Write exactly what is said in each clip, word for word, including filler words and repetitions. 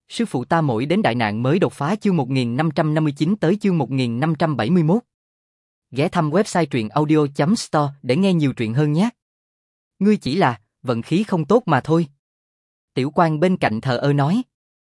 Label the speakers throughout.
Speaker 1: Sư phụ ta mỗi đến đại nạn mới đột phá chương một nghìn năm trăm năm mươi chín tới chương một nghìn năm trăm bảy mươi mốt. Ghé thăm website truyện audio chấm store để nghe nhiều truyện hơn nhé. Ngươi chỉ là vận khí không tốt mà thôi. Tiểu Quan bên cạnh thờ ơ nói.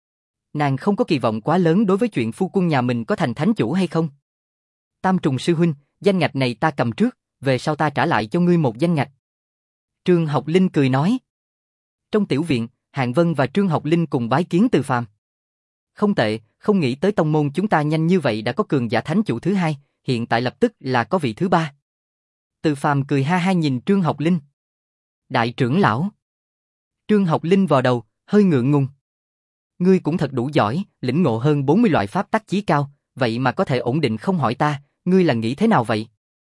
Speaker 1: Nàng không có kỳ vọng quá lớn đối với chuyện phu quân nhà mình có thành thánh chủ hay không. Tam Trùng sư huynh, danh ngạch này ta cầm trước, về sau ta trả lại cho ngươi một danh ngạch. Trương Học Linh cười nói. Trong tiểu viện, Hạng Vân và Trương Học Linh cùng bái kiến Từ Phàm. Không tệ, không nghĩ tới tông môn chúng ta nhanh như vậy đã có cường giả thánh chủ thứ hai, hiện tại lập tức là có vị thứ ba. Từ Phàm cười ha ha nhìn Trương Học Linh. Đại trưởng lão. Trương Học Linh vò đầu, hơi ngượng ngùng. Ngươi cũng thật đủ giỏi, lĩnh ngộ hơn bốn mươi loại pháp tắc chí cao, vậy mà có thể ổn định không hỏi ta, ngươi là nghĩ thế nào vậy?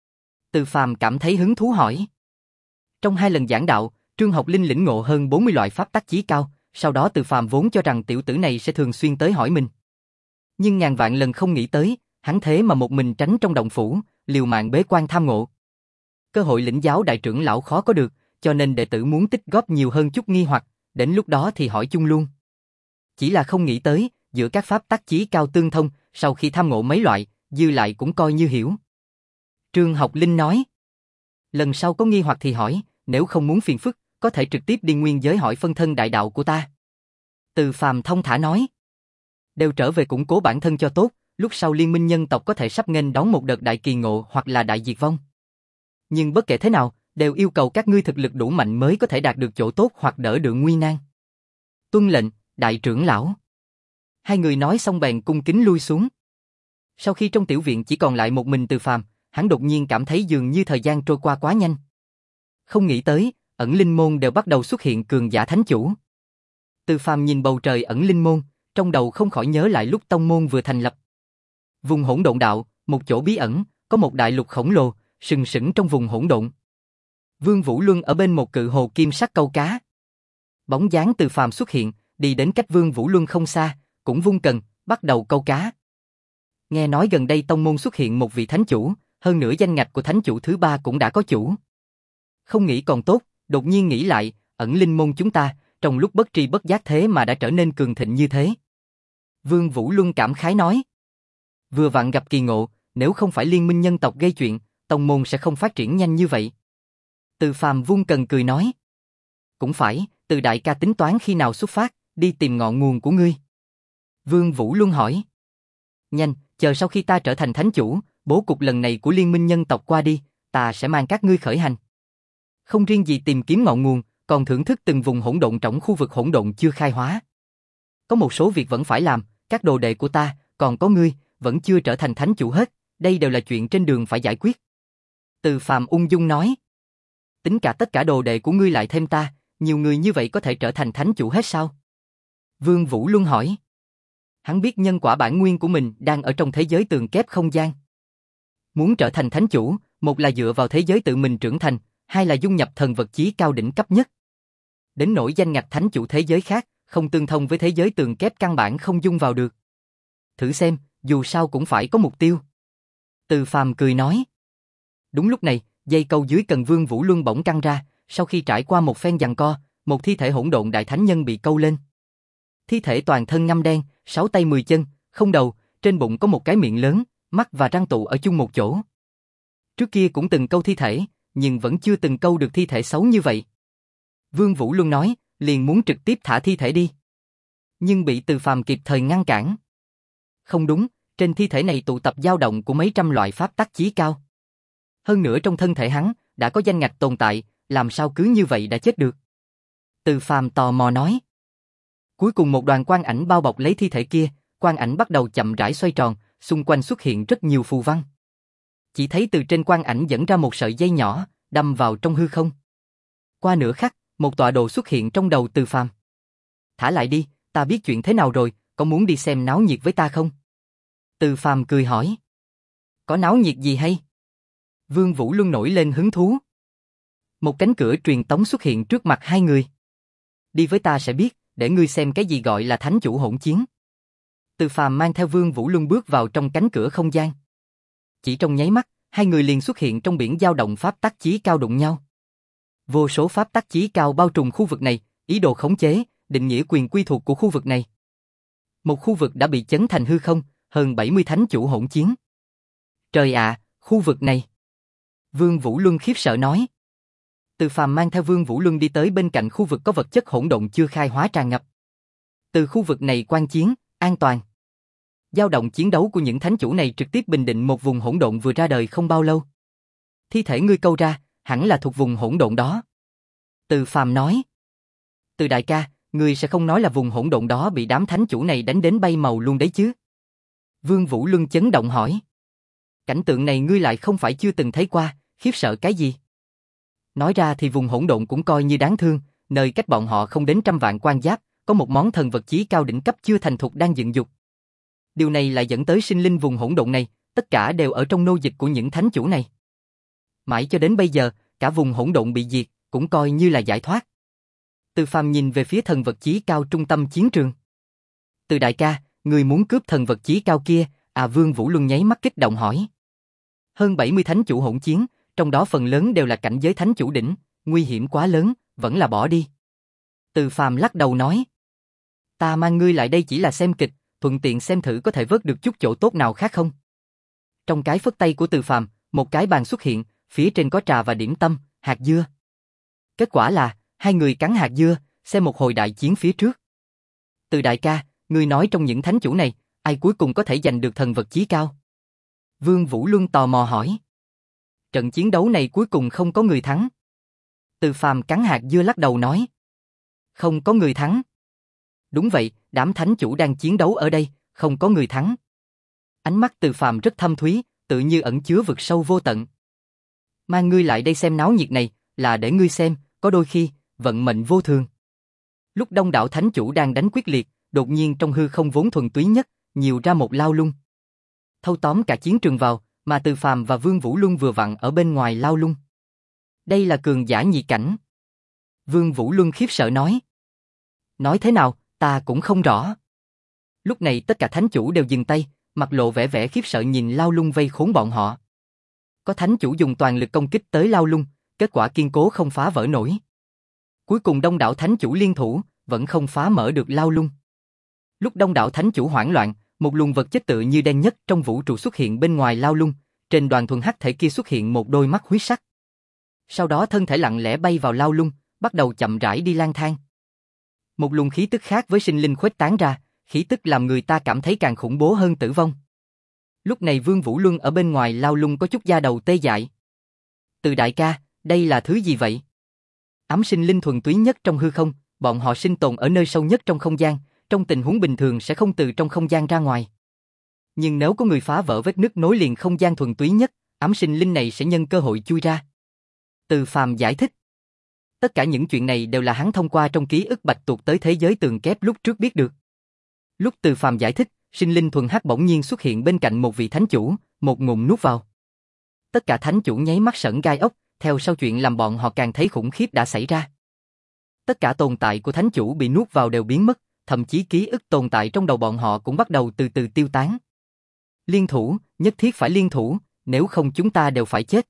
Speaker 1: Từ Phàm cảm thấy hứng thú hỏi. Trong hai lần giảng đạo, Trương Học Linh lĩnh ngộ hơn bốn mươi loại pháp tắc chí cao, sau đó Từ Phàm vốn cho rằng tiểu tử này sẽ thường xuyên tới hỏi mình. Nhưng ngàn vạn lần không nghĩ tới, hắn thế mà một mình tránh trong động phủ, liều mạng bế quan tham ngộ. Cơ hội lĩnh giáo đại trưởng lão khó có được, cho nên đệ tử muốn tích góp nhiều hơn chút nghi hoặc, đến lúc đó thì hỏi chung luôn. Chỉ là không nghĩ tới, giữa các pháp tắc chí cao tương thông, sau khi tham ngộ mấy loại, dư lại cũng coi như hiểu. Trương Học Linh nói. Lần sau có nghi hoặc thì hỏi, nếu không muốn phiền phức, có thể trực tiếp đi nguyên giới hỏi phân thân đại đạo của ta. Từ Phàm thông thả nói. Đều trở về củng cố bản thân cho tốt, lúc sau liên minh nhân tộc có thể sắp nghênh đón một đợt đại kỳ ngộ hoặc là đại diệt vong. Nhưng bất kể thế nào, đều yêu cầu các ngươi thực lực đủ mạnh mới có thể đạt được chỗ tốt hoặc đỡ được nguy nan. Tuân lệnh, đại trưởng lão. Hai người nói xong bèn cung kính lui xuống. Sau khi trong tiểu viện chỉ còn lại một mình Từ Phàm, hắn đột nhiên cảm thấy dường như thời gian trôi qua quá nhanh. Không nghĩ tới, ẩn linh môn đều bắt đầu xuất hiện cường giả thánh chủ. Từ Phàm nhìn bầu trời ẩn linh môn, trong đầu không khỏi nhớ lại lúc tông môn vừa thành lập. Vùng hỗn độn đạo, một chỗ bí ẩn, có một đại lục khổng lồ, sừng sững trong vùng hỗn độn. Vương Vũ Luân ở bên một cự hồ kim sắc câu cá. Bóng dáng Từ Phàm xuất hiện, đi đến cách Vương Vũ Luân không xa, cũng vung cần, bắt đầu câu cá. Nghe nói gần đây tông môn xuất hiện một vị thánh chủ, hơn nữa danh ngạch của thánh chủ thứ ba cũng đã có chủ. Không nghĩ còn tốt, đột nhiên nghĩ lại, ẩn linh môn chúng ta, trong lúc bất tri bất giác thế mà đã trở nên cường thịnh như thế. Vương Vũ Luân cảm khái nói. Vừa vặn gặp kỳ ngộ, nếu không phải liên minh nhân tộc gây chuyện, tông môn sẽ không phát triển nhanh như vậy. Từ Phàm vung cần cười nói. Cũng phải, Từ đại ca tính toán khi nào xuất phát, đi tìm ngọn nguồn của ngươi. Vương Vũ Luân hỏi. Nhanh, chờ sau khi ta trở thành thánh chủ, bố cục lần này của liên minh nhân tộc qua đi, ta sẽ mang các ngươi khởi hành. Không riêng gì tìm kiếm ngọn nguồn, còn thưởng thức từng vùng hỗn độn trong khu vực hỗn độn chưa khai hóa. Có một số việc vẫn phải làm, các đồ đệ của ta, còn có ngươi, vẫn chưa trở thành thánh chủ hết, đây đều là chuyện trên đường phải giải quyết. Từ Phàm ung dung nói. Tính cả tất cả đồ đệ của ngươi lại thêm ta, nhiều người như vậy có thể trở thành thánh chủ hết sao? Vương Vũ Luân hỏi. Hắn biết nhân quả bản nguyên của mình đang ở trong thế giới tường kép không gian. Muốn trở thành thánh chủ, một là dựa vào thế giới tự mình trưởng thành, hai là dung nhập thần vật chí cao đỉnh cấp nhất. Đến nỗi danh ngạch thánh chủ thế giới khác, không tương thông với thế giới tường kép căn bản không dung vào được. Thử xem, dù sao cũng phải có mục tiêu. Từ Phàm cười nói. Đúng lúc này, dây câu dưới cần Vương Vũ Luân bỗng căng ra, sau khi trải qua một phen giằng co, một thi thể hỗn độn đại thánh nhân bị câu lên. Thi thể toàn thân ngăm đen, sáu tay mười chân, không đầu, trên bụng có một cái miệng lớn, mắt và răng tụ ở chung một chỗ. Trước kia cũng từng câu thi thể, nhưng vẫn chưa từng câu được thi thể xấu như vậy. Vương Vũ Luân nói, liền muốn trực tiếp thả thi thể đi. Nhưng bị Từ Phàm kịp thời ngăn cản. Không đúng, trên thi thể này tụ tập dao động của mấy trăm loại pháp tắc chí cao. Hơn nữa trong thân thể hắn, đã có danh ngạch tồn tại, làm sao cứ như vậy đã chết được. Từ Phàm tò mò nói. Cuối cùng một đoàn quang ảnh bao bọc lấy thi thể kia, quang ảnh bắt đầu chậm rãi xoay tròn, xung quanh xuất hiện rất nhiều phù văn. Chỉ thấy từ trên quang ảnh dẫn ra một sợi dây nhỏ, đâm vào trong hư không. Qua nửa khắc, một tọa đồ xuất hiện trong đầu Từ Phàm. Thả lại đi, ta biết chuyện thế nào rồi, có muốn đi xem náo nhiệt với ta không? Từ Phàm cười hỏi. Có náo nhiệt gì hay? Vương Vũ Luân nổi lên hứng thú. Một cánh cửa truyền tống xuất hiện trước mặt hai người. Đi với ta sẽ biết, để ngươi xem cái gì gọi là thánh chủ hỗn chiến. Từ Phàm mang theo Vương Vũ Luân bước vào trong cánh cửa không gian. Chỉ trong nháy mắt, hai người liền xuất hiện trong biển dao động pháp tắc chí cao đụng nhau. Vô số pháp tắc chí cao bao trùm khu vực này, ý đồ khống chế, định nghĩa quyền quy thuộc của khu vực này. Một khu vực đã bị chấn thành hư không, hơn bảy mươi thánh chủ hỗn chiến. Trời ạ, khu vực này. Vương Vũ Luân khiếp sợ nói. Từ Phàm mang theo Vương Vũ Luân đi tới bên cạnh khu vực có vật chất hỗn độn chưa khai hóa tràn ngập. Từ khu vực này quan chiến, an toàn. Dao động chiến đấu của những thánh chủ này trực tiếp bình định một vùng hỗn độn vừa ra đời không bao lâu. Thi thể ngươi câu ra, hẳn là thuộc vùng hỗn độn đó. Từ Phàm nói. Từ đại ca, ngươi sẽ không nói là vùng hỗn độn đó bị đám thánh chủ này đánh đến bay màu luôn đấy chứ? Vương Vũ Luân chấn động hỏi. Cảnh tượng này ngươi lại không phải chưa từng thấy qua, khiếp sợ cái gì? Nói ra thì vùng hỗn độn cũng coi như đáng thương, nơi cách bọn họ không đến trăm vạn quan giáp, có một món thần vật chí cao đỉnh cấp chưa thành thục đang dựng dục. Điều này lại dẫn tới sinh linh vùng hỗn độn này, tất cả đều ở trong nô dịch của những thánh chủ này. Mãi cho đến bây giờ, cả vùng hỗn độn bị diệt, cũng coi như là giải thoát. Từ Phàm nhìn về phía thần vật chí cao trung tâm chiến trường. Từ đại ca, người muốn cướp thần vật chí cao kia, à Vương Vũ Luân nháy mắt kích động hỏi. Hơn bảy mươi thánh chủ hỗn chiến, trong đó phần lớn đều là cảnh giới thánh chủ đỉnh, nguy hiểm quá lớn, vẫn là bỏ đi. Từ Phàm lắc đầu nói. Ta mang ngươi lại đây chỉ là xem kịch, thuận tiện xem thử có thể vớt được chút chỗ tốt nào khác không. Trong cái phất tay của Từ Phàm, một cái bàn xuất hiện, phía trên có trà và điểm tâm, hạt dưa. Kết quả là, hai người cắn hạt dưa, xem một hồi đại chiến phía trước. Từ đại ca, ngươi nói trong những thánh chủ này, ai cuối cùng có thể giành được thần vật chí cao? Vương Vũ Luân tò mò hỏi. Trận chiến đấu này cuối cùng không có người thắng. Từ Phàm cắn hạt dưa lắc đầu nói. Không có người thắng. Đúng vậy, đám thánh chủ đang chiến đấu ở đây, không có người thắng. Ánh mắt Từ Phàm rất thâm thúy, tự như ẩn chứa vực sâu vô tận. Mang ngươi lại đây xem náo nhiệt này, là để ngươi xem, có đôi khi, vận mệnh vô thường. Lúc đông đảo thánh chủ đang đánh quyết liệt, đột nhiên trong hư không vốn thuần túy nhất, nhiều ra một lao lung. Thâu tóm cả chiến trường vào, mà Từ Phàm và Vương Vũ Luân vừa vặn ở bên ngoài lao lung. Đây là cường giả nhị cảnh. Vương Vũ Luân khiếp sợ nói. Nói thế nào, ta cũng không rõ. Lúc này tất cả thánh chủ đều dừng tay, mặt lộ vẻ vẻ khiếp sợ nhìn lao lung vây khốn bọn họ. Có thánh chủ dùng toàn lực công kích tới lao lung, kết quả kiên cố không phá vỡ nổi. Cuối cùng đông đảo thánh chủ liên thủ, vẫn không phá mở được lao lung. Lúc đông đảo thánh chủ hoảng loạn, một luồng vật chất tự như đen nhất trong vũ trụ xuất hiện bên ngoài lao lung, trên đoàn thuần hắc thể kia xuất hiện một đôi mắt huyết sắc. Sau đó thân thể lặng lẽ bay vào lao lung, bắt đầu chậm rãi đi lang thang. Một luồng khí tức khác với sinh linh khuếch tán ra, khí tức làm người ta cảm thấy càng khủng bố hơn tử vong. Lúc này Vương Vũ Luân ở bên ngoài lao lung có chút da đầu tê dại. Từ đại ca, đây là thứ gì vậy? Ám sinh linh thuần túy nhất trong hư không, bọn họ sinh tồn ở nơi sâu nhất trong không gian, trong tình huống bình thường sẽ không từ trong không gian ra ngoài. Nhưng nếu có người phá vỡ vết nứt nối liền không gian thuần túy nhất, ám sinh linh này sẽ nhân cơ hội chui ra. Từ Phàm giải thích. Tất cả những chuyện này đều là hắn thông qua trong ký ức bạch tuộc tới thế giới tường kép lúc trước biết được. Lúc Từ Phàm giải thích, sinh linh thuần hắc bỗng nhiên xuất hiện bên cạnh một vị thánh chủ, một ngụm nuốt vào. Tất cả thánh chủ nháy mắt sởn gai ốc, theo sau chuyện làm bọn họ càng thấy khủng khiếp đã xảy ra. Tất cả tồn tại của thánh chủ bị nuốt vào đều biến mất, thậm chí ký ức tồn tại trong đầu bọn họ cũng bắt đầu từ từ tiêu tán. Liên thủ, nhất thiết phải liên thủ, nếu không chúng ta đều phải chết.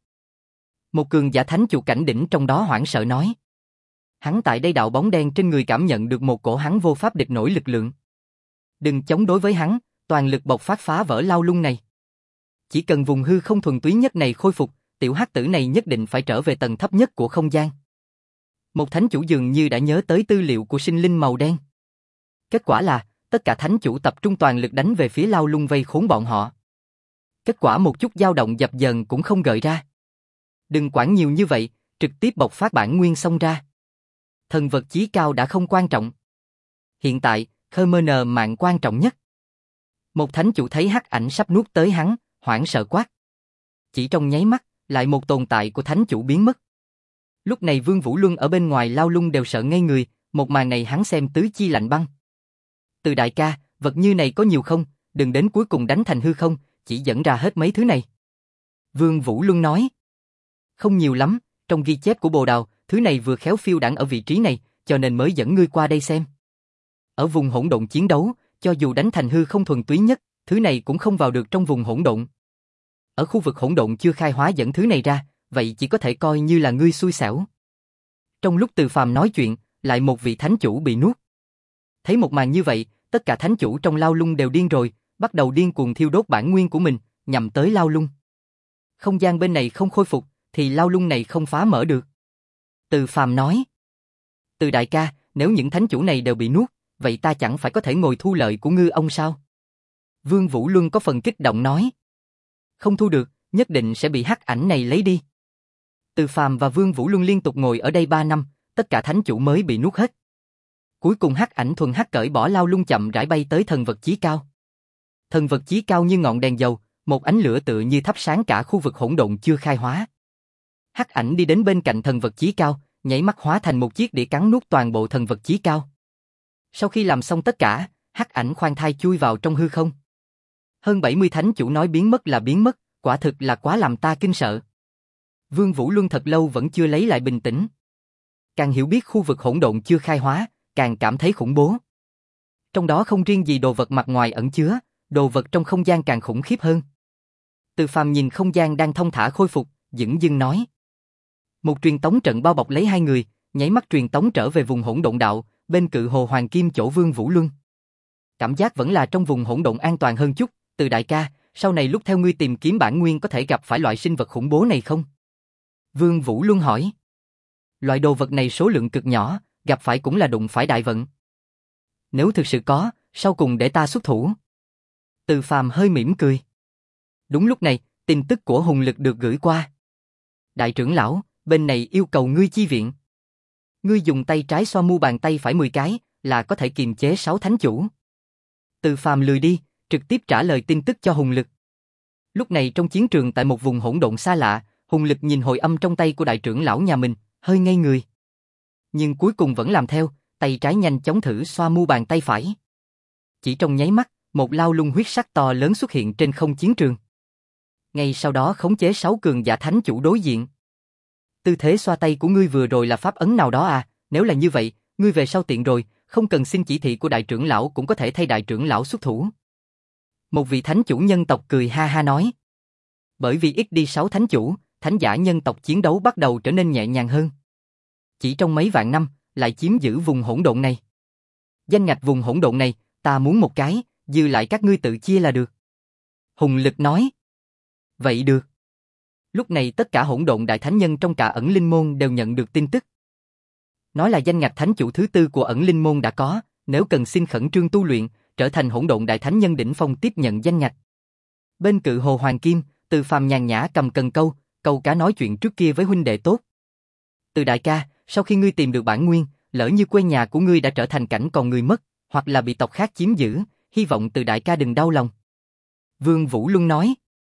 Speaker 1: Một cường giả thánh chủ cảnh đỉnh trong đó hoảng sợ nói. Hắn tại đây đạo bóng đen trên người cảm nhận được một cổ hắn vô pháp địch nổi lực lượng. Đừng chống đối với hắn, toàn lực bộc phát phá vỡ lao lung này. Chỉ cần vùng hư không thuần túy nhất này khôi phục, tiểu hắc tử này nhất định phải trở về tầng thấp nhất của không gian. Một thánh chủ dường như đã nhớ tới tư liệu của sinh linh màu đen. Kết quả là, tất cả thánh chủ tập trung toàn lực đánh về phía lao lung vây khốn bọn họ. Kết quả một chút dao động dập dờn cũng không gợi ra. Đừng quản nhiều như vậy, trực tiếp bộc phát bản nguyên xông ra. Thần vật chí cao đã không quan trọng. Hiện tại, Khmer mạng quan trọng nhất. Một thánh chủ thấy hắc ảnh sắp nuốt tới hắn, hoảng sợ quát. Chỉ trong nháy mắt, lại một tồn tại của thánh chủ biến mất. Lúc này Vương Vũ Luân ở bên ngoài lao lung đều sợ ngây người, một màn này hắn xem tứ chi lạnh băng. Từ đại ca, vật như này có nhiều không, đừng đến cuối cùng đánh thành hư không, chỉ dẫn ra hết mấy thứ này. Vương Vũ Luân nói. Không nhiều lắm, trong ghi chép của Bồ Đào, thứ này vừa khéo phiêu đãng ở vị trí này, cho nên mới dẫn ngươi qua đây xem. Ở vùng hỗn độn chiến đấu, cho dù đánh thành hư không thuần túy nhất, thứ này cũng không vào được trong vùng hỗn độn. Ở khu vực hỗn độn chưa khai hóa dẫn thứ này ra, vậy chỉ có thể coi như là ngươi xui xẻo. Trong lúc Từ Phàm nói chuyện, lại một vị thánh chủ bị nuốt. Thấy một màn như vậy, tất cả thánh chủ trong Lao Lung đều điên rồi, bắt đầu điên cuồng thiêu đốt bản nguyên của mình, nhằm tới Lao Lung. Không gian bên này không khôi phục, thì Lao Lung này không phá mở được. Từ Phàm nói. Từ đại ca, nếu những thánh chủ này đều bị nuốt, vậy ta chẳng phải có thể ngồi thu lợi của ngư ông sao? Vương Vũ Luân có phần kích động nói. Không thu được, nhất định sẽ bị hắc ảnh này lấy đi. Từ Phàm và Vương Vũ Luân liên tục ngồi ở đây ba năm, tất cả thánh chủ mới bị nuốt hết. Cuối cùng hắc ảnh thuần hắc cởi bỏ Lao Lung chậm rãi bay tới thần vật chí cao. Thần vật chí cao như ngọn đèn dầu, một ánh lửa tựa như thắp sáng cả khu vực hỗn độn chưa khai hóa. Hắc ảnh đi đến bên cạnh thần vật chí cao, nhảy mắt hóa thành một chiếc đĩa cắn nuốt toàn bộ thần vật chí cao. Sau khi làm xong tất cả, hắc ảnh khoan thai chui vào trong hư không. Hơn bảy mươi thánh chủ nói biến mất là biến mất, quả thực là quá làm ta kinh sợ. Vương Vũ Luân thật lâu vẫn chưa lấy lại bình tĩnh. Càng hiểu biết khu vực hỗn độn chưa khai hóa, càng cảm thấy khủng bố. Trong đó không riêng gì đồ vật mặt ngoài ẩn chứa, đồ vật trong không gian càng khủng khiếp hơn. Từ Phàm nhìn không gian đang thông thả khôi phục, dửng dưng nói. Một truyền tống trận bao bọc lấy hai người, nháy mắt truyền tống trở về vùng hỗn độn đạo, bên cự hồ hoàng kim chỗ Vương Vũ Luân. Cảm giác vẫn là trong vùng hỗn độn an toàn hơn chút, Từ đại ca, sau này lúc theo ngươi tìm kiếm bản nguyên có thể gặp phải loại sinh vật khủng bố này không? Vương Vũ Luân hỏi. Loại đồ vật này số lượng cực nhỏ, gặp phải cũng là đụng phải đại vận. Nếu thực sự có, sau cùng để ta xuất thủ. Từ Phàm hơi mỉm cười. Đúng lúc này, tin tức của Hùng Lực được gửi qua. Đại trưởng lão, bên này yêu cầu ngươi chi viện. Ngươi dùng tay trái xoa mu bàn tay phải mười cái, là có thể kiềm chế sáu thánh chủ. Từ Phàm lười đi, trực tiếp trả lời tin tức cho Hùng Lực. Lúc này trong chiến trường tại một vùng hỗn độn xa lạ, Hùng Lực nhìn hồi âm trong tay của đại trưởng lão nhà mình, hơi ngây người. Nhưng cuối cùng vẫn làm theo, tay trái nhanh chóng thử xoa mu bàn tay phải. Chỉ trong nháy mắt, một Lao Lung huyết sắc to lớn xuất hiện trên không chiến trường. Ngay sau đó khống chế sáu cường giả thánh chủ đối diện. Tư thế xoa tay của ngươi vừa rồi là pháp ấn nào đó à? Nếu là như vậy, ngươi về sau tiện rồi, không cần xin chỉ thị của đại trưởng lão cũng có thể thay đại trưởng lão xuất thủ. Một vị thánh chủ nhân tộc cười ha ha nói. Bởi vì ít đi sáu thánh chủ, thánh giả nhân tộc chiến đấu bắt đầu trở nên nhẹ nhàng hơn. Chỉ trong mấy vạn năm, lại chiếm giữ vùng hỗn độn này. Danh ngạch vùng hỗn độn này, ta muốn một cái, dư lại các ngươi tự chia là được. Hùng Lực nói. Vậy được. Lúc này tất cả hỗn độn đại thánh nhân trong cả ẩn linh môn đều nhận được tin tức. Nói là danh ngạch thánh chủ thứ tư của ẩn linh môn đã có, nếu cần xin khẩn trương tu luyện, trở thành hỗn độn đại thánh nhân đỉnh phong tiếp nhận danh ngạch. Bên cự hồ hoàng kim, Từ Phàm nhàn nhã cầm cần câu, câu cá nói chuyện trước kia với huynh đệ tốt. Từ đại ca, sau khi ngươi tìm được bản nguyên, lỡ như quê nhà của ngươi đã trở thành cảnh còn người mất, hoặc là bị tộc khác chiếm giữ, hy vọng Từ đại ca đừng đau lòng. Vương Vũ Luân nói.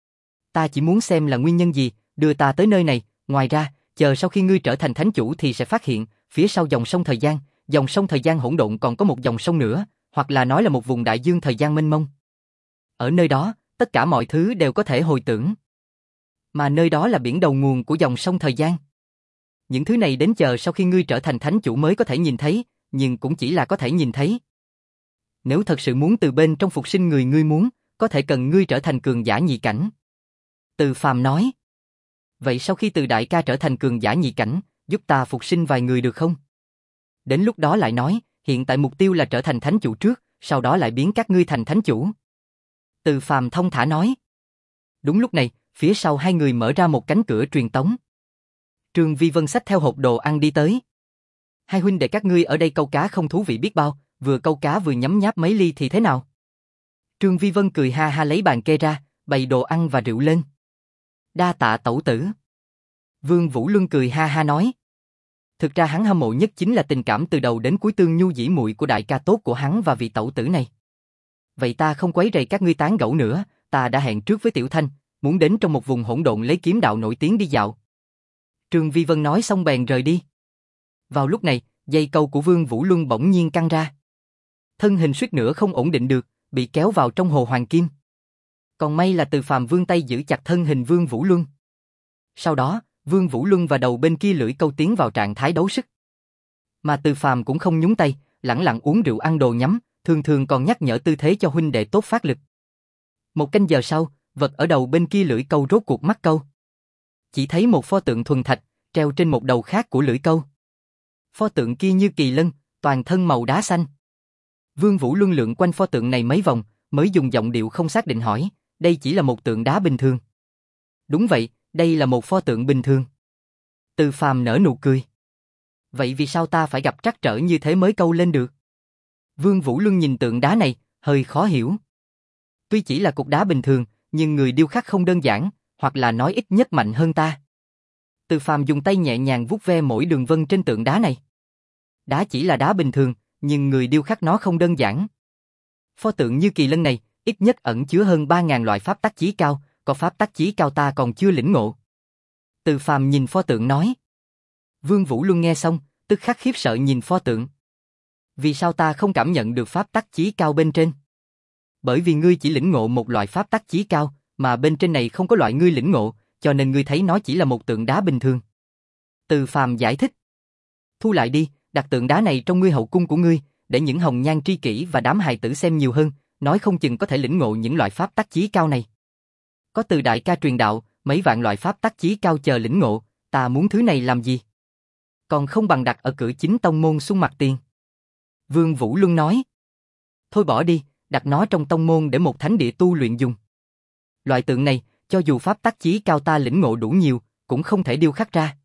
Speaker 1: Ta chỉ muốn xem là nguyên nhân gì, đưa ta tới nơi này, ngoài ra, chờ sau khi ngươi trở thành thánh chủ thì sẽ phát hiện, phía sau dòng sông thời gian, dòng sông thời gian hỗn độn còn có một dòng sông nữa, hoặc là nói là một vùng đại dương thời gian mênh mông. Ở nơi đó, tất cả mọi thứ đều có thể hồi tưởng. Mà nơi đó là biển đầu nguồn của dòng sông thời gian. Những thứ này đến chờ sau khi ngươi trở thành thánh chủ mới có thể nhìn thấy, nhưng cũng chỉ là có thể nhìn thấy. Nếu thật sự muốn từ bên trong phục sinh người ngươi muốn, có thể cần ngươi trở thành cường giả nhị cảnh. Từ Phàm nói. Vậy sau khi Từ đại ca trở thành cường giả nhị cảnh, giúp ta phục sinh vài người được không? Đến lúc đó lại nói, hiện tại mục tiêu là trở thành thánh chủ trước, sau đó lại biến các ngươi thành thánh chủ. Từ Phàm thông thả nói. Đúng lúc này, phía sau hai người mở ra một cánh cửa truyền tống. Trương Vi Vân xách theo hộp đồ ăn đi tới. Hai huynh đệ các ngươi ở đây câu cá không thú vị biết bao, vừa câu cá vừa nhấm nháp mấy ly thì thế nào? Trương Vi Vân cười ha ha lấy bàn kê ra, bày đồ ăn và rượu lên. Đa tạ tẩu tử. Vương Vũ Luân cười ha ha nói. Thực ra hắn hâm mộ nhất chính là tình cảm từ đầu đến cuối tương nhu dĩ muội của đại ca tốt của hắn và vị tẩu tử này. Vậy ta không quấy rầy các ngươi tán gẫu nữa, ta đã hẹn trước với Tiểu Thanh, muốn đến trong một vùng hỗn độn lấy kiếm đạo nổi tiếng đi dạo. Trương Vi Vân nói xong bèn rời đi. Vào lúc này, dây câu của Vương Vũ Luân bỗng nhiên căng ra. Thân hình suýt nữa không ổn định được, bị kéo vào trong hồ hoàng kim. Còn may là Từ Phàm vươn tay giữ chặt thân hình Vương Vũ Luân. Sau đó, Vương Vũ Luân và đầu bên kia lưỡi câu tiến vào trạng thái đấu sức. Mà Từ Phàm cũng không nhúng tay, lẳng lặng uống rượu ăn đồ nhắm, thường thường còn nhắc nhở tư thế cho huynh đệ tốt phát lực. Một canh giờ sau, vật ở đầu bên kia lưỡi câu rốt cuộc mắc câu. Chỉ thấy một pho tượng thuần thạch, treo trên một đầu khác của lưỡi câu. Pho tượng kia như kỳ lân, toàn thân màu đá xanh. Vương Vũ Luân lượn quanh pho tượng này mấy vòng, mới dùng giọng điệu không xác định hỏi, đây chỉ là một tượng đá bình thường. Đúng vậy, đây là một pho tượng bình thường. Từ Phàm nở nụ cười. Vậy vì sao ta phải gặp trắc trở như thế mới câu lên được? Vương Vũ Luân nhìn tượng đá này, hơi khó hiểu. Tuy chỉ là cục đá bình thường, nhưng người điêu khắc không đơn giản, hoặc là nói ít nhất mạnh hơn ta. Từ Phàm dùng tay nhẹ nhàng vuốt ve mỗi đường vân trên tượng đá này. Đá chỉ là đá bình thường, nhưng người điêu khắc nó không đơn giản. Pho tượng như kỳ lân này, ít nhất ẩn chứa hơn ba ngàn loại pháp tắc chí cao, có pháp tắc chí cao ta còn chưa lĩnh ngộ. Từ Phàm nhìn pho tượng nói. Vương Vũ Luân nghe xong, tức khắc khiếp sợ nhìn pho tượng. Vì sao ta không cảm nhận được pháp tắc chí cao bên trên? Bởi vì ngươi chỉ lĩnh ngộ một loại pháp tắc chí cao, mà bên trên này không có loại ngươi lĩnh ngộ, cho nên ngươi thấy nó chỉ là một tượng đá bình thường. Từ Phàm giải thích. Thu lại đi, đặt tượng đá này trong ngươi hậu cung của ngươi, để những hồng nhan tri kỷ và đám hài tử xem nhiều hơn, nói không chừng có thể lĩnh ngộ những loại pháp tắc chí cao này. Có từ đại ca truyền đạo, mấy vạn loại pháp tắc chí cao chờ lĩnh ngộ, ta muốn thứ này làm gì? Còn không bằng đặt ở cửa chính tông môn Xuân Mặt Tiền. Vương Vũ Luân nói. Thôi bỏ đi, đặt nó trong tông môn để một thánh địa tu luyện dùng. Loại tượng này, cho dù pháp tắc chí cao ta lĩnh ngộ đủ nhiều, cũng không thể điêu khắc ra.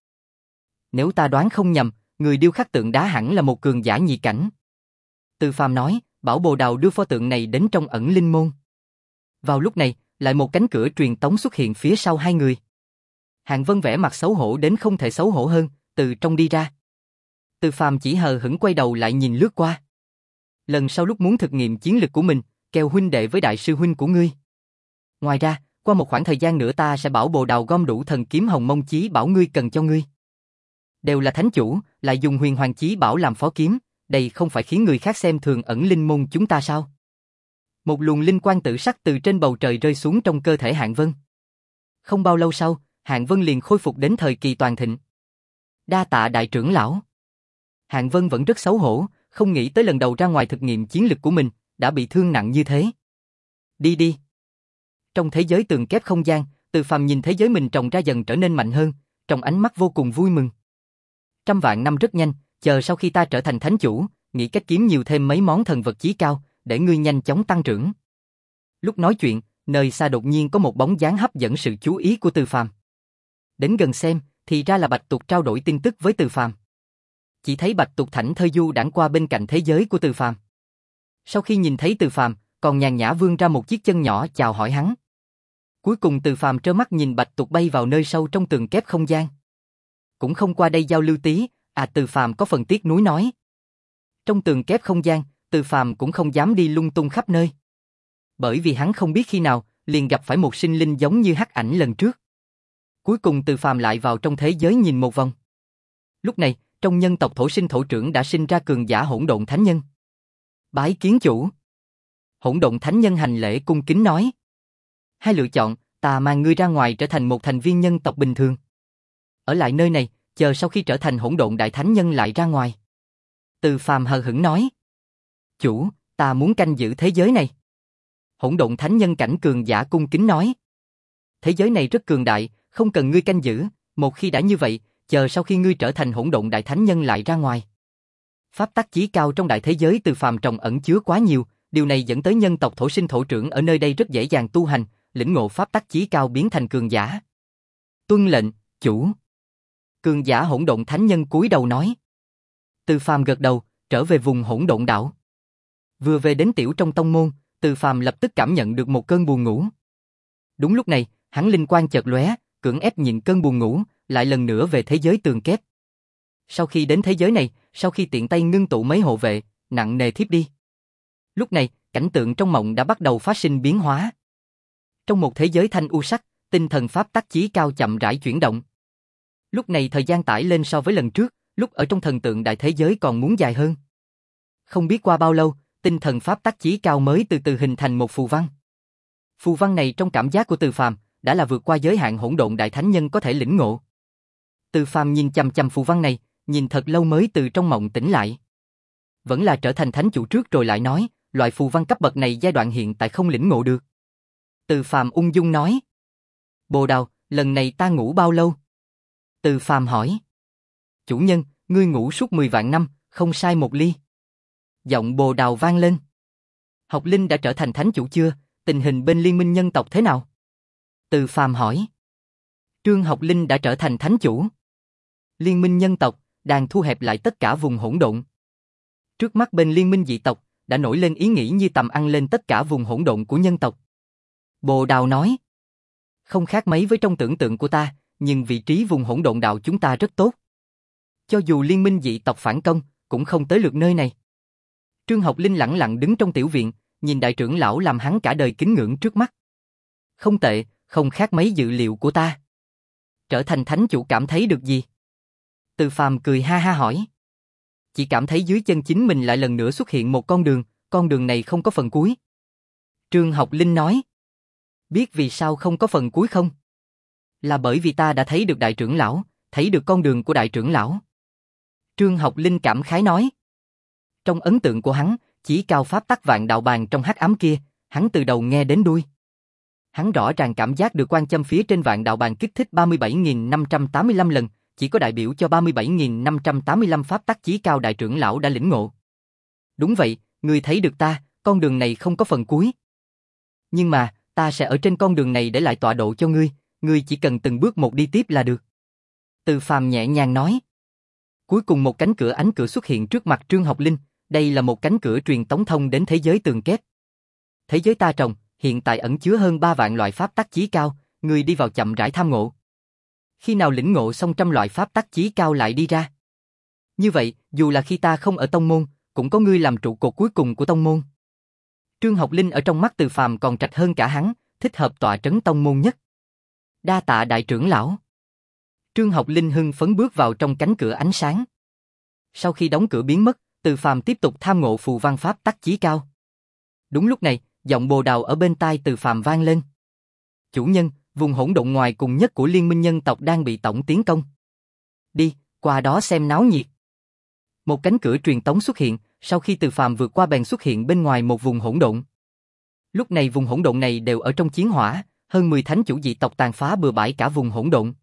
Speaker 1: Nếu ta đoán không nhầm, người điêu khắc tượng đá hẳn là một cường giả nhị cảnh. Từ Phàm nói, bảo Bồ Đào đưa pho tượng này đến trong ẩn linh môn. Vào lúc này, lại một cánh cửa truyền tống xuất hiện phía sau hai người. Hạng Vân vẻ mặt xấu hổ đến không thể xấu hổ hơn, từ trong đi ra. Từ Phàm chỉ hờ hững quay đầu lại nhìn lướt qua. Lần sau lúc muốn thực nghiệm chiến lực của mình, kêu huynh đệ với đại sư huynh của ngươi. Ngoài ra, qua một khoảng thời gian nữa ta sẽ bảo Bồ Đào gom đủ thần kiếm Hồng Mông Chí Bảo ngươi cần cho ngươi. Đều là thánh chủ, lại dùng Huyền Hoàng Chí Bảo làm phó kiếm, đây không phải khiến người khác xem thường ẩn linh môn chúng ta sao? Một luồng linh quang tự sắc từ trên bầu trời rơi xuống trong cơ thể Hạng Vân. Không bao lâu sau, Hạng Vân liền khôi phục đến thời kỳ toàn thịnh. Đa tạ đại trưởng lão. Hạng Vân vẫn rất xấu hổ, không nghĩ tới lần đầu ra ngoài thực nghiệm chiến lực của mình, đã bị thương nặng như thế. Đi đi. Trong thế giới tường kép không gian, Từ Phàm nhìn thế giới mình trồng ra dần trở nên mạnh hơn, trong ánh mắt vô cùng vui mừng. Trăm vạn năm rất nhanh, chờ sau khi ta trở thành thánh chủ, nghĩ cách kiếm nhiều thêm mấy món thần vật chí cao, để ngươi nhanh chóng tăng trưởng. Lúc nói chuyện, nơi xa đột nhiên có một bóng dáng hấp dẫn sự chú ý của Từ Phàm. Đến gần xem, thì ra là Bạch Tuộc trao đổi tin tức với Từ Phàm. Chỉ thấy Bạch Tuộc thảnh thơi du đãng qua bên cạnh thế giới của Từ Phàm. Sau khi nhìn thấy Từ Phàm, còn nhàn nhã vươn ra một chiếc chân nhỏ chào hỏi hắn. Cuối cùng Từ Phàm trơ mắt nhìn Bạch Tuộc bay vào nơi sâu trong tường kép không gian. Cũng không qua đây giao lưu tí, à Từ Phàm có phần tiếc nuối nói. Trong tường kép không gian, Từ Phàm cũng không dám đi lung tung khắp nơi. Bởi vì hắn không biết khi nào, liền gặp phải một sinh linh giống như hắc ảnh lần trước. Cuối cùng Từ Phàm lại vào trong thế giới nhìn một vòng. Lúc này, trong nhân tộc thổ sinh thổ trưởng đã sinh ra cường giả hỗn độn thánh nhân. Bái kiến chủ. Hỗn độn thánh nhân hành lễ cung kính nói. Hai lựa chọn, ta mang ngươi ra ngoài trở thành một thành viên nhân tộc bình thường. Ở lại nơi này, chờ sau khi trở thành hỗn độn đại thánh nhân lại ra ngoài. Từ Phàm hờ hững nói. Chủ, ta muốn canh giữ thế giới này. Hỗn độn thánh nhân cảnh cường giả cung kính nói. Thế giới này rất cường đại, không cần ngươi canh giữ, một khi đã như vậy, chờ sau khi ngươi trở thành hỗn độn đại thánh nhân lại ra ngoài. Pháp tắc chí cao trong đại thế giới Từ Phàm trồng ẩn chứa quá nhiều, điều này dẫn tới nhân tộc thổ sinh thổ trưởng ở nơi đây rất dễ dàng tu hành, lĩnh ngộ pháp tắc chí cao biến thành cường giả. Tuân lệnh, chủ. Cường giả hỗn độn thánh nhân cúi đầu nói. Từ Phàm gật đầu, trở về vùng hỗn độn đảo. Vừa về đến tiểu trong tông môn, Từ Phàm lập tức cảm nhận được một cơn buồn ngủ. Đúng lúc này, hắn linh quang chợt lóe, cưỡng ép nhịn cơn buồn ngủ, lại lần nữa về thế giới tường kép. Sau khi đến thế giới này, sau khi tiện tay ngưng tụ mấy hộ vệ, nặng nề thiếp đi. Lúc này, cảnh tượng trong mộng đã bắt đầu phát sinh biến hóa. Trong một thế giới thanh u sắc, tinh thần pháp tắc chí cao chậm rãi chuyển động. Lúc này thời gian tải lên so với lần trước, lúc ở trong thần tượng đại thế giới còn muốn dài hơn. Không biết qua bao lâu, tinh thần pháp tắc chí cao mới từ từ hình thành một phù văn. Phù văn này trong cảm giác của Từ Phàm đã là vượt qua giới hạn hỗn độn đại thánh nhân có thể lĩnh ngộ. Từ Phàm nhìn chằm chằm phù văn này, nhìn thật lâu mới từ trong mộng tỉnh lại. Vẫn là trở thành thánh chủ trước rồi lại nói, loại phù văn cấp bậc này giai đoạn hiện tại không lĩnh ngộ được. Từ Phàm ung dung nói. Bồ Đào, lần này ta ngủ bao lâu? Từ Phàm hỏi. Chủ nhân, ngươi ngủ suốt mười vạn năm, không sai một ly. Giọng Bồ Đào vang lên. Học Linh đã trở thành thánh chủ chưa? Tình hình bên liên minh nhân tộc thế nào? Từ Phàm hỏi. Trương Học Linh đã trở thành thánh chủ. Liên minh nhân tộc đang thu hẹp lại tất cả vùng hỗn độn. Trước mắt bên liên minh dị tộc đã nổi lên ý nghĩ như tầm ăn lên tất cả vùng hỗn độn của nhân tộc. Bồ Đào nói. Không khác mấy với trong tưởng tượng của ta, nhưng vị trí vùng hỗn độn đạo chúng ta rất tốt. Cho dù liên minh dị tộc phản công, cũng không tới lượt nơi này. Trương Học Linh lẳng lặng đứng trong tiểu viện, nhìn đại trưởng lão làm hắn cả đời kính ngưỡng trước mắt. Không tệ, không khác mấy dự liệu của ta. Trở thành thánh chủ cảm thấy được gì? Từ Phàm cười ha ha hỏi. Chỉ cảm thấy dưới chân chính mình lại lần nữa xuất hiện một con đường, con đường này không có phần cuối. Trương Học Linh nói. Biết vì sao không có phần cuối không? Là bởi vì ta đã thấy được đại trưởng lão, thấy được con đường của đại trưởng lão. Trương Học Linh cảm khái nói. Trong ấn tượng của hắn, chỉ cao pháp tắc vạn đạo bàn trong hắc ám kia, hắn từ đầu nghe đến đuôi. Hắn rõ ràng cảm giác được quan châm phía trên vạn đạo bàn kích thích ba mươi bảy nghìn năm trăm tám mươi lăm lần, chỉ có đại biểu cho ba mươi bảy nghìn năm trăm tám mươi lăm pháp tắc chí cao đại trưởng lão đã lĩnh ngộ. Đúng vậy, ngươi thấy được ta, con đường này không có phần cuối. Nhưng mà, ta sẽ ở trên con đường này để lại tọa độ cho ngươi, ngươi chỉ cần từng bước một đi tiếp là được. Từ Phàm nhẹ nhàng nói. Cuối cùng một cánh cửa ánh cửa xuất hiện trước mặt Trương Học Linh, đây là một cánh cửa truyền tống thông đến thế giới tường kép. Thế giới ta trồng, hiện tại ẩn chứa hơn ba vạn loại pháp tắc chí cao, ngươi đi vào chậm rãi tham ngộ. Khi nào lĩnh ngộ xong trăm loại pháp tắc chí cao lại đi ra. Như vậy, dù là khi ta không ở tông môn, cũng có ngươi làm trụ cột cuối cùng của tông môn. Trương Học Linh ở trong mắt Từ Phàm còn trạch hơn cả hắn, thích hợp tọa trấn tông môn nhất. Đa tạ đại trưởng lão. Trương Học Linh hưng phấn bước vào trong cánh cửa ánh sáng. Sau khi đóng cửa biến mất, Từ Phàm tiếp tục tham ngộ phù văn pháp tắc chí cao. Đúng lúc này, giọng Bồ Đào ở bên tai Từ Phàm vang lên. Chủ nhân, vùng hỗn độn ngoài cùng nhất của liên minh nhân tộc đang bị tổng tiến công. Đi, qua đó xem náo nhiệt. Một cánh cửa truyền tống xuất hiện, sau khi Từ Phàm vượt qua bèn xuất hiện bên ngoài một vùng hỗn độn. Lúc này vùng hỗn độn này đều ở trong chiến hỏa, hơn mười thánh chủ dị tộc tàn phá bừa bãi cả vùng hỗn độn.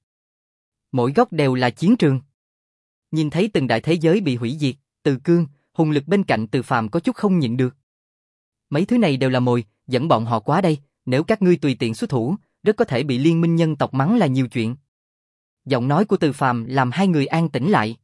Speaker 1: Mỗi góc đều là chiến trường. Nhìn thấy từng đại thế giới bị hủy diệt, Từ Cương, hùng lực bên cạnh Từ Phàm có chút không nhịn được. Mấy thứ này đều là mồi, dẫn bọn họ quá đây, nếu các ngươi tùy tiện xuất thủ, rất có thể bị liên minh nhân tộc mắng là nhiều chuyện. Giọng nói của Từ Phàm làm hai người an tĩnh lại.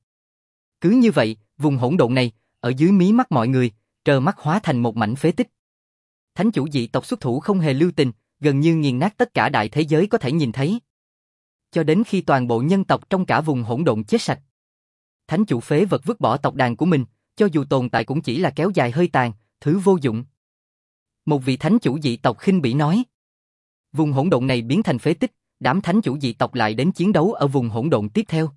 Speaker 1: Cứ như vậy, vùng hỗn độn này, ở dưới mí mắt mọi người, trơ mắt hóa thành một mảnh phế tích. Thánh chủ dị tộc xuất thủ không hề lưu tình, gần như nghiền nát tất cả đại thế giới có thể nhìn thấy. Cho đến khi toàn bộ nhân tộc trong cả vùng hỗn độn chết sạch. Thánh chủ phế vật vứt bỏ tộc đàn của mình, cho dù tồn tại cũng chỉ là kéo dài hơi tàn, thứ vô dụng. Một vị thánh chủ dị tộc khinh bỉ nói. Vùng hỗn độn này biến thành phế tích, đám thánh chủ dị tộc lại đến chiến đấu ở vùng hỗn độn tiếp theo.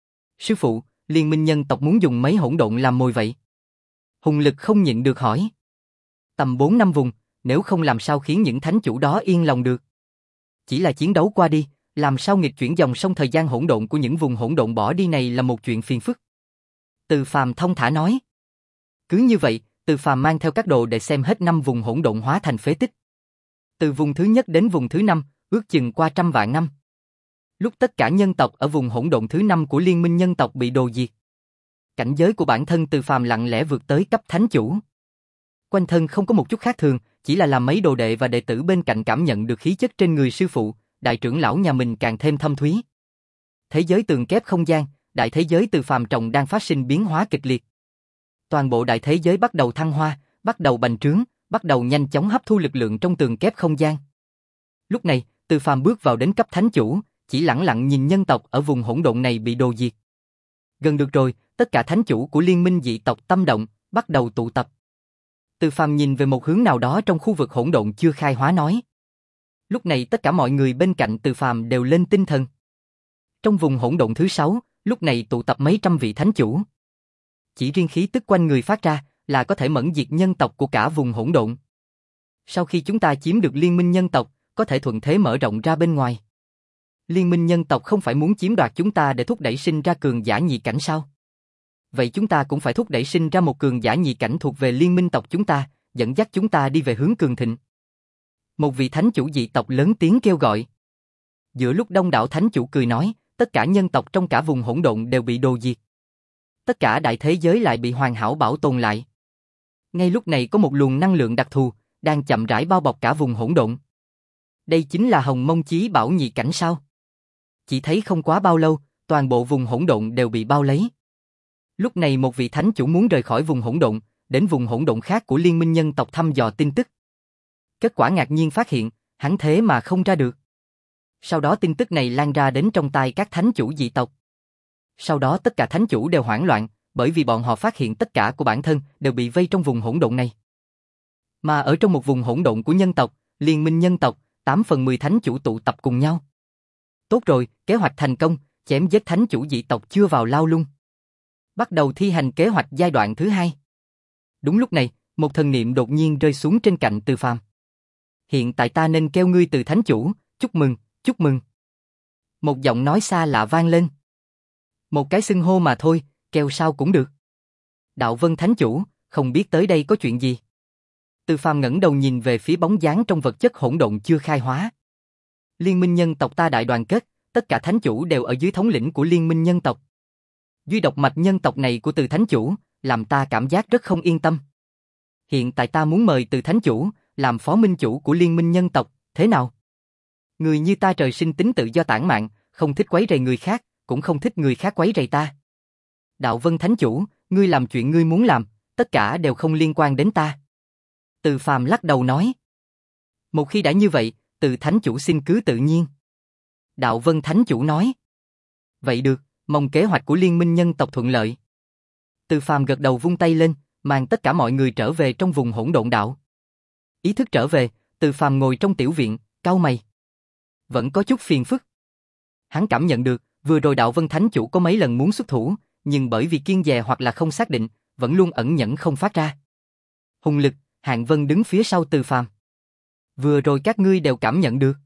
Speaker 1: Sư phụ, liên minh nhân tộc muốn dùng mấy hỗn độn làm mồi vậy? Hùng lực không nhịn được hỏi. Tầm bốn năm vùng, nếu không làm sao khiến những thánh chủ đó yên lòng được. Chỉ là chiến đấu qua đi, làm sao nghịch chuyển dòng sông thời gian hỗn độn của những vùng hỗn độn bỏ đi này là một chuyện phiền phức. Từ Phàm thông thả nói. Cứ như vậy, Từ Phàm mang theo các đồ để xem hết năm vùng hỗn độn hóa thành phế tích. Từ vùng thứ nhất đến vùng thứ năm, ước chừng qua trăm vạn năm. Lúc tất cả nhân tộc ở vùng hỗn độn thứ năm của liên minh nhân tộc bị đồ diệt. Cảnh giới của bản thân Từ Phàm lặng lẽ vượt tới cấp thánh chủ. Quanh thân không có một chút khác thường, chỉ là làm mấy đồ đệ và đệ tử bên cạnh cảm nhận được khí chất trên người sư phụ, đại trưởng lão nhà mình càng thêm thâm thúy. Thế giới tường kép không gian, đại thế giới Từ Phàm trồng đang phát sinh biến hóa kịch liệt. Toàn bộ đại thế giới bắt đầu thăng hoa, bắt đầu bành trướng, bắt đầu nhanh chóng hấp thu lực lượng trong tường kép không gian. Lúc này, Từ Phàm bước vào đến cấp thánh chủ, chỉ lẳng lặng nhìn nhân tộc ở vùng hỗn độn này bị đồ diệt. Gần được rồi, tất cả thánh chủ của liên minh dị tộc tâm động, bắt đầu tụ tập. Từ Phàm nhìn về một hướng nào đó trong khu vực hỗn độn chưa khai hóa nói. Lúc này tất cả mọi người bên cạnh Từ Phàm đều lên tinh thần. Trong vùng hỗn độn thứ sáu, lúc này tụ tập mấy trăm vị thánh chủ. Chỉ riêng khí tức quanh người phát ra là có thể mẫn diệt nhân tộc của cả vùng hỗn độn. Sau khi chúng ta chiếm được liên minh nhân tộc, có thể thuận thế mở rộng ra bên ngoài. Liên minh nhân tộc không phải muốn chiếm đoạt chúng ta để thúc đẩy sinh ra cường giả nhị cảnh sao? Vậy chúng ta cũng phải thúc đẩy sinh ra một cường giả nhị cảnh thuộc về liên minh tộc chúng ta, dẫn dắt chúng ta đi về hướng cường thịnh. Một vị thánh chủ dị tộc lớn tiếng kêu gọi. Giữa lúc đông đảo thánh chủ cười nói, tất cả nhân tộc trong cả vùng hỗn độn đều bị đồ diệt. Tất cả đại thế giới lại bị hoàn hảo bảo tồn lại. Ngay lúc này có một luồng năng lượng đặc thù, đang chậm rãi bao bọc cả vùng hỗn độn. Đây chính là Hồng Mông Chí Bảo nhị cảnh sao? Chỉ thấy không quá bao lâu, toàn bộ vùng hỗn độn đều bị bao lấy. Lúc này một vị thánh chủ muốn rời khỏi vùng hỗn độn, đến vùng hỗn độn khác của Liên minh nhân tộc thăm dò tin tức. Kết quả ngạc nhiên phát hiện, hắn thế mà không ra được. Sau đó tin tức này lan ra đến trong tai các thánh chủ dị tộc. Sau đó tất cả thánh chủ đều hoảng loạn, bởi vì bọn họ phát hiện tất cả của bản thân đều bị vây trong vùng hỗn độn này. Mà ở trong một vùng hỗn độn của nhân tộc, Liên minh nhân tộc, tám phần mười thánh chủ tụ tập cùng nhau. Tốt rồi, kế hoạch thành công, chém giết thánh chủ dị tộc chưa vào lao lung. Bắt đầu thi hành kế hoạch giai đoạn thứ hai. Đúng lúc này, một thần niệm đột nhiên rơi xuống trên cạnh Từ Phàm. Hiện tại ta nên kêu ngươi Từ thánh chủ, chúc mừng, chúc mừng. Một giọng nói xa lạ vang lên. Một cái xưng hô mà thôi, kêu sao cũng được. Đạo Vân thánh chủ, không biết tới đây có chuyện gì. Từ Phàm ngẩng đầu nhìn về phía bóng dáng trong vật chất hỗn độn chưa khai hóa. Liên minh nhân tộc ta đại đoàn kết, tất cả thánh chủ đều ở dưới thống lĩnh của liên minh nhân tộc. Duy độc mạch nhân tộc này của Từ thánh chủ, làm ta cảm giác rất không yên tâm. Hiện tại ta muốn mời Từ thánh chủ, làm phó minh chủ của liên minh nhân tộc, thế nào? Người như ta trời sinh tính tự do tản mạn, không thích quấy rầy người khác, cũng không thích người khác quấy rầy ta. Đạo Vân thánh chủ, ngươi làm chuyện ngươi muốn làm, tất cả đều không liên quan đến ta. Từ Phàm lắc đầu nói. Một khi đã như vậy, Từ thánh chủ xin cứ tự nhiên. Đạo Vân thánh chủ nói. Vậy được, mong kế hoạch của liên minh nhân tộc thuận lợi. Từ Phàm gật đầu vung tay lên, mang tất cả mọi người trở về trong vùng hỗn độn đạo. Ý thức trở về, Từ Phàm ngồi trong tiểu viện, cau mày. Vẫn có chút phiền phức. Hắn cảm nhận được, vừa rồi Đạo Vân thánh chủ có mấy lần muốn xuất thủ, nhưng bởi vì kiêng dè hoặc là không xác định, vẫn luôn ẩn nhẫn không phát ra. Hùng Lực, Hạng Vân đứng phía sau Từ Phàm. Vừa rồi các ngươi đều cảm nhận được.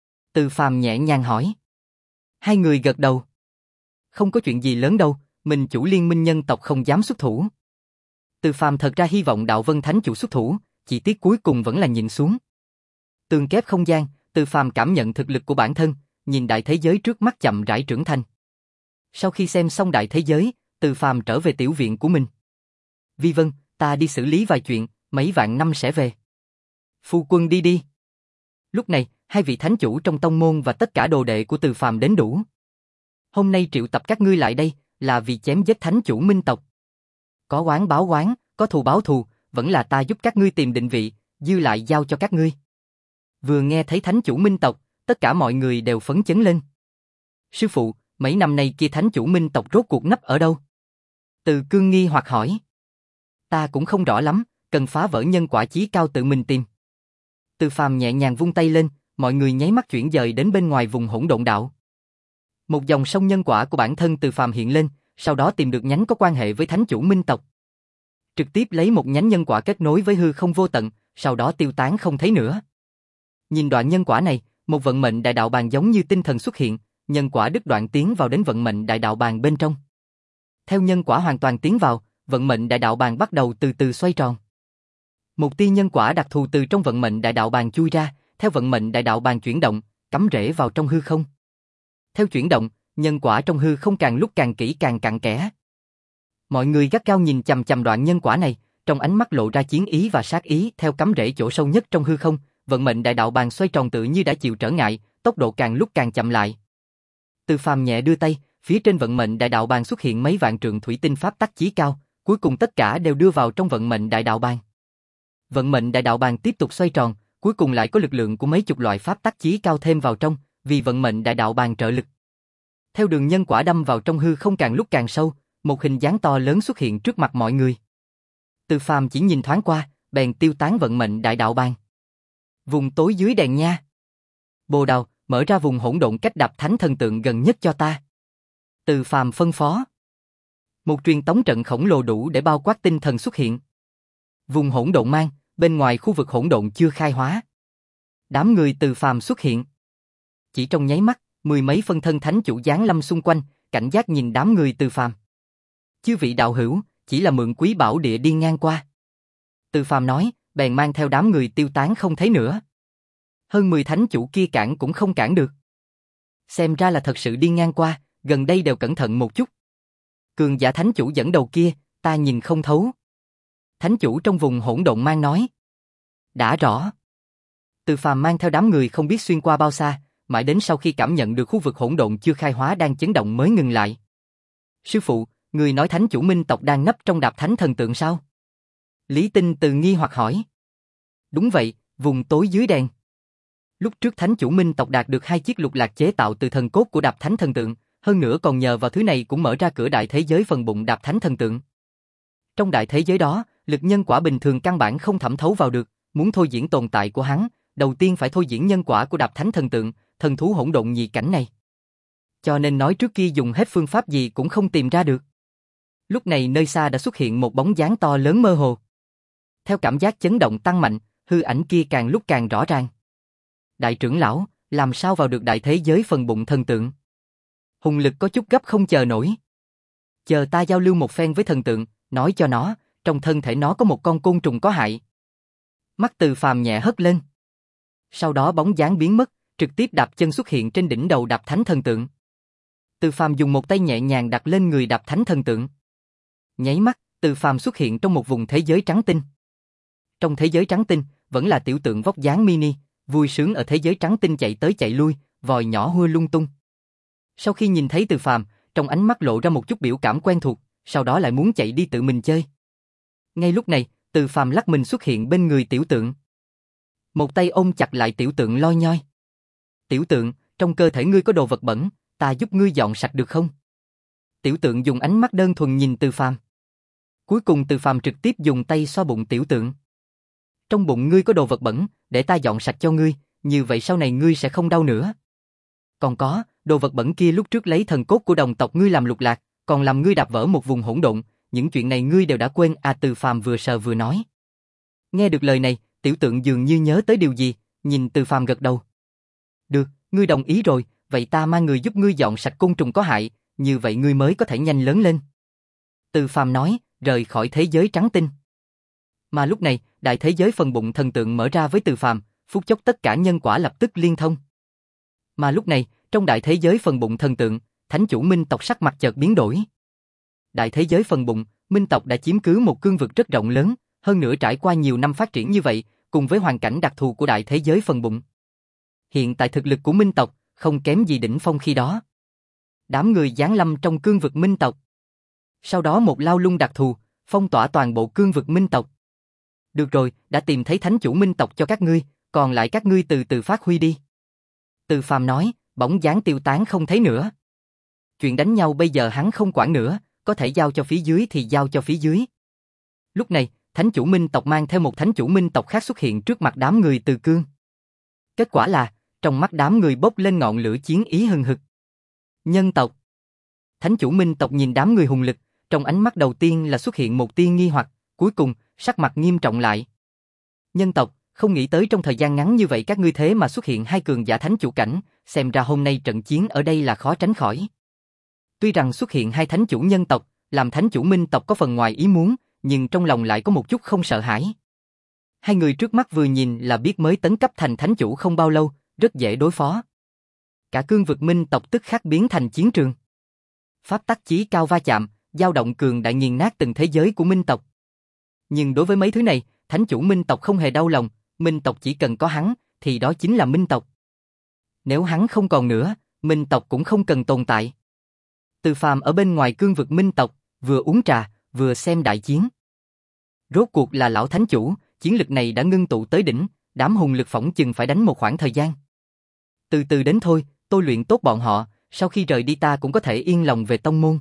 Speaker 1: Từ Phàm nhẹ nhàng hỏi. Hai người gật đầu. Không có chuyện gì lớn đâu, mình chủ liên minh nhân tộc không dám xuất thủ. Từ Phàm thật ra hy vọng Đạo Vân thánh chủ xuất thủ, chỉ tiếc cuối cùng vẫn là nhìn xuống. Tường kép không gian, Từ Phàm cảm nhận thực lực của bản thân, nhìn đại thế giới trước mắt chậm rãi trưởng thành. Sau khi xem xong đại thế giới, Từ Phàm trở về tiểu viện của mình. Vi Vân, ta đi xử lý vài chuyện, mấy vạn năm sẽ về. Phu quân đi đi. Lúc này, hai vị thánh chủ trong tông môn và tất cả đồ đệ của Từ Phàm đến đủ. Hôm nay triệu tập các ngươi lại đây, là vì chém giết thánh chủ minh tộc. Có oán báo oán, có thù báo thù, vẫn là ta giúp các ngươi tìm định vị, dư lại giao cho các ngươi. Vừa nghe thấy thánh chủ minh tộc, tất cả mọi người đều phấn chấn lên. Sư phụ, mấy năm nay kia thánh chủ minh tộc rốt cuộc nấp ở đâu? Từ Cương nghi hoặc hỏi. Ta cũng không rõ lắm, cần phá vỡ nhân quả chí cao tự mình tìm. Từ Phàm nhẹ nhàng vung tay lên, mọi người nháy mắt chuyển dời đến bên ngoài vùng hỗn độn đạo. Một dòng sông nhân quả của bản thân Từ Phàm hiện lên, sau đó tìm được nhánh có quan hệ với thánh chủ minh tộc. Trực tiếp lấy một nhánh nhân quả kết nối với hư không vô tận, sau đó tiêu tán không thấy nữa. Nhìn đoạn nhân quả này, một vận mệnh đại đạo bàn giống như tinh thần xuất hiện, nhân quả đứt đoạn tiến vào đến vận mệnh đại đạo bàn bên trong. Theo nhân quả hoàn toàn tiến vào, vận mệnh đại đạo bàn bắt đầu từ từ xoay tròn. Một tia nhân quả đặc thù từ trong vận mệnh đại đạo bàn chui ra, theo vận mệnh đại đạo bàn chuyển động, cắm rễ vào trong hư không. Theo chuyển động, nhân quả trong hư không càng lúc càng kỹ càng cặn kẽ. Mọi người gắt gao nhìn chằm chằm đoạn nhân quả này, trong ánh mắt lộ ra chiến ý và sát ý. Theo cắm rễ chỗ sâu nhất trong hư không, vận mệnh đại đạo bàn xoay tròn tự như đã chịu trở ngại, tốc độ càng lúc càng chậm lại. Từ Phàm nhẹ đưa tay, phía trên vận mệnh đại đạo bàn xuất hiện mấy vạn trượng thủy tinh pháp tắc chí cao, cuối cùng tất cả đều đưa vào trong vận mệnh đại đạo bàn. Vận mệnh đại đạo bàn tiếp tục xoay tròn, cuối cùng lại có lực lượng của mấy chục loại pháp tắc chí cao thêm vào trong, vì vận mệnh đại đạo bàn trợ lực. Theo đường nhân quả đâm vào trong hư không càng lúc càng sâu, một hình dáng to lớn xuất hiện trước mặt mọi người. Từ Phàm chỉ nhìn thoáng qua, bèn tiêu tán vận mệnh đại đạo bàn. Vùng tối dưới đèn nha. Bồ Đào, mở ra vùng hỗn độn cách đạp thánh thần tượng gần nhất cho ta. Từ Phàm phân phó. Một truyền tống trận khổng lồ đủ để bao quát tinh thần xuất hiện. Vùng hỗn độn mang, bên ngoài khu vực hỗn độn chưa khai hóa. Đám người Từ Phàm xuất hiện. Chỉ trong nháy mắt, mười mấy phân thân thánh chủ giáng lâm xung quanh, cảnh giác nhìn đám người Từ Phàm. Chư vị đạo hữu, chỉ là mượn quý bảo địa đi ngang qua. Từ Phàm nói, bèn mang theo đám người tiêu tán không thấy nữa. Hơn mười thánh chủ kia cản cũng không cản được. Xem ra là thật sự đi ngang qua, gần đây đều cẩn thận một chút. Cường giả thánh chủ dẫn đầu kia, ta nhìn không thấu. Thánh chủ trong vùng hỗn độn mang nói. Đã rõ. Từ Phàm mang theo đám người không biết xuyên qua bao xa, mãi đến sau khi cảm nhận được khu vực hỗn độn chưa khai hóa đang chấn động mới ngừng lại. Sư phụ, người nói thánh chủ minh tộc đang nấp trong đạp thánh thần tượng sao? Lý Tinh Từ nghi hoặc hỏi. Đúng vậy, vùng tối dưới đèn. Lúc trước thánh chủ minh tộc đạt được hai chiếc lục lạc chế tạo từ thần cốt của đạp thánh thần tượng, hơn nữa còn nhờ vào thứ này cũng mở ra cửa đại thế giới phần bụng đạp thánh thần tượng. Trong đại thế giới đó, lực nhân quả bình thường căn bản không thẩm thấu vào được, muốn thôi diễn tồn tại của hắn, đầu tiên phải thôi diễn nhân quả của đạp thánh thần tượng, thần thú hỗn độn nhị cảnh này. Cho nên nói trước kia dùng hết phương pháp gì cũng không tìm ra được. Lúc này nơi xa đã xuất hiện một bóng dáng to lớn mơ hồ. Theo cảm giác chấn động tăng mạnh, hư ảnh kia càng lúc càng rõ ràng. Đại trưởng lão, làm sao vào được đại thế giới phần bụng thần tượng? Hùng Lực có chút gấp không chờ nổi. Chờ ta giao lưu một phen với thần tượng, nói cho nó, trong thân thể nó có một con côn trùng có hại. Mắt Từ Phàm nhẹ hất lên. Sau đó bóng dáng biến mất, trực tiếp đạp chân xuất hiện trên đỉnh đầu đạp thánh thần tượng. Từ Phàm dùng một tay nhẹ nhàng đặt lên người đạp thánh thần tượng. Nháy mắt, Từ Phàm xuất hiện trong một vùng thế giới trắng tinh. Trong thế giới trắng tinh, vẫn là tiểu tượng vóc dáng mini, vui sướng ở thế giới trắng tinh chạy tới chạy lui, vòi nhỏ hua lung tung. Sau khi nhìn thấy Từ Phàm, trong ánh mắt lộ ra một chút biểu cảm quen thuộc, sau đó lại muốn chạy đi tự mình chơi. Ngay lúc này, Từ Phàm lắc mình xuất hiện bên người tiểu tượng. Một tay ôm chặt lại tiểu tượng loi nhoi. Tiểu tượng, trong cơ thể ngươi có đồ vật bẩn, ta giúp ngươi dọn sạch được không? Tiểu tượng dùng ánh mắt đơn thuần nhìn Từ Phàm. Cuối cùng Từ Phàm trực tiếp dùng tay xoa bụng tiểu tượng. Trong bụng ngươi có đồ vật bẩn, để ta dọn sạch cho ngươi, như vậy sau này ngươi sẽ không đau nữa. Còn có, đồ vật bẩn kia lúc trước lấy thần cốt của đồng tộc ngươi làm lục lạc, còn làm ngươi đạp vỡ một vùng hỗn độn, những chuyện này ngươi đều đã quên à? Từ Phàm vừa sờ vừa nói. Nghe được lời này, tiểu tượng dường như nhớ tới điều gì, nhìn Từ Phàm gật đầu. Được, ngươi đồng ý rồi, vậy ta mang người giúp ngươi dọn sạch côn trùng có hại, như vậy ngươi mới có thể nhanh lớn lên. Từ Phàm nói, rời khỏi thế giới trắng tinh. Mà lúc này, đại thế giới phần bụng thần tượng mở ra với Từ Phàm, phút chốc tất cả nhân quả lập tức liên thông. Mà lúc này, trong đại thế giới phần bụng thần tượng, thánh chủ minh tộc sắc mặt chợt biến đổi. Đại thế giới phần bụng, minh tộc đã chiếm cứ một cương vực rất rộng lớn, hơn nữa trải qua nhiều năm phát triển như vậy, cùng với hoàn cảnh đặc thù của đại thế giới phần bụng. Hiện tại thực lực của minh tộc không kém gì đỉnh phong khi đó. Đám người giáng lâm trong cương vực minh tộc. Sau đó một lao lung đặc thù, phong tỏa toàn bộ cương vực minh tộc. Được rồi, đã tìm thấy thánh chủ minh tộc cho các ngươi, còn lại các ngươi từ từ phát huy đi. Từ Phàm nói, bóng dáng tiêu tán không thấy nữa. Chuyện đánh nhau bây giờ hắn không quản nữa, có thể giao cho phía dưới thì giao cho phía dưới. Lúc này, thánh chủ minh tộc mang theo một thánh chủ minh tộc khác xuất hiện trước mặt đám người Từ Cương. Kết quả là, trong mắt đám người bốc lên ngọn lửa chiến ý hừng hực. Nhân tộc. Thánh chủ minh tộc nhìn đám người hùng lực, trong ánh mắt đầu tiên là xuất hiện một tia nghi hoặc, cuối cùng, sắc mặt nghiêm trọng lại. Nhân tộc, không nghĩ tới trong thời gian ngắn như vậy các ngươi thế mà xuất hiện hai cường giả thánh chủ cảnh, xem ra hôm nay trận chiến ở đây là khó tránh khỏi. Tuy rằng xuất hiện hai thánh chủ nhân tộc, làm thánh chủ minh tộc có phần ngoài ý muốn, nhưng trong lòng lại có một chút không sợ hãi. Hai người trước mắt vừa nhìn là biết mới tấn cấp thành thánh chủ không bao lâu, rất dễ đối phó. Cả cương vực minh tộc tức khắc biến thành chiến trường. Pháp tắc chí cao va chạm, dao động cường đại nghiền nát từng thế giới của minh tộc. Nhưng đối với mấy thứ này, thánh chủ minh tộc không hề đau lòng, minh tộc chỉ cần có hắn, thì đó chính là minh tộc. Nếu hắn không còn nữa, minh tộc cũng không cần tồn tại. Từ Phàm ở bên ngoài cương vực minh tộc, vừa uống trà, vừa xem đại chiến. Rốt cuộc là lão thánh chủ, chiến lực này đã ngưng tụ tới đỉnh, đám hùng lực phỏng chừng phải đánh một khoảng thời gian. Từ từ đến thôi, tôi luyện tốt bọn họ, sau khi rời đi ta cũng có thể yên lòng về tông môn.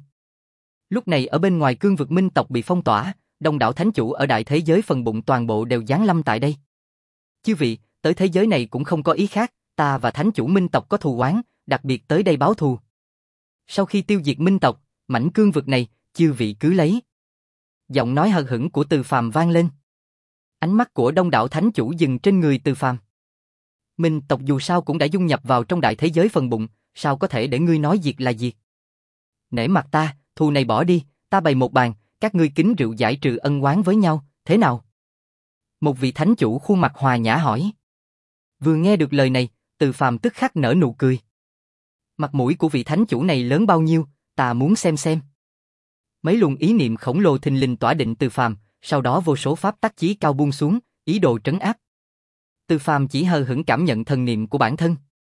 Speaker 1: Lúc này ở bên ngoài cương vực minh tộc bị phong tỏa, đông đảo thánh chủ ở đại thế giới phần bụng toàn bộ đều giáng lâm tại đây. Chư vị, tới thế giới này cũng không có ý khác, ta và thánh chủ minh tộc có thù oán, đặc biệt tới đây báo thù. Sau khi tiêu diệt minh tộc, mảnh cương vực này, chư vị cứ lấy. Giọng nói hờ hững của Từ Phàm vang lên. Ánh mắt của đông đảo thánh chủ dừng trên người Từ Phàm. Minh tộc dù sao cũng đã dung nhập vào trong đại thế giới phần bụng, sao có thể để ngươi nói diệt là diệt? Nể mặt ta, thù này bỏ đi, ta bày một bàn, các ngươi kính rượu giải trừ ân oán với nhau, thế nào? Một vị thánh chủ khuôn mặt hòa nhã hỏi. Vừa nghe được lời này, Từ Phàm tức khắc nở nụ cười. Mặt mũi của vị thánh chủ này lớn bao nhiêu, ta muốn xem xem. Mấy luồng ý niệm khổng lồ thình lình tỏa định Từ Phàm, sau đó vô số pháp tắc chí cao buông xuống, ý đồ trấn áp. Từ Phàm chỉ hờ hững cảm nhận thần niệm của bản thân.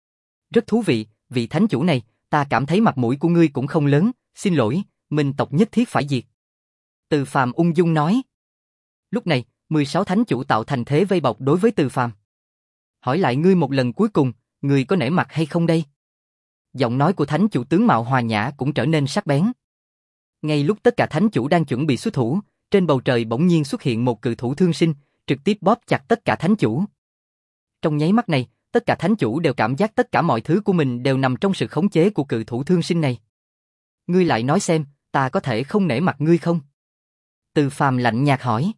Speaker 1: Rất thú vị, vị thánh chủ này, ta cảm thấy mặt mũi của ngươi cũng không lớn, xin lỗi, minh tộc nhất thiết phải diệt. Từ Phàm ung dung nói. Lúc này, mười sáu thánh chủ tạo thành thế vây bọc đối với Từ Phàm. Hỏi lại ngươi một lần cuối cùng, ngươi có nể mặt hay không đây? Giọng nói của thánh chủ tướng mạo hòa nhã cũng trở nên sắc bén. Ngay lúc tất cả thánh chủ đang chuẩn bị xuất thủ, trên bầu trời bỗng nhiên xuất hiện một cự thủ thương sinh, trực tiếp bóp chặt tất cả thánh chủ. Trong nháy mắt này, tất cả thánh chủ đều cảm giác tất cả mọi thứ của mình đều nằm trong sự khống chế của cự thủ thương sinh này. Ngươi lại nói xem, ta có thể không nể mặt ngươi không? Từ Phàm lạnh nhạt hỏi.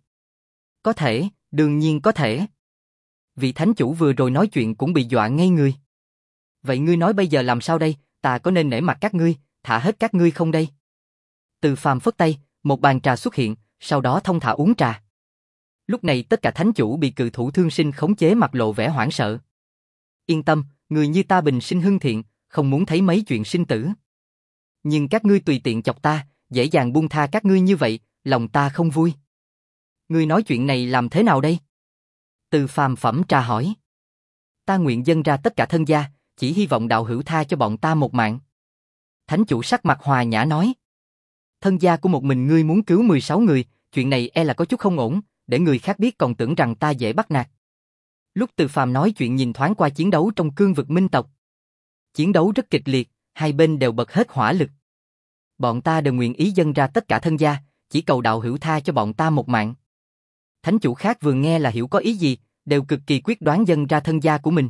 Speaker 1: Có thể, đương nhiên có thể. Vị thánh chủ vừa rồi nói chuyện cũng bị dọa ngây người. Vậy ngươi nói bây giờ làm sao đây, ta có nên nể mặt các ngươi, thả hết các ngươi không đây? Từ Phàm phất tay, một bàn trà xuất hiện, sau đó thông thả uống trà. Lúc này tất cả thánh chủ bị cự thủ thương sinh khống chế mặt lộ vẻ hoảng sợ. Yên tâm, người như ta bình sinh hưng thiện, không muốn thấy mấy chuyện sinh tử. Nhưng các ngươi tùy tiện chọc ta, dễ dàng buông tha các ngươi như vậy, lòng ta không vui. Ngươi nói chuyện này làm thế nào đây? Từ Phàm phẩm trà hỏi. Ta nguyện dâng ra tất cả thân gia, chỉ hy vọng đạo hữu tha cho bọn ta một mạng. Thánh chủ sắc mặt hòa nhã nói. Thân gia của một mình ngươi muốn cứu mười sáu người, chuyện này e là có chút không ổn, để người khác biết còn tưởng rằng ta dễ bắt nạt. Lúc Từ Phàm nói chuyện nhìn thoáng qua chiến đấu trong cương vực minh tộc. Chiến đấu rất kịch liệt, hai bên đều bật hết hỏa lực. Bọn ta đều nguyện ý dâng ra tất cả thân gia, chỉ cầu đạo hữu tha cho bọn ta một mạng. Thánh chủ khác vừa nghe là hiểu có ý gì, đều cực kỳ quyết đoán dâng ra thân gia của mình.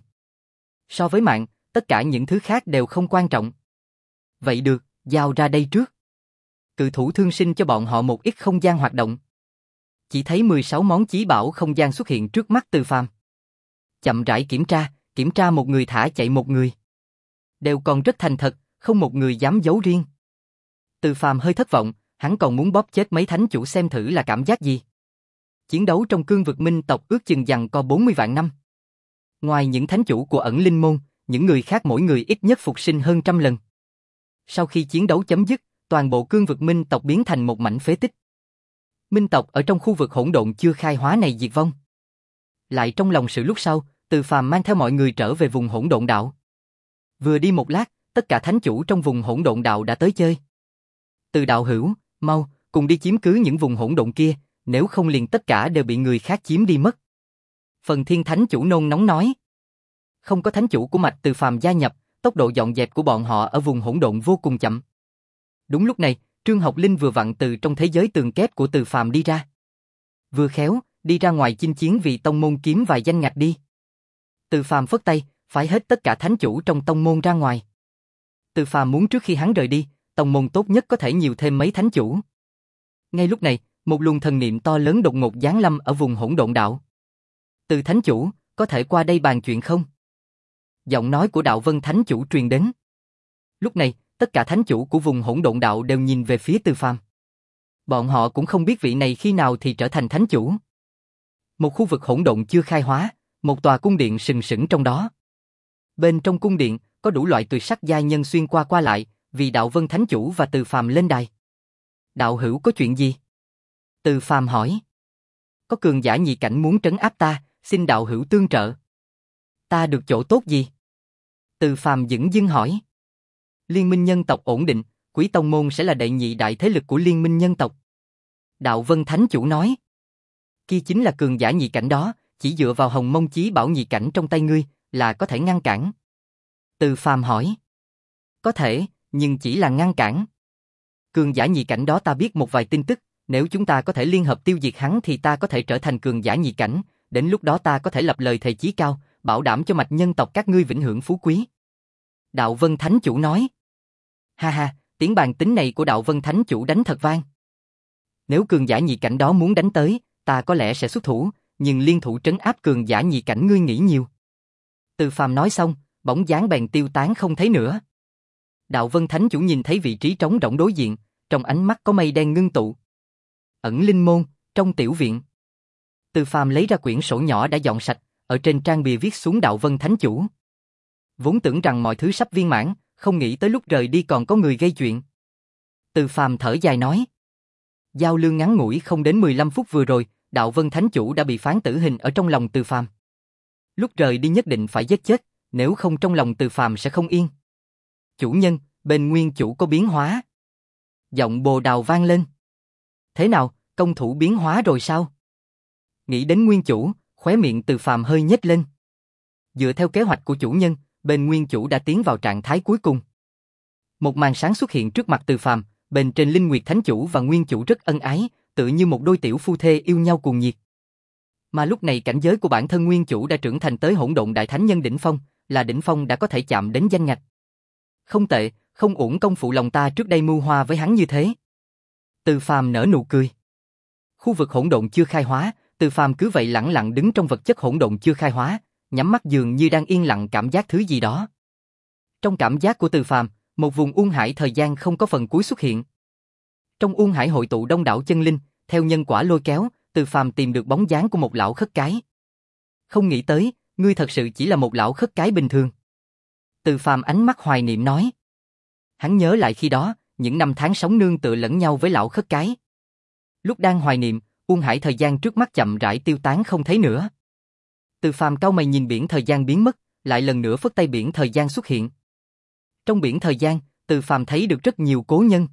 Speaker 1: So với mạng, tất cả những thứ khác đều không quan trọng. Vậy được, giao ra đây trước. Cự thủ thương sinh cho bọn họ một ít không gian hoạt động. Chỉ thấy mười sáu món chí bảo không gian xuất hiện trước mắt Từ Phàm. Chậm rãi kiểm tra, kiểm tra một người thả chạy một người. Đều còn rất thành thật, không một người dám giấu riêng. Từ Phàm hơi thất vọng, hắn còn muốn bóp chết mấy thánh chủ xem thử là cảm giác gì. Chiến đấu trong cương vực minh tộc ước chừng dằng co bốn mươi vạn năm. Ngoài những thánh chủ của ẩn linh môn, những người khác mỗi người ít nhất phục sinh hơn trăm lần. Sau khi chiến đấu chấm dứt, toàn bộ cương vực minh tộc biến thành một mảnh phế tích. Minh tộc ở trong khu vực hỗn độn chưa khai hóa này diệt vong. Lại trong lòng sự lúc sau, Từ Phàm mang theo mọi người trở về vùng hỗn độn đạo. Vừa đi một lát, tất cả thánh chủ trong vùng hỗn độn đạo đã tới chơi. Từ đạo hữu, mau, cùng đi chiếm cứ những vùng hỗn độn kia, nếu không liền tất cả đều bị người khác chiếm đi mất. Phần Thiên thánh chủ nôn nóng nói. Không có thánh chủ của mạch Từ Phàm gia nhập, tốc độ dọn dẹp của bọn họ ở vùng hỗn độn vô cùng chậm. Đúng lúc này, Trương Học Linh vừa vặn từ trong thế giới tường kép của Từ Phàm đi ra. Vừa khéo, đi ra ngoài chinh chiến vì tông môn kiếm vài danh ngạch đi. Từ Phàm phất tay, phái hết tất cả thánh chủ trong tông môn ra ngoài. Từ Phàm muốn trước khi hắn rời đi, tông môn tốt nhất có thể nhiều thêm mấy thánh chủ. Ngay lúc này, một luồng thần niệm to lớn đột ngột giáng lâm ở vùng hỗn độn đạo. Từ thánh chủ, có thể qua đây bàn chuyện không? Giọng nói của Đạo Vân thánh chủ truyền đến. Lúc này, tất cả thánh chủ của vùng hỗn độn đạo đều nhìn về phía Từ Phàm. Bọn họ cũng không biết vị này khi nào thì trở thành thánh chủ. Một khu vực hỗn độn chưa khai hóa, một tòa cung điện sừng sững trong đó. Bên trong cung điện, có đủ loại tuyệt sắc giai nhân xuyên qua qua lại, vì Đạo Vân thánh chủ và Từ Phàm lên đài. Đạo hữu có chuyện gì? Từ Phàm hỏi. Có cường giả nhị cảnh muốn trấn áp ta, xin đạo hữu tương trợ. Ta được chỗ tốt gì? Từ Phàm dửng dưng hỏi. Liên minh nhân tộc ổn định, Quý tông môn sẽ là đệ nhị đại thế lực của liên minh nhân tộc. Đạo Vân thánh chủ nói. Kia chính là cường giả nhị cảnh đó, chỉ dựa vào hồng mông chí bảo nhị cảnh trong tay ngươi, là có thể ngăn cản. Từ Phàm hỏi. Có thể, nhưng chỉ là ngăn cản. Cường giả nhị cảnh đó ta biết một vài tin tức, nếu chúng ta có thể liên hợp tiêu diệt hắn thì ta có thể trở thành cường giả nhị cảnh, đến lúc đó ta có thể lập lời thề chí cao, bảo đảm cho mạch nhân tộc các ngươi vĩnh hưởng phú quý. Đạo Vân thánh chủ nói. Ha ha, tiếng bàn tính này của Đạo Vân thánh chủ đánh thật vang. Nếu cường giả nhị cảnh đó muốn đánh tới, ta có lẽ sẽ xuất thủ, nhưng liên thủ trấn áp cường giả nhị cảnh ngươi nghĩ nhiều. Từ Phàm nói xong, bóng dáng bèn tiêu tán không thấy nữa. Đạo Vân thánh chủ nhìn thấy vị trí trống rỗng đối diện, trong ánh mắt có mây đen ngưng tụ. Ẩn linh môn, trong tiểu viện. Từ Phàm lấy ra quyển sổ nhỏ đã dọn sạch, ở trên trang bìa viết xuống Đạo Vân thánh chủ. Vốn tưởng rằng mọi thứ sắp viên mãn, không nghĩ tới lúc rời đi còn có người gây chuyện. Từ Phàm thở dài nói. Giao lưu ngắn ngủi không đến mười lăm phút vừa rồi, Đạo Vân Thánh Chủ đã bị phán tử hình ở trong lòng Từ Phàm. Lúc rời đi nhất định phải giết chết, nếu không trong lòng Từ Phàm sẽ không yên. Chủ nhân, bên nguyên chủ có biến hóa. Giọng Bồ Đào vang lên. Thế nào, công thủ biến hóa rồi sao? Nghĩ đến nguyên chủ, khóe miệng Từ Phàm hơi nhếch lên. Dựa theo kế hoạch của chủ nhân, bên nguyên chủ đã tiến vào trạng thái cuối cùng. Một màn sáng xuất hiện trước mặt Từ Phàm, bên trên Linh Nguyệt Thánh Chủ và nguyên chủ rất ân ái, tự như một đôi tiểu phu thê yêu nhau cuồng nhiệt. Mà lúc này cảnh giới của bản thân nguyên chủ đã trưởng thành tới hỗn độn đại thánh nhân đỉnh phong, là đỉnh phong đã có thể chạm đến danh ngạch. Không tệ, không uổng công phụ lòng ta trước đây mưu hoa với hắn như thế. Từ Phàm nở nụ cười. Khu vực hỗn độn chưa khai hóa, Từ Phàm cứ vậy lẳng lặng đứng trong vật chất hỗn độn chưa khai hóa, nhắm mắt dường như đang yên lặng cảm giác thứ gì đó. Trong cảm giác của Từ Phàm, một vùng uôn hải thời gian không có phần cuối xuất hiện. Trong uôn hải hội tụ đông đảo chân linh, theo nhân quả lôi kéo, Từ Phàm tìm được bóng dáng của một lão khất cái. Không nghĩ tới, ngươi thật sự chỉ là một lão khất cái bình thường. Từ Phàm ánh mắt hoài niệm nói. Hắn nhớ lại khi đó, những năm tháng sống nương tựa lẫn nhau với lão khất cái. Lúc đang hoài niệm, uôn hải thời gian trước mắt chậm rãi tiêu tán không thấy nữa. Từ Phàm cau mày nhìn biển thời gian biến mất, lại lần nữa phất tay biển thời gian xuất hiện. Trong biển thời gian, Từ Phàm thấy được rất nhiều cố nhân.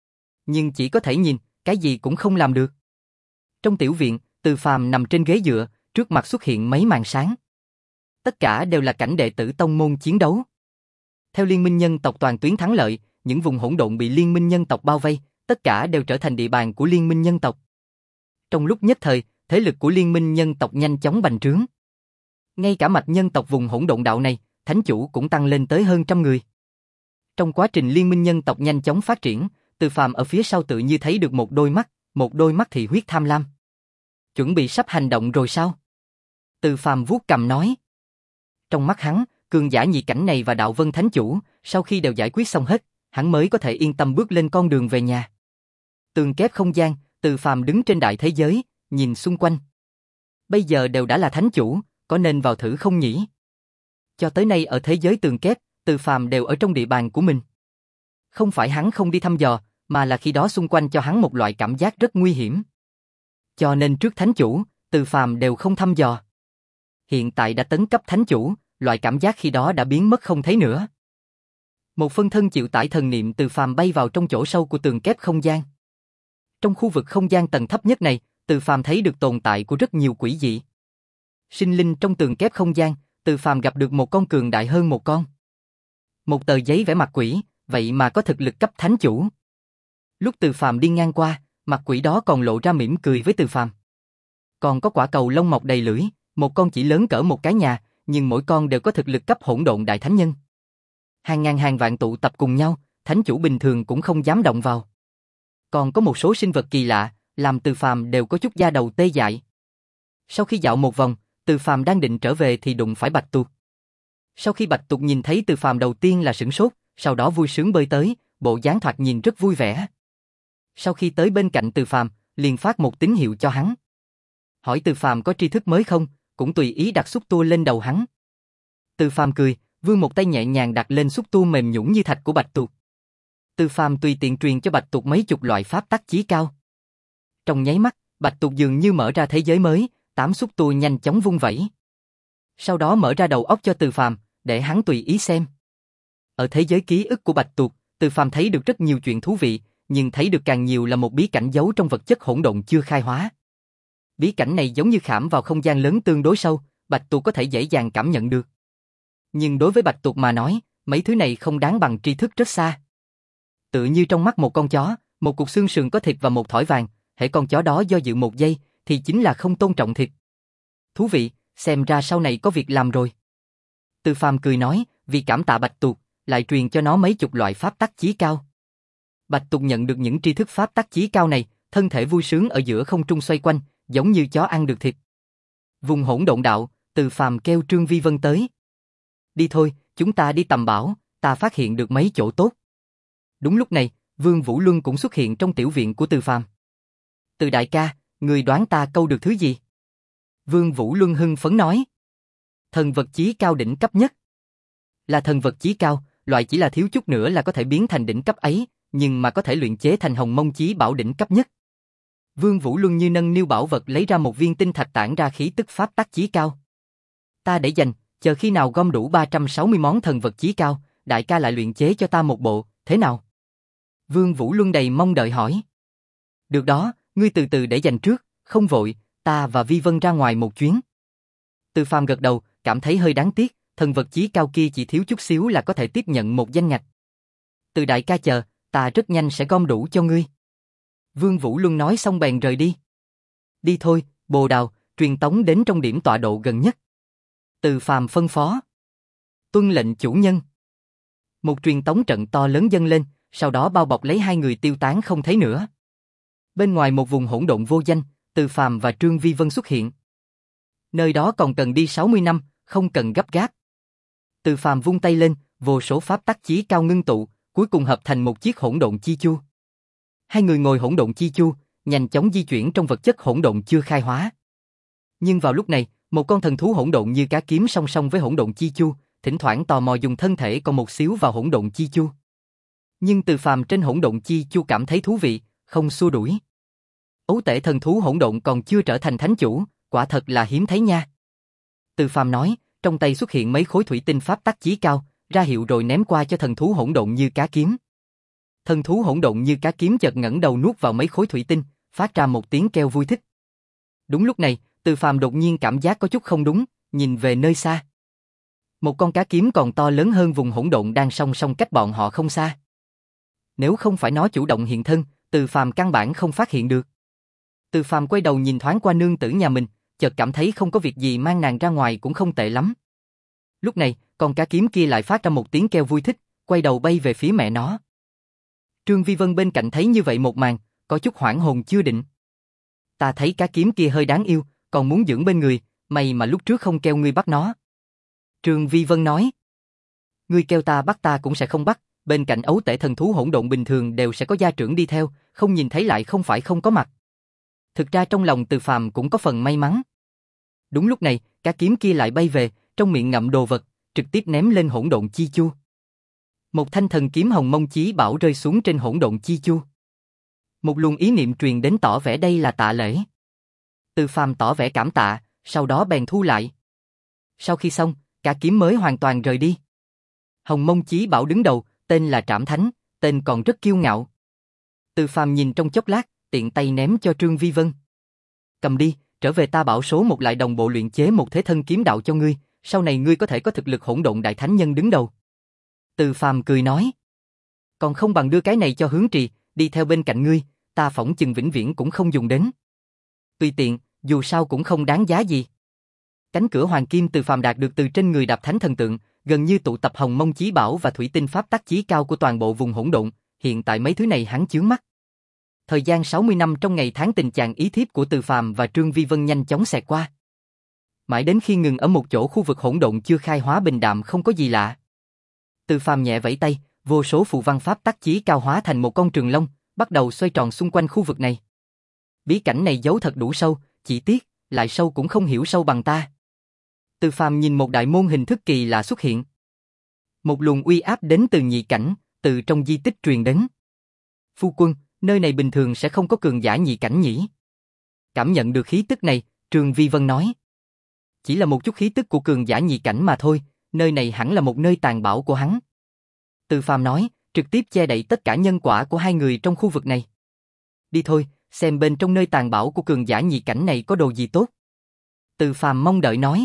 Speaker 1: Nhưng chỉ có thể nhìn, cái gì cũng không làm được. Trong tiểu viện, Từ Phàm nằm trên ghế dựa, trước mặt xuất hiện mấy màn sáng. Tất cả đều là cảnh đệ tử tông môn chiến đấu. Theo liên minh nhân tộc toàn tuyến thắng lợi, những vùng hỗn độn bị liên minh nhân tộc bao vây, tất cả đều trở thành địa bàn của liên minh nhân tộc. Trong lúc nhất thời, thế lực của liên minh nhân tộc nhanh chóng bành trướng. Ngay cả mạch nhân tộc vùng hỗn độn đạo này, thánh chủ cũng tăng lên tới hơn trăm người. Trong quá trình liên minh nhân tộc nhanh chóng phát triển, Từ Phàm ở phía sau tự như thấy được một đôi mắt, một đôi mắt thị huyết tham lam. Chuẩn bị sắp hành động rồi sao? Từ Phàm vuốt cằm nói. Trong mắt hắn, cường giả nhị cảnh này và Đạo Vân Thánh Chủ, sau khi đều giải quyết xong hết, hắn mới có thể yên tâm bước lên con đường về nhà. Tường kép không gian, Từ Phàm đứng trên đại thế giới, nhìn xung quanh. Bây giờ đều đã là thánh chủ, có nên vào thử không nhỉ? Cho tới nay ở thế giới tường kép, Từ Phàm đều ở trong địa bàn của mình. Không phải hắn không đi thăm dò, mà là khi đó xung quanh cho hắn một loại cảm giác rất nguy hiểm. Cho nên trước thánh chủ, Từ Phàm đều không thăm dò. Hiện tại đã tấn cấp thánh chủ, loại cảm giác khi đó đã biến mất không thấy nữa. Một phân thân chịu tải thần niệm Từ Phàm bay vào trong chỗ sâu của tường kép không gian. Trong khu vực không gian tầng thấp nhất này, Từ Phàm thấy được tồn tại của rất nhiều quỷ dị. Sinh linh trong tường kép không gian, Từ Phàm gặp được một con cường đại hơn một con. Một tờ giấy vẽ mặt quỷ, vậy mà có thực lực cấp thánh chủ. Lúc Từ Phàm đi ngang qua, mặt quỷ đó còn lộ ra mỉm cười với Từ Phàm. Còn có quả cầu lông mọc đầy lưỡi, một con chỉ lớn cỡ một cái nhà, nhưng mỗi con đều có thực lực cấp hỗn độn đại thánh nhân. Hàng ngàn hàng vạn tụ tập cùng nhau, thánh chủ bình thường cũng không dám động vào. Còn có một số sinh vật kỳ lạ, làm Từ Phàm đều có chút da đầu tê dại. Sau khi dạo một vòng, Từ Phàm đang định trở về thì đụng phải Bạch Tuộc. Sau khi Bạch Tuộc nhìn thấy Từ Phàm đầu tiên là sửng sốt, sau đó vui sướng bơi tới, bộ dáng thoạt nhìn rất vui vẻ. Sau khi tới bên cạnh Từ Phàm, liền phát một tín hiệu cho hắn. Hỏi Từ Phàm có tri thức mới không, cũng tùy ý đặt xúc tua lên đầu hắn. Từ Phàm cười, vươn một tay nhẹ nhàng đặt lên xúc tua mềm nhũn như thạch của Bạch Tuộc. Từ Phàm tùy tiện truyền cho Bạch Tuộc mấy chục loại pháp tắc chí cao. Trong nháy mắt, Bạch Tuộc dường như mở ra thế giới mới, tám xúc tua nhanh chóng vung vẩy. Sau đó mở ra đầu óc cho Từ Phàm, để hắn tùy ý xem. Ở thế giới ký ức của Bạch Tuộc, Từ Phàm thấy được rất nhiều chuyện thú vị, nhưng thấy được càng nhiều là một bí cảnh giấu trong vật chất hỗn độn chưa khai hóa. Bí cảnh này giống như khảm vào không gian lớn tương đối sâu, Bạch Tuộc có thể dễ dàng cảm nhận được. Nhưng đối với Bạch Tuộc mà nói, mấy thứ này không đáng bằng tri thức rất xa. Tự như trong mắt một con chó, một cục xương sườn có thịt và một thỏi vàng, hễ con chó đó do dự một giây, thì chính là không tôn trọng thịt. Thú vị, xem ra sau này có việc làm rồi. Từ Phàm cười nói, vì cảm tạ Bạch Tuộc, lại truyền cho nó mấy chục loại pháp tắc chí cao. Bạch Tuộc nhận được những tri thức pháp tắc chí cao này, thân thể vui sướng ở giữa không trung xoay quanh, giống như chó ăn được thịt. Vùng hỗn độn đạo, Từ Phàm kêu Trương Vi Vân tới. Đi thôi, chúng ta đi tầm bảo, ta phát hiện được mấy chỗ tốt. Đúng lúc này, Vương Vũ Luân cũng xuất hiện trong tiểu viện của Từ Phàm. Từ đại ca, người đoán ta câu được thứ gì? Vương Vũ Luân hưng phấn nói. Thần vật chí cao đỉnh cấp nhất. Là thần vật chí cao, loại chỉ là thiếu chút nữa là có thể biến thành đỉnh cấp ấy, nhưng mà có thể luyện chế thành hồng mông chí bảo đỉnh cấp nhất. Vương Vũ Luân như nâng niu bảo vật lấy ra một viên tinh thạch tản ra khí tức pháp tắc chí cao. Ta để dành, chờ khi nào gom đủ ba trăm sáu mươi món thần vật chí cao, đại ca lại luyện chế cho ta một bộ, thế nào? Vương Vũ Luân đầy mong đợi hỏi. Được đó, ngươi từ từ để dành trước, không vội, ta và Vi Vân ra ngoài một chuyến. Từ Phàm gật đầu, cảm thấy hơi đáng tiếc, thần vật chí cao kia chỉ thiếu chút xíu là có thể tiếp nhận một danh ngạch. Từ đại ca chờ, ta rất nhanh sẽ gom đủ cho ngươi. Vương Vũ Luân nói xong bèn rời đi. Đi thôi, Bồ Đào, truyền tống đến trong điểm tọa độ gần nhất. Từ Phàm phân phó. Tuân lệnh chủ nhân. Một truyền tống trận to lớn dâng lên, sau đó bao bọc lấy hai người tiêu tán không thấy nữa. Bên ngoài một vùng hỗn độn vô danh, Từ Phàm và Trương Vi Vân xuất hiện. Nơi đó còn cần đi sáu mươi năm, không cần gấp gáp. Từ Phàm vung tay lên, vô số pháp tắc chí cao ngưng tụ, cuối cùng hợp thành một chiếc hỗn độn chi chu. Hai người ngồi hỗn độn chi chu, nhanh chóng di chuyển trong vật chất hỗn độn chưa khai hóa. Nhưng vào lúc này, một con thần thú hỗn độn như cá kiếm song song với hỗn độn chi chu, thỉnh thoảng tò mò dùng thân thể còn một xíu vào hỗn độn chi chu. Nhưng Từ Phàm trên hỗn độn chi chu cảm thấy thú vị, không xua đuổi. Ấu tể thần thú hỗn độn còn chưa trở thành thánh chủ, quả thật là hiếm thấy nha. Từ Phàm nói, trong tay xuất hiện mấy khối thủy tinh pháp tắc chí cao, ra hiệu rồi ném qua cho thần thú hỗn độn như cá kiếm. Thần thú hỗn độn như cá kiếm chợt ngẩng đầu nuốt vào mấy khối thủy tinh, phát ra một tiếng kêu vui thích. Đúng lúc này, Từ Phàm đột nhiên cảm giác có chút không đúng, nhìn về nơi xa. Một con cá kiếm còn to lớn hơn vùng hỗn độn đang song song cách bọn họ không xa. Nếu không phải nó chủ động hiện thân, Từ Phàm căn bản không phát hiện được. Từ Phàm quay đầu nhìn thoáng qua nương tử nhà mình, chợt cảm thấy không có việc gì mang nàng ra ngoài cũng không tệ lắm. Lúc này, con cá kiếm kia lại phát ra một tiếng kêu vui thích, quay đầu bay về phía mẹ nó. Trương Vi Vân bên cạnh thấy như vậy một màn, có chút hoảng hồn chưa định. Ta thấy cá kiếm kia hơi đáng yêu, còn muốn dưỡng bên người, may mà lúc trước không kêu ngươi bắt nó. Trương Vi Vân nói. Ngươi kêu ta bắt ta cũng sẽ không bắt, bên cạnh ấu tể thần thú hỗn độn bình thường đều sẽ có gia trưởng đi theo, không nhìn thấy lại không phải không có mặt. Thực ra trong lòng Từ Phàm cũng có phần may mắn. Đúng lúc này, cá kiếm kia lại bay về, trong miệng ngậm đồ vật, trực tiếp ném lên hỗn độn chi chu. Một thanh thần kiếm hồng mông chí bảo rơi xuống trên hỗn độn chi chu. Một luồng ý niệm truyền đến tỏ vẻ đây là tạ lễ. Từ Phàm tỏ vẻ cảm tạ, sau đó bèn thu lại. Sau khi xong, cả kiếm mới hoàn toàn rời đi. Hồng mông chí bảo đứng đầu, tên là Trảm Thánh, tên còn rất kiêu ngạo. Từ Phàm nhìn trong chốc lát, tiện tay ném cho Trương Vi Vân. Cầm đi, trở về ta bảo số một lại đồng bộ luyện chế một thế thân kiếm đạo cho ngươi, sau này ngươi có thể có thực lực hỗn độn đại thánh nhân đứng đầu. Từ Phàm cười nói. Còn không bằng đưa cái này cho Hướng Trì, đi theo bên cạnh ngươi, ta phỏng chừng vĩnh viễn cũng không dùng đến. Tùy tiện, dù sao cũng không đáng giá gì. Cánh cửa hoàng kim Từ Phàm đạt được từ trên người Đạp Thánh thần tượng, gần như tụ tập hồng mông chí bảo và thủy tinh pháp tắc chí cao của toàn bộ vùng hỗn độn, hiện tại mấy thứ này hắn chướng mắt. Thời gian sáu mươi năm trong ngày tháng tình trạng ý thiếp của Từ Phàm và Trương Vi Vân nhanh chóng xẹt qua. Mãi đến khi ngừng ở một chỗ khu vực hỗn độn chưa khai hóa bình đạm không có gì lạ. Từ Phàm nhẹ vẫy tay, vô số phù văn pháp tắc chí cao hóa thành một con trường long, bắt đầu xoay tròn xung quanh khu vực này. Bí cảnh này giấu thật đủ sâu, chỉ tiếc, lại sâu cũng không hiểu sâu bằng ta. Từ Phàm nhìn một đại môn hình thức kỳ lạ xuất hiện. Một luồng uy áp đến từ nhị cảnh, từ trong di tích truyền đến. Phu quân, nơi này bình thường sẽ không có cường giả nhị cảnh nhỉ? Cảm nhận được khí tức này, Trương Vi Vân nói. Chỉ là một chút khí tức của cường giả nhị cảnh mà thôi, nơi này hẳn là một nơi tàn bạo của hắn. Từ Phàm nói, trực tiếp che đậy tất cả nhân quả của hai người trong khu vực này. Đi thôi, xem bên trong nơi tàn bạo của cường giả nhị cảnh này có đồ gì tốt. Từ Phàm mong đợi nói.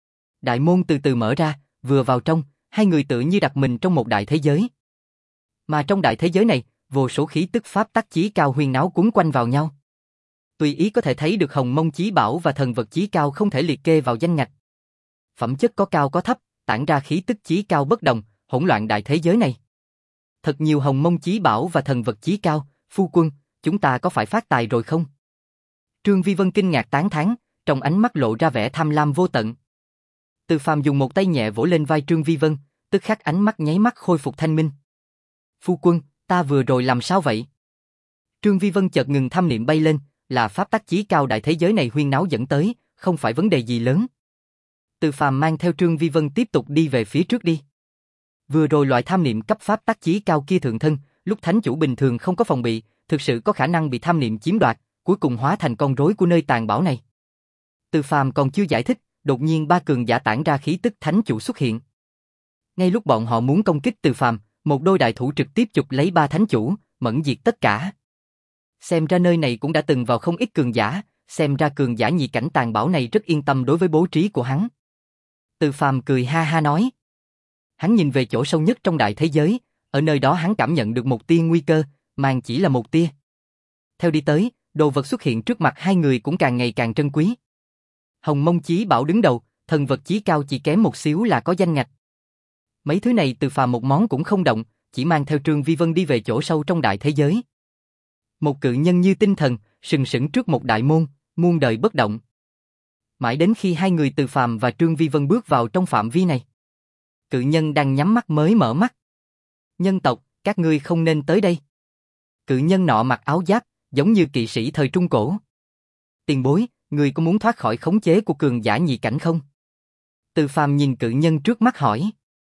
Speaker 1: Đại môn từ từ mở ra, vừa vào trong, hai người tự như đặt mình trong một đại thế giới. Mà trong đại thế giới này, vô số khí tức pháp tắc chí cao huyên náo cuốn quanh vào nhau. Tùy ý có thể thấy được hồng mông chí bảo và thần vật chí cao không thể liệt kê vào danh ngạch. Phẩm chất có cao có thấp, tản ra khí tức chí cao bất đồng, hỗn loạn đại thế giới này. Thật nhiều hồng mông chí bảo và thần vật chí cao, phu quân, chúng ta có phải phát tài rồi không? Trương Vi Vân kinh ngạc tán thán, trong ánh mắt lộ ra vẻ tham lam vô tận. Từ Phàm dùng một tay nhẹ vỗ lên vai Trương Vi Vân, tức khắc ánh mắt nháy mắt khôi phục thanh minh. Phu quân, ta vừa rồi làm sao vậy? Trương Vi Vân chợt ngừng tham niệm bay lên, là pháp tắc chí cao đại thế giới này huyên náo dẫn tới, không phải vấn đề gì lớn. Từ Phàm mang theo Trương Vi Vân tiếp tục đi về phía trước đi. Vừa rồi loại tham niệm cấp pháp tắc chí cao kia thượng thân, lúc thánh chủ bình thường không có phòng bị, thực sự có khả năng bị tham niệm chiếm đoạt, cuối cùng hóa thành con rối của nơi tàn bảo này. Từ Phàm còn chưa giải thích, đột nhiên ba cường giả tản ra khí tức thánh chủ xuất hiện. Ngay lúc bọn họ muốn công kích Từ Phàm, một đôi đại thủ trực tiếp chụp lấy ba thánh chủ, mẫn diệt tất cả. Xem ra nơi này cũng đã từng vào không ít cường giả, xem ra cường giả nhị cảnh tàn bảo này rất yên tâm đối với bố trí của hắn. Từ Phàm cười ha ha nói. Hắn nhìn về chỗ sâu nhất trong đại thế giới, ở nơi đó hắn cảm nhận được một tia nguy cơ, màn chỉ là một tia. Theo đi tới, đồ vật xuất hiện trước mặt hai người cũng càng ngày càng trân quý. Hồng Mông Chí Bảo đứng đầu, thần vật chí cao chỉ kém một xíu là có danh ngạch. Mấy thứ này Từ Phàm một món cũng không động, chỉ mang theo Trương Vi Vân đi về chỗ sâu trong đại thế giới. Một cự nhân như tinh thần, sừng sững trước một đại môn, muôn đời bất động. Mãi đến khi hai người Từ Phàm và Trương Vi Vân bước vào trong phạm vi này, cự nhân đang nhắm mắt mới mở mắt. Nhân tộc, các ngươi không nên tới đây. Cự nhân nọ mặc áo giáp, giống như kỵ sĩ thời Trung Cổ. Tiền bối, ngươi có muốn thoát khỏi khống chế của cường giả nhị cảnh không? Từ Phàm nhìn cự nhân trước mắt hỏi.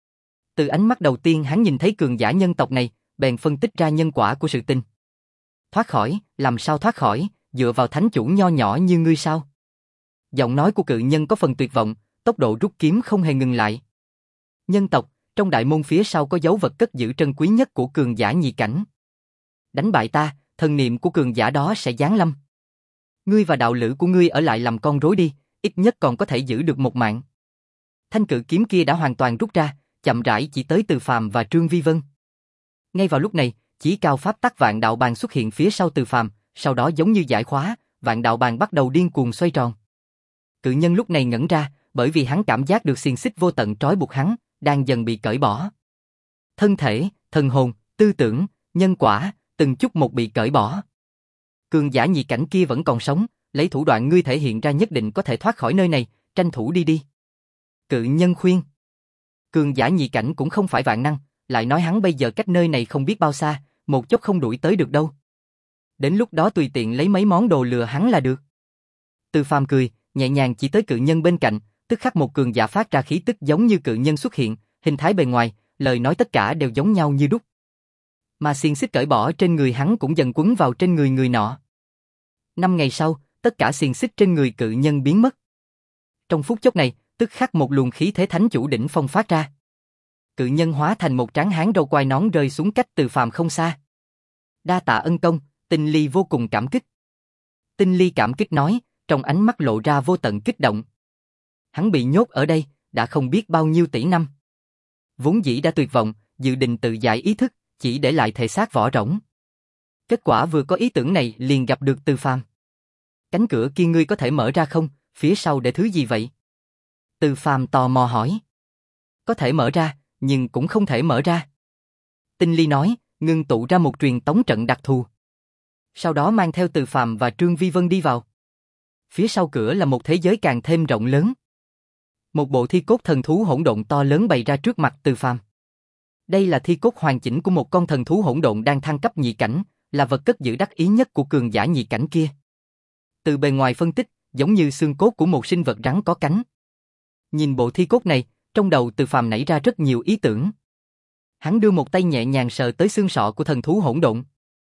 Speaker 1: Từ ánh mắt đầu tiên hắn nhìn thấy cường giả nhân tộc này, bèn phân tích ra nhân quả của sự tình. Thoát khỏi, làm sao thoát khỏi, dựa vào thánh chủ nho nhỏ như ngươi sao? Giọng nói của cự nhân có phần tuyệt vọng, tốc độ rút kiếm không hề ngừng lại. Nhân tộc, trong đại môn phía sau có dấu vật cất giữ trân quý nhất của cường giả nhị cảnh. Đánh bại ta, thần niệm của cường giả đó sẽ giáng lâm. Ngươi và đạo lữ của ngươi ở lại làm con rối đi, ít nhất còn có thể giữ được một mạng. Thanh cự kiếm kia đã hoàn toàn rút ra, chậm rãi chỉ tới Từ Phàm và Trương Vi Vân. Ngay vào lúc này, chí cao pháp tắc vạn đạo bàn xuất hiện phía sau Từ Phàm, sau đó giống như giải khóa, vạn đạo bàn bắt đầu điên cuồng xoay tròn. Cự nhân lúc này ngẩn ra, bởi vì hắn cảm giác được xiềng xích vô tận trói buộc hắn, đang dần bị cởi bỏ. Thân thể, thần hồn, tư tưởng, nhân quả, từng chút một bị cởi bỏ. Cường giả nhị cảnh kia vẫn còn sống, lấy thủ đoạn ngươi thể hiện ra nhất định có thể thoát khỏi nơi này, tranh thủ đi đi. Cự nhân khuyên. Cường giả nhị cảnh cũng không phải vạn năng, lại nói hắn bây giờ cách nơi này không biết bao xa, một chốc không đuổi tới được đâu. Đến lúc đó tùy tiện lấy mấy món đồ lừa hắn là được. Từ Phàm cười, nhẹ nhàng chỉ tới cự nhân bên cạnh, tức khắc một cường giả phát ra khí tức giống như cự nhân xuất hiện, hình thái bề ngoài, lời nói tất cả đều giống nhau như đúc. Mà xiềng xích cởi bỏ trên người hắn cũng dần quấn vào trên người người nọ. Năm ngày sau, tất cả xiềng xích trên người cự nhân biến mất. Trong phút chốc này, tức khắc một luồng khí thế thánh chủ đỉnh phong phát ra. Cự nhân hóa thành một tráng hán râu quai nón rơi xuống cách Từ Phàm không xa. Đa tạ ân công, Tinh Ly vô cùng cảm kích. Tinh Ly cảm kích nói, trong ánh mắt lộ ra vô tận kích động. Hắn bị nhốt ở đây, đã không biết bao nhiêu tỷ năm. Vốn dĩ đã tuyệt vọng, dự định tự giải ý thức, chỉ để lại thể xác vỏ rỗng. Kết quả vừa có ý tưởng này liền gặp được Từ Phàm. Cánh cửa kia ngươi có thể mở ra không, phía sau để thứ gì vậy? Từ Phàm tò mò hỏi. Có thể mở ra, nhưng cũng không thể mở ra. Tinh Ly nói, ngưng tụ ra một truyền tống trận đặc thù. Sau đó mang theo Từ Phàm và Trương Vi Vân đi vào. Phía sau cửa là một thế giới càng thêm rộng lớn. Một bộ thi cốt thần thú hỗn độn to lớn bày ra trước mặt Từ Phàm. Đây là thi cốt hoàn chỉnh của một con thần thú hỗn độn đang thăng cấp nhị cảnh, là vật cất giữ đắc ý nhất của cường giả nhị cảnh kia. Từ bề ngoài phân tích, giống như xương cốt của một sinh vật rắn có cánh. Nhìn bộ thi cốt này, trong đầu Từ Phàm nảy ra rất nhiều ý tưởng. Hắn đưa một tay nhẹ nhàng sờ tới xương sọ của thần thú hỗn độn.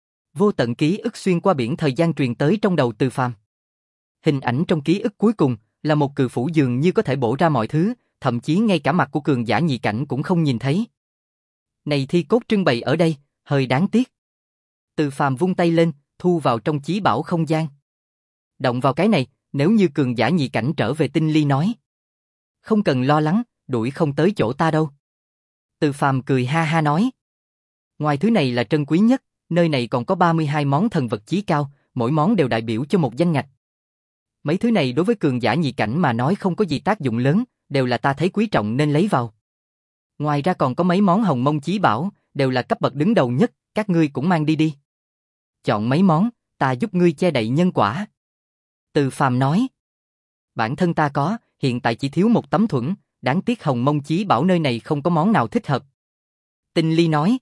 Speaker 1: Vô tận ký ức xuyên qua biển thời gian truyền tới trong đầu Từ Phàm. Hình ảnh trong ký ức cuối cùng là một cự phủ dường như có thể bổ ra mọi thứ, thậm chí ngay cả mặt của cường giả nhị cảnh cũng không nhìn thấy. Này thi cốt trưng bày ở đây, hơi đáng tiếc. Từ Phàm vung tay lên, thu vào trong chí bảo không gian. Động vào cái này, nếu như cường giả nhị cảnh trở về. Tinh Ly nói. Không cần lo lắng, đuổi không tới chỗ ta đâu. Từ Phàm cười ha ha nói. Ngoài thứ này là trân quý nhất, nơi này còn có ba mươi hai món thần vật chí cao, mỗi món đều đại biểu cho một danh ngạch. Mấy thứ này đối với cường giả nhị cảnh mà nói không có gì tác dụng lớn, đều là ta thấy quý trọng nên lấy vào. Ngoài ra còn có mấy món hồng mông chí bảo, đều là cấp bậc đứng đầu nhất, các ngươi cũng mang đi đi. Chọn mấy món, ta giúp ngươi che đậy nhân quả. Từ Phàm nói. Bản thân ta có, hiện tại chỉ thiếu một tấm thuẫn, đáng tiếc hồng mông chí bảo nơi này không có món nào thích hợp. Tinh Ly nói.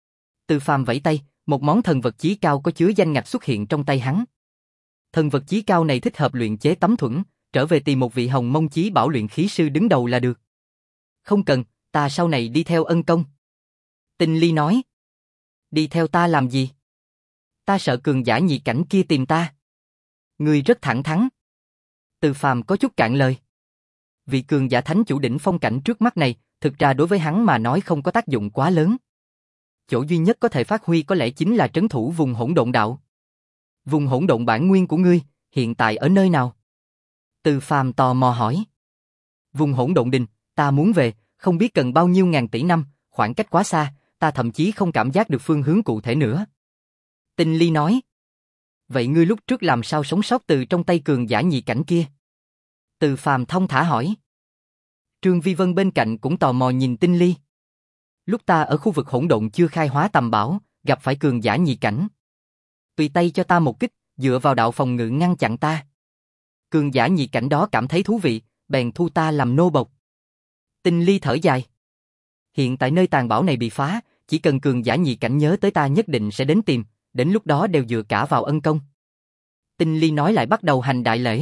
Speaker 1: Từ Phàm vẫy tay, một món thần vật chí cao có chứa danh ngạch xuất hiện trong tay hắn. Thần vật chí cao này thích hợp luyện chế tấm thuẫn, trở về tìm một vị hồng mông chí bảo luyện khí sư đứng đầu là được. Không cần, ta sau này đi theo ân công. Tinh Ly nói. Đi theo ta làm gì? Ta sợ cường giả nhị cảnh kia tìm ta. Ngươi rất thẳng thắn. Từ Phàm có chút cạn lời. Vị cường giả thánh chủ đỉnh phong cảnh trước mắt này, thực ra đối với hắn mà nói không có tác dụng quá lớn. Chỗ duy nhất có thể phát huy có lẽ chính là trấn thủ vùng hỗn độn đạo. Vùng hỗn độn bản nguyên của ngươi, hiện tại ở nơi nào? Từ Phàm tò mò hỏi. Vùng hỗn độn đình, ta muốn về, không biết cần bao nhiêu ngàn tỷ năm, khoảng cách quá xa, ta thậm chí không cảm giác được phương hướng cụ thể nữa. Tinh Ly nói. Vậy ngươi lúc trước làm sao sống sót từ trong tay cường giả nhị cảnh kia? Từ Phàm thông thả hỏi. Trương Vi Vân bên cạnh cũng tò mò nhìn Tinh Ly. Lúc ta ở khu vực hỗn độn chưa khai hóa tầm bảo, gặp phải cường giả nhị cảnh. Tùy tay cho ta một kích, dựa vào đạo phòng ngự ngăn chặn ta. Cường giả nhị cảnh đó cảm thấy thú vị, bèn thu ta làm nô bộc. Tinh Ly thở dài. Hiện tại nơi tàn bảo này bị phá, chỉ cần cường giả nhị cảnh nhớ tới ta nhất định sẽ đến tìm, đến lúc đó đều dựa cả vào ân công. Tinh Ly nói lại bắt đầu hành đại lễ.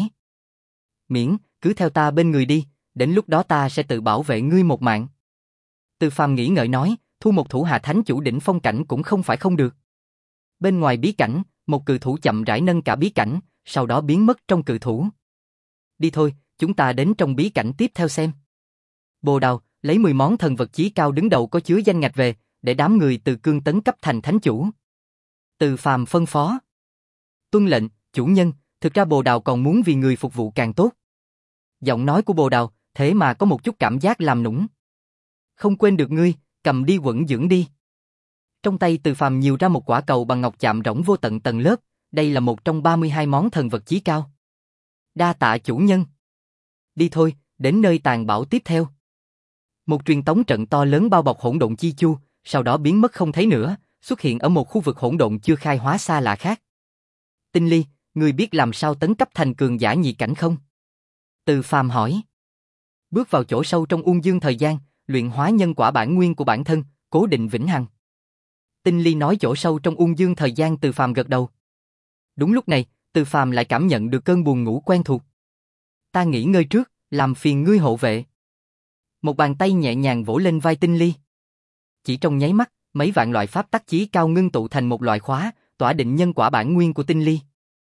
Speaker 1: Miễn, cứ theo ta bên người đi, đến lúc đó ta sẽ tự bảo vệ ngươi một mạng. Từ Phàm nghĩ ngợi nói, thu một thủ hạ thánh chủ đỉnh phong cảnh cũng không phải không được. Bên ngoài bí cảnh, một cự thủ chậm rãi nâng cả bí cảnh, sau đó biến mất trong cự thủ. Đi thôi, chúng ta đến trong bí cảnh tiếp theo xem. Bồ Đào, lấy mười món thần vật chí cao đứng đầu có chứa danh ngạch về, để đám người từ cương tấn cấp thành thánh chủ. Từ Phàm phân phó. Tuân lệnh, chủ nhân, thực ra Bồ Đào còn muốn vì người phục vụ càng tốt. Giọng nói của Bồ Đào, thế mà có một chút cảm giác làm nũng. Không quên được ngươi, cầm đi quẩn dưỡng đi. Trong tay Từ Phàm nhiều ra một quả cầu bằng ngọc chạm rỗng vô tận tầng lớp, đây là một trong ba mươi hai món thần vật chí cao. Đa tạ chủ nhân. Đi thôi, đến nơi tàn bảo tiếp theo. Một truyền tống trận to lớn bao bọc hỗn độn chi chu, sau đó biến mất không thấy nữa, xuất hiện ở một khu vực hỗn độn chưa khai hóa xa lạ khác. Tinh Ly, ngươi biết làm sao tấn cấp thành cường giả nhị cảnh không? Từ Phàm hỏi. Bước vào chỗ sâu trong Ung Dương thời gian, luyện hóa nhân quả bản nguyên của bản thân, cố định vĩnh hằng. Tinh Ly nói chỗ sâu trong Ung Dương thời gian. Từ Phàm gật đầu. Đúng lúc này, Từ Phàm lại cảm nhận được cơn buồn ngủ quen thuộc. Ta nghỉ ngơi trước, làm phiền ngươi hộ vệ. Một bàn tay nhẹ nhàng vỗ lên vai Tinh Ly. Chỉ trong nháy mắt, mấy vạn loại pháp tắc chí cao ngưng tụ thành một loại khóa, tỏa định nhân quả bản nguyên của Tinh Ly.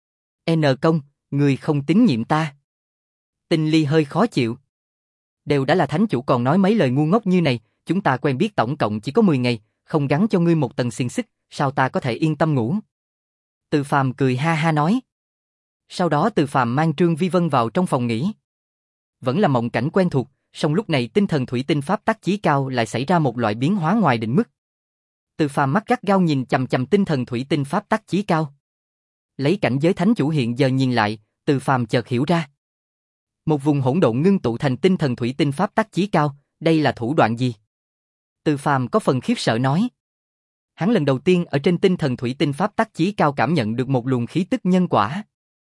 Speaker 1: N công, ngươi không tín nhiệm ta. Tinh Ly hơi khó chịu. Đều đã là thánh chủ còn nói mấy lời ngu ngốc như này, chúng ta quen biết tổng cộng chỉ có mười ngày, không gắn cho ngươi một tầng xiềng xích, sao ta có thể yên tâm ngủ? Từ Phàm cười ha ha nói. Sau đó Từ Phàm mang Trương Vi Vân vào trong phòng nghỉ. Vẫn là mộng cảnh quen thuộc, song lúc này tinh thần thủy tinh pháp tắc chí cao lại xảy ra một loại biến hóa ngoài định mức. Từ Phàm mắt gắt gao nhìn chằm chằm tinh thần thủy tinh pháp tắc chí cao. Lấy cảnh giới thánh chủ hiện giờ nhìn lại, Từ Phàm chợt hiểu ra. Một vùng hỗn độn ngưng tụ thành tinh thần thủy tinh pháp tắc chí cao, đây là thủ đoạn gì? Từ Phàm có phần khiếp sợ nói. Hắn lần đầu tiên ở trên tinh thần thủy tinh pháp tắc chí cao cảm nhận được một luồng khí tức nhân quả.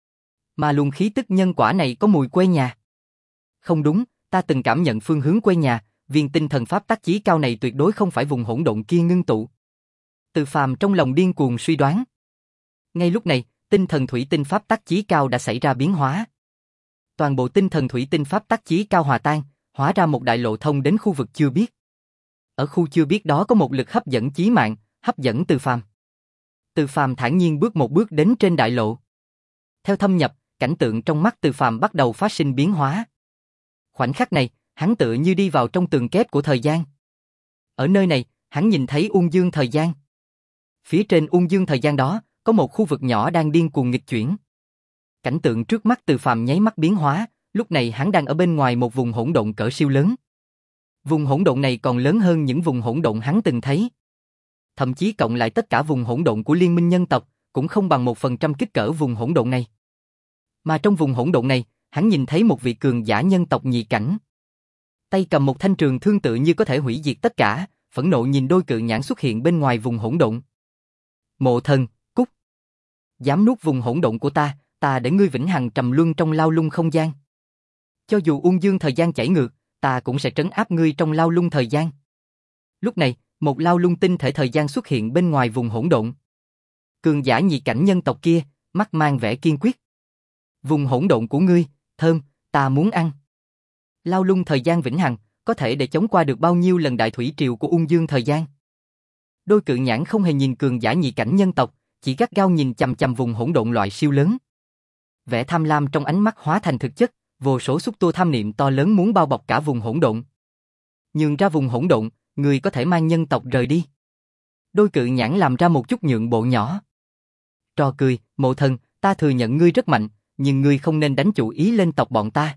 Speaker 1: Mà luồng khí tức nhân quả này có mùi quê nhà. Không đúng, ta từng cảm nhận phương hướng quê nhà, viên tinh thần pháp tắc chí cao này tuyệt đối không phải vùng hỗn độn kia ngưng tụ. Từ Phàm trong lòng điên cuồng suy đoán. Ngay lúc này, tinh thần thủy tinh pháp tắc chí cao đã xảy ra biến hóa. Toàn bộ tinh thần thủy tinh pháp tắc chí cao hòa tan, hóa ra một đại lộ thông đến khu vực chưa biết. Ở khu chưa biết đó có một lực hấp dẫn chí mạng, hấp dẫn Từ Phàm. Từ Phàm thản nhiên bước một bước đến trên đại lộ. Theo thâm nhập, cảnh tượng trong mắt Từ Phàm bắt đầu phát sinh biến hóa. Khoảnh khắc này, hắn tựa như đi vào trong tường kép của thời gian. Ở nơi này, hắn nhìn thấy Ung Dương thời gian. Phía trên Ung Dương thời gian đó, có một khu vực nhỏ đang điên cuồng nghịch chuyển. Cảnh tượng trước mắt Từ Phàm nháy mắt biến hóa, lúc này hắn đang ở bên ngoài một vùng hỗn độn cỡ siêu lớn. Vùng hỗn độn này còn lớn hơn những vùng hỗn độn hắn từng thấy. Thậm chí cộng lại tất cả vùng hỗn độn của Liên minh nhân tộc, cũng không bằng một phần trăm kích cỡ vùng hỗn độn này. Mà trong vùng hỗn độn này, hắn nhìn thấy một vị cường giả nhân tộc nhị cảnh. Tay cầm một thanh trường thương tự như có thể hủy diệt tất cả, phẫn nộ nhìn đôi cự nhãn xuất hiện bên ngoài vùng hỗn độn. Mộ thần, cút! Dám nuốt vùng hỗn độn của ta, ta để ngươi vĩnh hằng trầm luân trong lao lung không gian. Cho dù Ung Dương thời gian chảy ngược, ta cũng sẽ trấn áp ngươi trong lao lung thời gian. Lúc này, một lao lung tinh thể thời gian xuất hiện bên ngoài vùng hỗn độn. Cường giả nhị cảnh nhân tộc kia, mắt mang vẻ kiên quyết. Vùng hỗn độn của ngươi, thơm, ta muốn ăn. Lao lung thời gian vĩnh hằng, có thể để chống qua được bao nhiêu lần đại thủy triều của Ung Dương thời gian. Đôi cự nhãn không hề nhìn cường giả nhị cảnh nhân tộc, chỉ gắt gao nhìn chằm chằm vùng hỗn độn loại siêu lớn. Vẻ tham lam trong ánh mắt hóa thành thực chất, vô số xúc tua tham niệm to lớn muốn bao bọc cả vùng hỗn độn. Nhường ra vùng hỗn độn, người có thể mang nhân tộc rời đi. Đôi cự nhãn làm ra một chút nhượng bộ nhỏ. Trò cười, Mộ Thần, ta thừa nhận ngươi rất mạnh, nhưng ngươi không nên đánh chủ ý lên tộc bọn ta.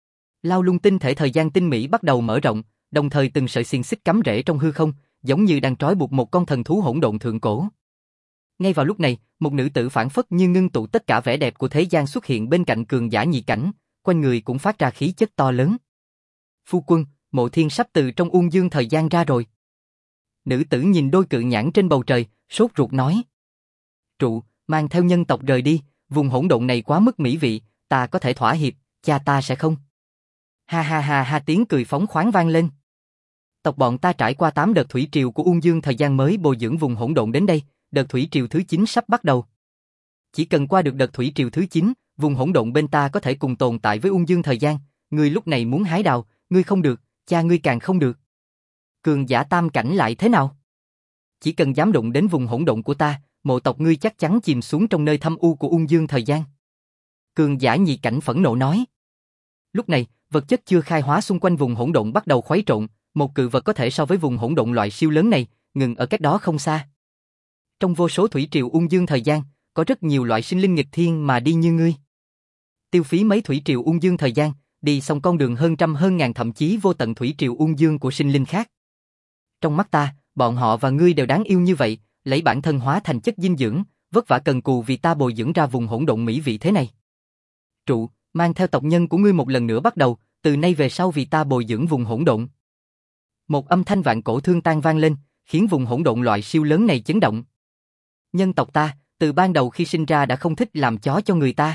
Speaker 1: Lao lung tinh thể thời gian tinh mỹ bắt đầu mở rộng, đồng thời từng sợi xiềng xích cắm rễ trong hư không, giống như đang trói buộc một con thần thú hỗn độn thượng cổ. Ngay vào lúc này, một nữ tử phảng phất như ngưng tụ tất cả vẻ đẹp của thế gian xuất hiện bên cạnh cường giả nhị cảnh, quanh người cũng phát ra khí chất to lớn. Phu quân, Mộ Thiên sắp từ trong uông dương thời gian ra rồi. Nữ tử nhìn đôi cự nhãn trên bầu trời, sốt ruột nói. Trụ, mang theo nhân tộc rời đi, vùng hỗn độn này quá mức mỹ vị, ta có thể thỏa hiệp, cha ta sẽ không. Ha ha ha ha, tiếng cười phóng khoáng vang lên. Tộc bọn ta trải qua tám đợt thủy triều của uông dương thời gian mới bồi dưỡng vùng hỗn độn đến đây, đợt thủy triều thứ chín sắp bắt đầu. Chỉ cần qua được đợt thủy triều thứ chín, vùng hỗn độn bên ta có thể cùng tồn tại với uông dương thời gian, ngươi lúc này muốn hái đào, ngươi không được, cha ngươi càng không được. Cường giả tam cảnh lại thế nào? Chỉ cần dám đụng đến vùng hỗn độn của ta, mộ tộc ngươi chắc chắn chìm xuống trong nơi thâm u của uông dương thời gian. Cường giả nhị cảnh phẫn nộ nói. Lúc này, vật chất chưa khai hóa xung quanh vùng hỗn độn bắt đầu khuấy trộn, một cự vật có thể so với vùng hỗn độn loại siêu lớn này, ngừng ở cách đó không xa. Trong vô số thủy triều uông dương thời gian, có rất nhiều loại sinh linh nghịch thiên mà đi như ngươi. Tiêu phí mấy thủy triều uông dương thời gian, đi xong con đường hơn trăm hơn ngàn thậm chí vô tận thủy triều uông dương của sinh linh khác. Trong mắt ta, bọn họ và ngươi đều đáng yêu như vậy, lấy bản thân hóa thành chất dinh dưỡng, vất vả cần cù vì ta bồi dưỡng ra vùng hỗn độn mỹ vị thế này. Trụ, mang theo tộc nhân của ngươi một lần nữa bắt đầu, từ nay về sau vì ta bồi dưỡng vùng hỗn độn. Một âm thanh vạn cổ thương tan vang lên, khiến vùng hỗn độn loại siêu lớn này chấn động. Nhân tộc ta, từ ban đầu khi sinh ra đã không thích làm chó cho người ta.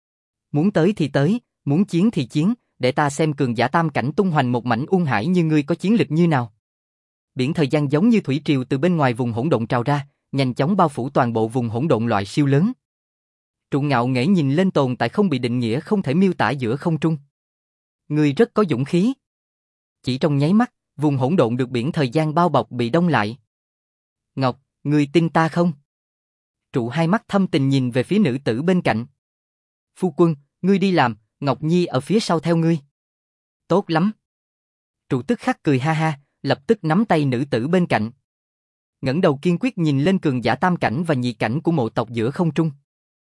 Speaker 1: Muốn tới thì tới, muốn chiến thì chiến, để ta xem cường giả tam cảnh tung hoành một mảnh uông hải như ngươi có chiến lực như nào. Biển thời gian giống như thủy triều từ bên ngoài vùng hỗn độn trào ra, nhanh chóng bao phủ toàn bộ vùng hỗn độn loại siêu lớn. Trụ ngạo nghễ nhìn lên tồn tại không bị định nghĩa không thể miêu tả giữa không trung. Ngươi rất có dũng khí. Chỉ trong nháy mắt, vùng hỗn độn được biển thời gian bao bọc bị đông lại. Ngọc, ngươi tin ta không? Trụ hai mắt thâm tình nhìn về phía nữ tử bên cạnh. Phu quân, ngươi đi làm, Ngọc Nhi ở phía sau theo ngươi. Tốt lắm. Trụ tức khắc cười ha ha, lập tức nắm tay nữ tử bên cạnh. Ngẩng đầu kiên quyết nhìn lên cường giả tam cảnh và nhị cảnh của mộ tộc giữa không trung.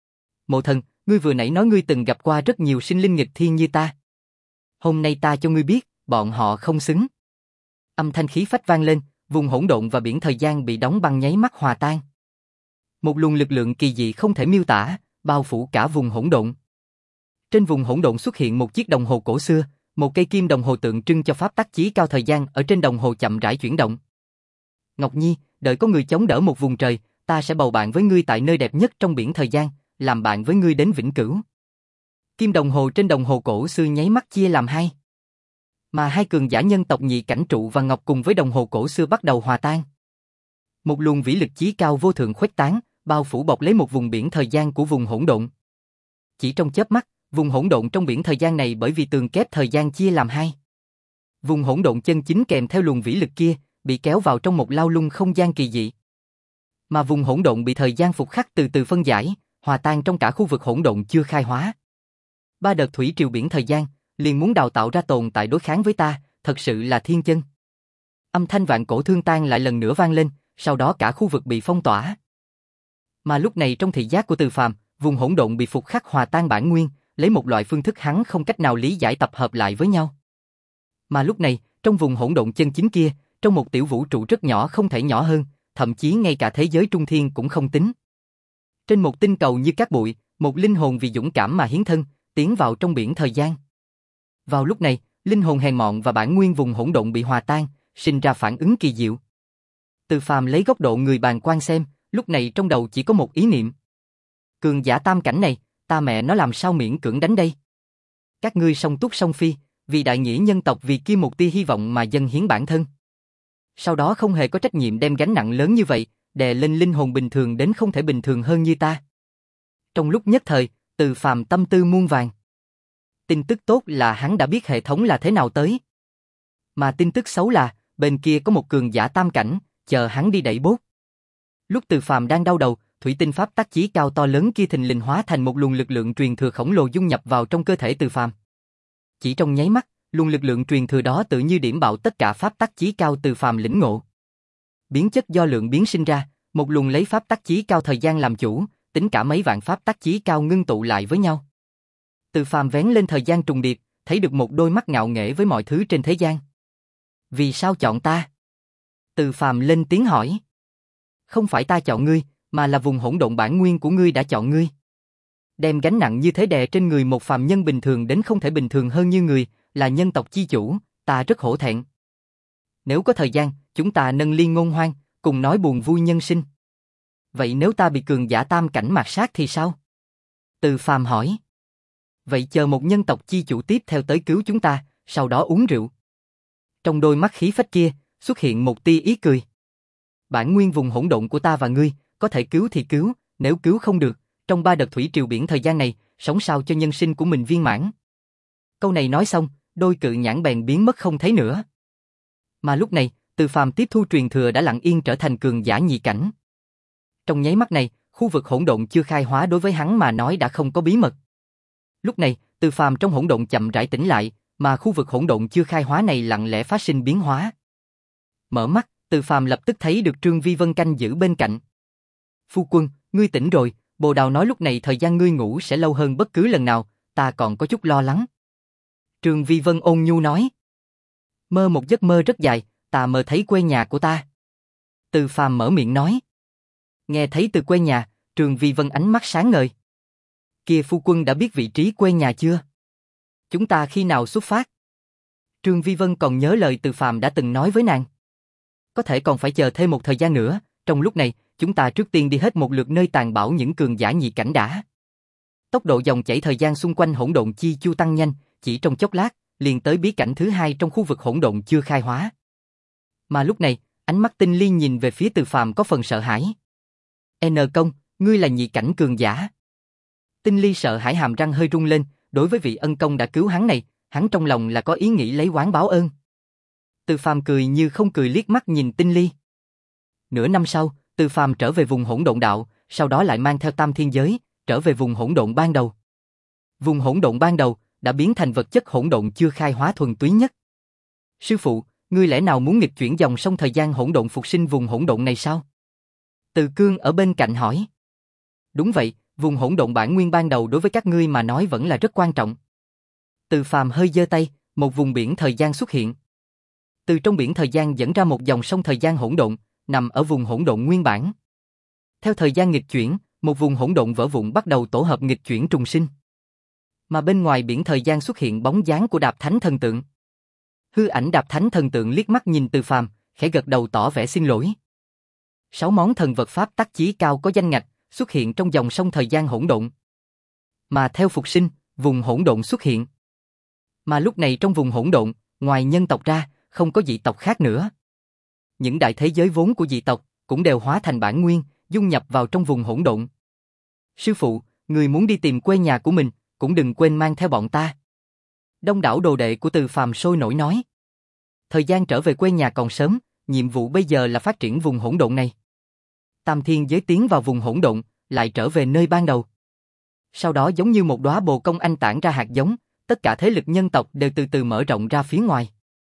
Speaker 1: Mộ Thần, ngươi vừa nãy nói ngươi từng gặp qua rất nhiều sinh linh nghịch thiên như ta. Hôm nay ta cho ngươi biết, bọn họ không xứng. Âm thanh khí phách vang lên, vùng hỗn độn và biển thời gian bị đóng băng nháy mắt hòa tan. Một luồng lực lượng kỳ dị không thể miêu tả, bao phủ cả vùng hỗn độn. Trên vùng hỗn độn xuất hiện một chiếc đồng hồ cổ xưa, một cây kim đồng hồ tượng trưng cho pháp tắc chí cao thời gian ở trên đồng hồ chậm rãi chuyển động. Ngọc Nhi, đợi có người chống đỡ một vùng trời, ta sẽ bầu bạn với ngươi tại nơi đẹp nhất trong biển thời gian, làm bạn với ngươi đến vĩnh cửu. Kim đồng hồ trên đồng hồ cổ xưa nháy mắt chia làm hai. Mà hai cường giả nhân tộc nhị cảnh Trụ và Ngọc cùng với đồng hồ cổ xưa bắt đầu hòa tan. Một luồng vĩ lực chí cao vô thượng khuếch tán, bao phủ bọc lấy một vùng biển thời gian của vùng hỗn độn. Chỉ trong chớp mắt, vùng hỗn độn trong biển thời gian này bởi vì tường kép thời gian chia làm hai. Vùng hỗn độn chân chính kèm theo luồng vĩ lực kia, bị kéo vào trong một lao lung không gian kỳ dị. Mà vùng hỗn độn bị thời gian phục khắc từ từ phân giải, hòa tan trong cả khu vực hỗn độn chưa khai hóa. Ba đợt thủy triều biển thời gian, liền muốn đào tạo ra tồn tại đối kháng với ta, thật sự là thiên chân. Âm thanh vạn cổ thương tan lại lần nữa vang lên, sau đó cả khu vực bị phong tỏa. Mà lúc này trong thị giác của Từ Phàm, vùng hỗn độn bị phục khắc hòa tan bản nguyên, lấy một loại phương thức hắn không cách nào lý giải tập hợp lại với nhau. Mà lúc này, trong vùng hỗn độn chân chính kia, trong một tiểu vũ trụ rất nhỏ không thể nhỏ hơn, thậm chí ngay cả thế giới trung thiên cũng không tính. Trên một tinh cầu như cát bụi, một linh hồn vì dũng cảm mà hiến thân, tiến vào trong biển thời gian. Vào lúc này, linh hồn hèn mọn và bản nguyên vùng hỗn độn bị hòa tan, sinh ra phản ứng kỳ diệu. Từ Phàm lấy góc độ người bàn quan xem, lúc này trong đầu chỉ có một ý niệm. Cường giả tam cảnh này, ta mẹ nó làm sao miễn cưỡng đánh đây? Các ngươi song túc song phi, vì đại nghĩa nhân tộc vì kia một tia hy vọng mà dâng hiến bản thân. Sau đó không hề có trách nhiệm đem gánh nặng lớn như vậy, đè lên linh hồn bình thường đến không thể bình thường hơn như ta. Trong lúc nhất thời, Từ Phàm tâm tư muôn vàng. Tin tức tốt là hắn đã biết hệ thống là thế nào tới. Mà tin tức xấu là, bên kia có một cường giả tam cảnh, chờ hắn đi đẩy bốt. Lúc Từ Phàm đang đau đầu, thủy tinh pháp tắc chí cao to lớn kia thình lình hóa thành một luồng lực lượng truyền thừa khổng lồ dung nhập vào trong cơ thể Từ Phàm. Chỉ trong nháy mắt, luồng lực lượng truyền thừa đó tự như điểm bạo tất cả pháp tắc chí cao Từ Phàm lĩnh ngộ. Biến chất do lượng biến sinh ra, một luồng lấy pháp tắc chí cao thời gian làm chủ, tính cả mấy vạn pháp tắc chí cao ngưng tụ lại với nhau. Từ Phàm vén lên thời gian trùng điệp, thấy được một đôi mắt ngạo nghễ với mọi thứ trên thế gian. Vì sao chọn ta? Từ Phàm lên tiếng hỏi. Không phải ta chọn ngươi, mà là vùng hỗn độn bản nguyên của ngươi đã chọn ngươi. Đem gánh nặng như thế đè trên người một phàm nhân bình thường đến không thể bình thường hơn như người, là nhân tộc chi chủ, ta rất hổ thẹn. Nếu có thời gian, chúng ta nâng ly ngôn hoan, cùng nói buồn vui nhân sinh. Vậy nếu ta bị cường giả tam cảnh mạt sát thì sao? Từ Phàm hỏi. Vậy chờ một nhân tộc chi chủ tiếp theo tới cứu chúng ta, sau đó uống rượu. Trong đôi mắt khí phách kia, xuất hiện một tia ý cười. Bản nguyên vùng hỗn độn của ta và ngươi, có thể cứu thì cứu, nếu cứu không được, trong ba đợt thủy triều biển thời gian này, sống sao cho nhân sinh của mình viên mãn. Câu này nói xong, đôi cự nhãn bèn biến mất không thấy nữa. Mà lúc này, Từ Phàm tiếp thu truyền thừa đã lặng yên trở thành cường giả nhị cảnh. Trong nháy mắt này, khu vực hỗn độn chưa khai hóa đối với hắn mà nói đã không có bí mật. Lúc này, Từ Phàm trong hỗn độn chậm rãi tỉnh lại, mà khu vực hỗn độn chưa khai hóa này lặng lẽ phát sinh biến hóa. Mở mắt, Từ Phàm lập tức thấy được Trương Vi Vân canh giữ bên cạnh. Phu quân, ngươi tỉnh rồi, Bồ Đào nói lúc này thời gian ngươi ngủ sẽ lâu hơn bất cứ lần nào, ta còn có chút lo lắng. Trương Vi Vân ôn nhu nói. Mơ một giấc mơ rất dài, ta mơ thấy quê nhà của ta. Từ Phàm mở miệng nói. Nghe thấy từ quê nhà, Trương Vi Vân ánh mắt sáng ngời. Kia phu quân đã biết vị trí quê nhà chưa? Chúng ta khi nào xuất phát? Trương Vi Vân còn nhớ lời Từ Phàm đã từng nói với nàng. Có thể còn phải chờ thêm một thời gian nữa, trong lúc này, chúng ta trước tiên đi hết một lượt nơi tàn bạo những cường giả nhị cảnh đã. Tốc độ dòng chảy thời gian xung quanh hỗn độn chi chu tăng nhanh, chỉ trong chốc lát, liền tới bí cảnh thứ hai trong khu vực hỗn độn chưa khai hóa. Mà lúc này, ánh mắt Tinh Ly nhìn về phía Từ Phàm có phần sợ hãi. N công, ngươi là nhị cảnh cường giả. Tinh Ly sợ hãi hàm răng hơi rung lên, đối với vị ân công đã cứu hắn này, hắn trong lòng là có ý nghĩ lấy oán báo ơn. Từ Phàm cười như không cười liếc mắt nhìn Tinh Ly. Nửa năm sau, Từ Phàm trở về vùng hỗn độn đạo, sau đó lại mang theo Tam Thiên Giới, trở về vùng hỗn độn ban đầu. Vùng hỗn độn ban đầu đã biến thành vật chất hỗn độn chưa khai hóa thuần túy nhất. Sư phụ, ngươi lẽ nào muốn nghịch chuyển dòng sông thời gian hỗn độn phục sinh vùng hỗn độn này sao? Từ Cương ở bên cạnh hỏi. Đúng vậy, vùng hỗn độn bản nguyên ban đầu đối với các ngươi mà nói vẫn là rất quan trọng. Từ Phàm hơi giơ tay, một vùng biển thời gian xuất hiện. Từ trong biển thời gian dẫn ra một dòng sông thời gian hỗn độn, nằm ở vùng hỗn độn nguyên bản. Theo thời gian nghịch chuyển, một vùng hỗn độn vỡ vụn bắt đầu tổ hợp nghịch chuyển trùng sinh. Mà bên ngoài biển thời gian xuất hiện bóng dáng của Đạp Thánh thần tượng. Hư ảnh Đạp Thánh thần tượng liếc mắt nhìn Từ Phàm, khẽ gật đầu tỏ vẻ xin lỗi. Sáu món thần vật pháp tắc chí cao có danh ngạch xuất hiện trong dòng sông thời gian hỗn độn. Mà theo phục sinh, vùng hỗn độn xuất hiện. Mà lúc này trong vùng hỗn độn, ngoài nhân tộc ra, không có dị tộc khác nữa. Những đại thế giới vốn của dị tộc cũng đều hóa thành bản nguyên, dung nhập vào trong vùng hỗn độn. Sư phụ, người muốn đi tìm quê nhà của mình, cũng đừng quên mang theo bọn ta. Đông đảo đồ đệ của Từ Phàm sôi nổi nói. Thời gian trở về quê nhà còn sớm, nhiệm vụ bây giờ là phát triển vùng hỗn độn này. Tam Thiên Giới tiến vào vùng hỗn độn, lại trở về nơi ban đầu. Sau đó giống như một đóa bồ công anh tản ra hạt giống, tất cả thế lực nhân tộc đều từ từ mở rộng ra phía ngoài.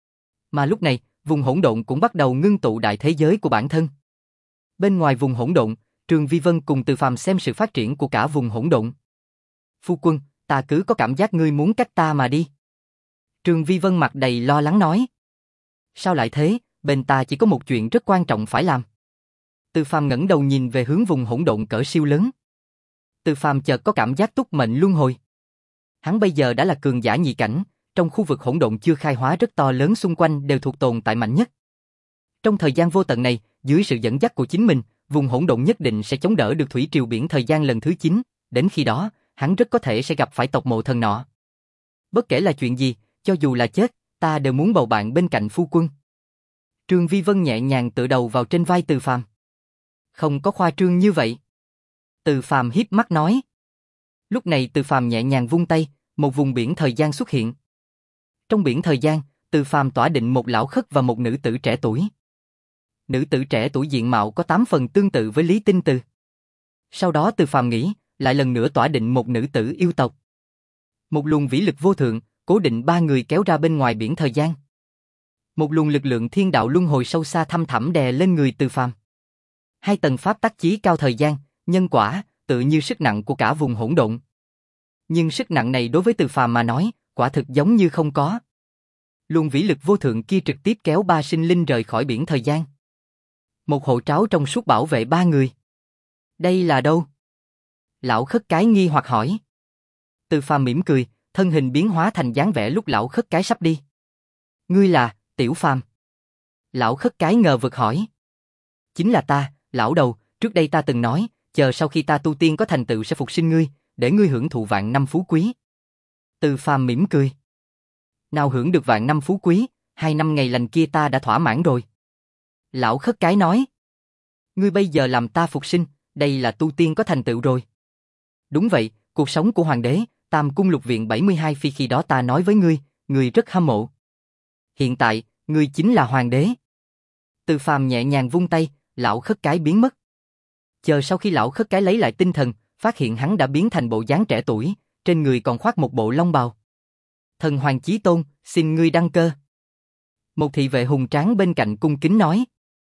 Speaker 1: Mà lúc này, vùng hỗn độn cũng bắt đầu ngưng tụ đại thế giới của bản thân. Bên ngoài vùng hỗn độn, Trương Vi Vân cùng Từ Phàm xem sự phát triển của cả vùng hỗn độn. Phu quân, ta cứ có cảm giác ngươi muốn cách ta mà đi. Trương Vi Vân mặt đầy lo lắng nói. Sao lại thế, bên ta chỉ có một chuyện rất quan trọng phải làm. Từ Phàm ngẩng đầu nhìn về hướng vùng hỗn độn cỡ siêu lớn. Từ Phàm chợt có cảm giác túc mệnh luân hồi. Hắn bây giờ đã là cường giả nhị cảnh, trong khu vực hỗn độn chưa khai hóa rất to lớn xung quanh đều thuộc tồn tại mạnh nhất. Trong thời gian vô tận này, dưới sự dẫn dắt của chính mình, vùng hỗn độn nhất định sẽ chống đỡ được thủy triều biển thời gian lần thứ chín, đến khi đó, hắn rất có thể sẽ gặp phải tộc mộ thần nọ. Bất kể là chuyện gì, cho dù là chết, ta đều muốn bầu bạn bên cạnh phu quân. Trương Vi Vân nhẹ nhàng tựa đầu vào trên vai Từ Phàm. Không có khoa trương như vậy. Từ Phàm híp mắt nói. Lúc này Từ Phàm nhẹ nhàng vung tay, một vùng biển thời gian xuất hiện. Trong biển thời gian, Từ Phàm tỏa định một lão khất và một nữ tử trẻ tuổi. Nữ tử trẻ tuổi diện mạo có tám phần tương tự với Lý Tinh Từ. Sau đó Từ Phàm nghĩ, lại lần nữa tỏa định một nữ tử yêu tộc. Một luồng vĩ lực vô thượng, cố định ba người kéo ra bên ngoài biển thời gian. Một luồng lực lượng thiên đạo luân hồi sâu xa thăm thẳm đè lên người Từ Phàm. Hai tầng pháp tắc chí cao thời gian, nhân quả, tự như sức nặng của cả vùng hỗn độn. Nhưng sức nặng này đối với Từ Phàm mà nói, quả thực giống như không có. Luồng vĩ lực vô thượng kia trực tiếp kéo ba sinh linh rời khỏi biển thời gian. Một hộ tráo trong suốt bảo vệ ba người. Đây là đâu? Lão Khất Cái nghi hoặc hỏi. Từ Phàm mỉm cười, thân hình biến hóa thành dáng vẻ lúc Lão Khất Cái sắp đi. Ngươi là, Tiểu Phàm? Lão Khất Cái ngờ vực hỏi. Chính là ta, lão đầu, trước đây ta từng nói, chờ sau khi ta tu tiên có thành tựu sẽ phục sinh ngươi, để ngươi hưởng thụ vạn năm phú quý. Từ Phàm mỉm cười. Nào hưởng được vạn năm phú quý, hai năm ngày lành kia ta đã thỏa mãn rồi. Lão Khất Cái nói. Ngươi bây giờ làm ta phục sinh, đây là tu tiên có thành tựu rồi. Đúng vậy, cuộc sống của hoàng đế, Tam Cung Lục Viện bảy mươi hai phi khi đó ta nói với ngươi, ngươi rất hâm mộ. Hiện tại, ngươi chính là hoàng đế. Từ Phàm nhẹ nhàng vung tay, Lão Khất Cái biến mất. Chờ sau khi Lão Khất Cái lấy lại tinh thần, phát hiện hắn đã biến thành bộ dáng trẻ tuổi, trên người còn khoác một bộ long bào. Thần Hoàng Chí Tôn, xin ngươi đăng cơ. Một thị vệ hùng tráng bên cạnh cung kính nói.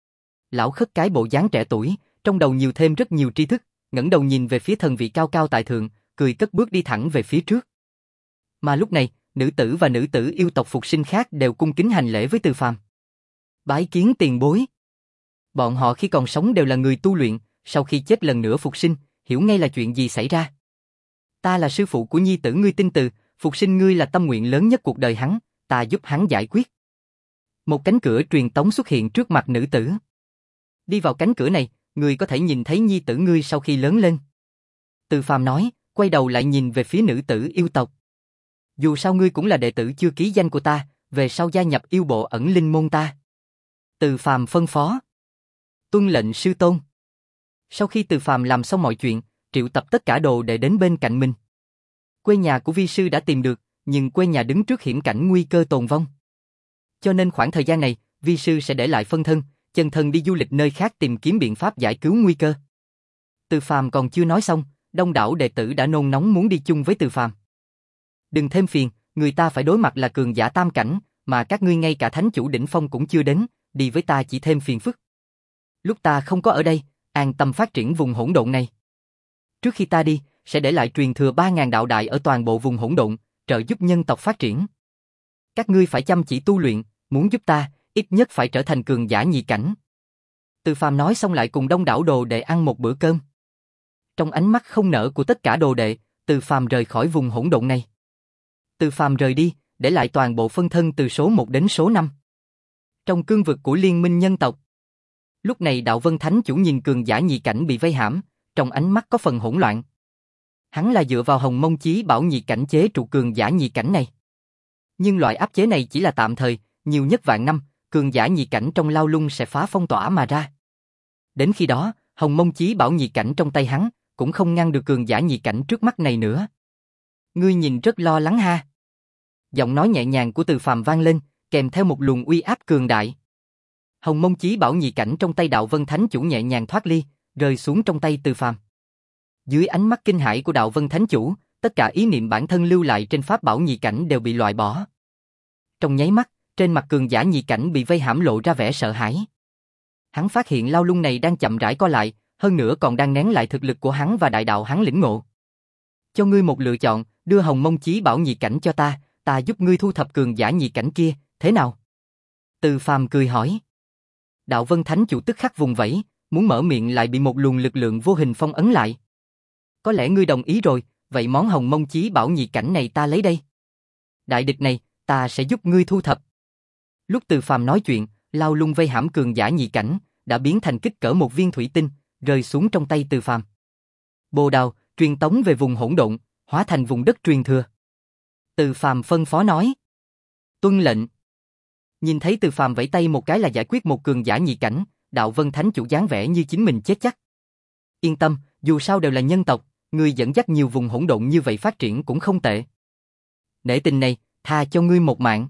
Speaker 1: Lão Khất Cái bộ dáng trẻ tuổi, trong đầu nhiều thêm rất nhiều tri thức, ngẩng đầu nhìn về phía thần vị cao cao tại thượng, cười cất bước đi thẳng về phía trước. Mà lúc này, nữ tử và nữ tử yêu tộc phục sinh khác đều cung kính hành lễ với Từ Phàm. Bái kiến tiền bối. Bọn họ khi còn sống đều là người tu luyện, sau khi chết lần nữa phục sinh, hiểu ngay là chuyện gì xảy ra. Ta là sư phụ của nhi tử ngươi tin từ, phục sinh ngươi là tâm nguyện lớn nhất cuộc đời hắn, ta giúp hắn giải quyết. Một cánh cửa truyền tống xuất hiện trước mặt nữ tử. Đi vào cánh cửa này, ngươi có thể nhìn thấy nhi tử ngươi sau khi lớn lên. Từ Phàm nói, quay đầu lại nhìn về phía nữ tử yêu tộc. Dù sao ngươi cũng là đệ tử chưa ký danh của ta, về sau gia nhập yêu bộ ẩn linh môn ta. Từ Phàm phân phó. Tuân lệnh sư tôn. Sau khi Từ Phàm làm xong mọi chuyện, triệu tập tất cả đồ để đến bên cạnh mình. Quê nhà của vi sư đã tìm được, nhưng quê nhà đứng trước hiểm cảnh nguy cơ tồn vong. Cho nên khoảng thời gian này, vi sư sẽ để lại phân thân, chân thân đi du lịch nơi khác tìm kiếm biện pháp giải cứu nguy cơ. Từ Phàm còn chưa nói xong, đông đảo đệ tử đã nôn nóng muốn đi chung với Từ Phàm. Đừng thêm phiền, người ta phải đối mặt là cường giả tam cảnh, mà các ngươi ngay cả thánh chủ đỉnh phong cũng chưa đến, đi với ta chỉ thêm phiền phức. Lúc ta không có ở đây, an tâm phát triển vùng hỗn độn này. Trước khi ta đi, sẽ để lại truyền thừa ba ngàn đạo đại ở toàn bộ vùng hỗn độn, trợ giúp nhân tộc phát triển. Các ngươi phải chăm chỉ tu luyện, muốn giúp ta, ít nhất phải trở thành cường giả nhị cảnh. Từ Phàm nói xong lại cùng đông đảo đồ đệ ăn một bữa cơm. Trong ánh mắt không nở của tất cả đồ đệ, Từ Phàm rời khỏi vùng hỗn độn này. Từ Phàm rời đi, để lại toàn bộ phân thân từ số một đến số năm. Trong cương vực của liên minh nhân tộc. Lúc này Đạo Vân Thánh Chủ nhìn cường giả nhị cảnh bị vây hãm, trong ánh mắt có phần hỗn loạn. Hắn là dựa vào Hồng Mông Chí Bảo nhị cảnh chế trụ cường giả nhị cảnh này. Nhưng loại áp chế này chỉ là tạm thời, nhiều nhất vạn năm, cường giả nhị cảnh trong lao lung sẽ phá phong tỏa mà ra. Đến khi đó, Hồng Mông Chí Bảo nhị cảnh trong tay hắn, cũng không ngăn được cường giả nhị cảnh trước mắt này nữa. Ngươi nhìn rất lo lắng ha. Giọng nói nhẹ nhàng của Từ Phàm vang lên, kèm theo một luồng uy áp cường đại. Hồng Mông Chí Bảo nhị cảnh trong tay Đạo Vân Thánh Chủ nhẹ nhàng thoát ly, rơi xuống trong tay Từ Phàm. Dưới ánh mắt kinh hãi của Đạo Vân Thánh Chủ, tất cả ý niệm bản thân lưu lại trên pháp bảo nhị cảnh đều bị loại bỏ. Trong nháy mắt, trên mặt cường giả nhị cảnh bị vây hãm lộ ra vẻ sợ hãi. Hắn phát hiện lao lung này đang chậm rãi co lại, hơn nữa còn đang nén lại thực lực của hắn và đại đạo hắn lĩnh ngộ. Cho ngươi một lựa chọn, đưa Hồng Mông Chí Bảo nhị cảnh cho ta, ta giúp ngươi thu thập cường giả nhị cảnh kia, thế nào? Từ Phàm cười hỏi. Đạo Vân Thánh Chủ tức khắc vùng vẫy, muốn mở miệng lại bị một luồng lực lượng vô hình phong ấn lại. Có lẽ ngươi đồng ý rồi, vậy món Hồng Mông Chí Bảo nhị cảnh này ta lấy đây. Đại địch này, ta sẽ giúp ngươi thu thập. Lúc Từ Phàm nói chuyện, lao lung vây hãm cường giả nhị cảnh, đã biến thành kích cỡ một viên thủy tinh, rơi xuống trong tay Từ Phàm. Bồ đào, truyền tống về vùng hỗn độn, hóa thành vùng đất truyền thừa. Từ Phàm phân phó nói. Tuân lệnh. Nhìn thấy Từ Phàm vẫy tay một cái là giải quyết một cường giả nhị cảnh, Đạo Vân Thánh Chủ dáng vẻ như chính mình chết chắc. Yên tâm, dù sao đều là nhân tộc, ngươi dẫn dắt nhiều vùng hỗn độn như vậy phát triển cũng không tệ. Nể tình này, tha cho ngươi một mạng.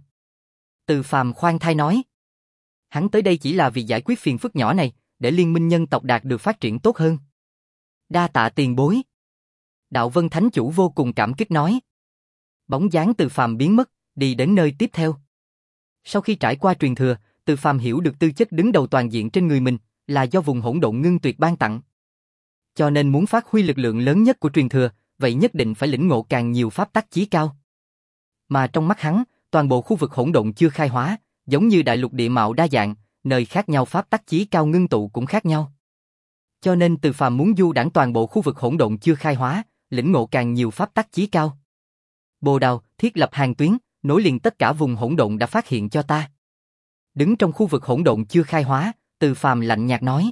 Speaker 1: Từ Phàm khoan thai nói. Hắn tới đây chỉ là vì giải quyết phiền phức nhỏ này, để liên minh nhân tộc đạt được phát triển tốt hơn. Đa tạ tiền bối. Đạo Vân Thánh Chủ vô cùng cảm kích nói. Bóng dáng Từ Phàm biến mất, đi đến nơi tiếp theo. Sau khi trải qua truyền thừa, Từ Phàm hiểu được tư chất đứng đầu toàn diện trên người mình là do vùng hỗn độn ngưng tuyệt ban tặng. Cho nên muốn phát huy lực lượng lớn nhất của truyền thừa, vậy nhất định phải lĩnh ngộ càng nhiều pháp tắc chí cao. Mà trong mắt hắn, toàn bộ khu vực hỗn độn chưa khai hóa, giống như đại lục địa mạo đa dạng, nơi khác nhau pháp tắc chí cao ngưng tụ cũng khác nhau. Cho nên Từ Phàm muốn du đãng toàn bộ khu vực hỗn độn chưa khai hóa, lĩnh ngộ càng nhiều pháp tắc chí cao. Bồ Đào, thiết lập hàng tuyến, nối liền tất cả vùng hỗn độn đã phát hiện cho ta. Đứng trong khu vực hỗn độn chưa khai hóa, Từ Phàm lạnh nhạt nói.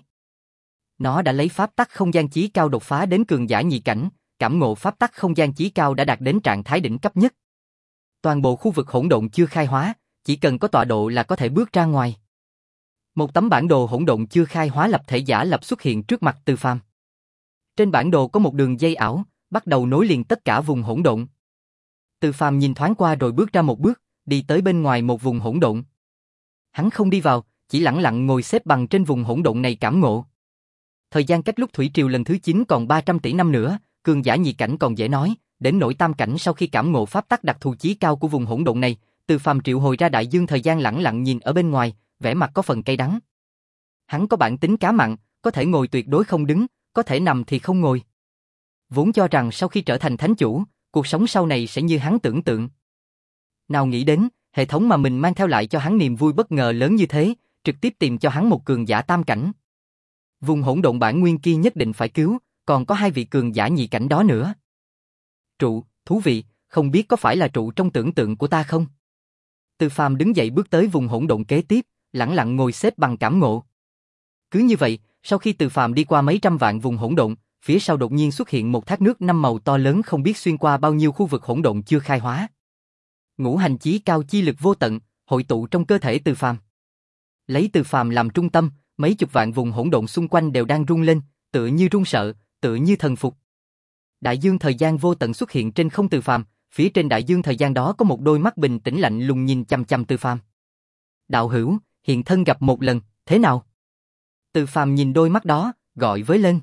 Speaker 1: Nó đã lấy pháp tắc không gian chí cao đột phá đến cường giả nhị cảnh, cảm ngộ pháp tắc không gian chí cao đã đạt đến trạng thái đỉnh cấp nhất. Toàn bộ khu vực hỗn độn chưa khai hóa, chỉ cần có tọa độ là có thể bước ra ngoài. Một tấm bản đồ hỗn độn chưa khai hóa lập thể giả lập xuất hiện trước mặt Từ Phàm. Trên bản đồ có một đường dây ảo, bắt đầu nối liền tất cả vùng hỗn độn. Từ Phàm nhìn thoáng qua rồi bước ra một bước, đi tới bên ngoài một vùng hỗn độn. Hắn không đi vào, chỉ lặng lặng ngồi xếp bằng trên vùng hỗn độn này cảm ngộ. Thời gian cách lúc thủy triều lần thứ chín còn ba trăm tỷ năm nữa, cường giả nhị cảnh còn dễ nói, đến nỗi tam cảnh sau khi cảm ngộ pháp tắc đặc thù chí cao của vùng hỗn độn này, Từ Phàm triệu hồi ra đại dương thời gian lẳng lặng nhìn ở bên ngoài, vẻ mặt có phần cay đắng. Hắn có bản tính cá mặn, có thể ngồi tuyệt đối không đứng, có thể nằm thì không ngồi. Vốn cho rằng sau khi trở thành thánh chủ, cuộc sống sau này sẽ như hắn tưởng tượng. Nào nghĩ đến, hệ thống mà mình mang theo lại cho hắn niềm vui bất ngờ lớn như thế, trực tiếp tìm cho hắn một cường giả tam cảnh. Vùng hỗn độn bản nguyên kia nhất định phải cứu, còn có hai vị cường giả nhị cảnh đó nữa. Trụ, thú vị, không biết có phải là trụ trong tưởng tượng của ta không? Từ Phàm đứng dậy bước tới vùng hỗn độn kế tiếp, lẳng lặng ngồi xếp bằng cảm ngộ. Cứ như vậy, sau khi Từ Phàm đi qua mấy trăm vạn vùng hỗn độn, phía sau đột nhiên xuất hiện một thác nước năm màu to lớn không biết xuyên qua bao nhiêu khu vực hỗn độn chưa khai hóa. Ngũ hành chí cao chi lực vô tận, hội tụ trong cơ thể Từ Phàm. Lấy Từ Phàm làm trung tâm, mấy chục vạn vùng hỗn độn xung quanh đều đang rung lên, tựa như run sợ, tựa như thần phục. Đại dương thời gian vô tận xuất hiện trên không Từ Phàm, phía trên đại dương thời gian đó có một đôi mắt bình tĩnh lạnh lùng nhìn chằm chằm Từ Phàm. Đạo hữu, hiện thân gặp một lần, thế nào? Từ Phàm nhìn đôi mắt đó, gọi với lên.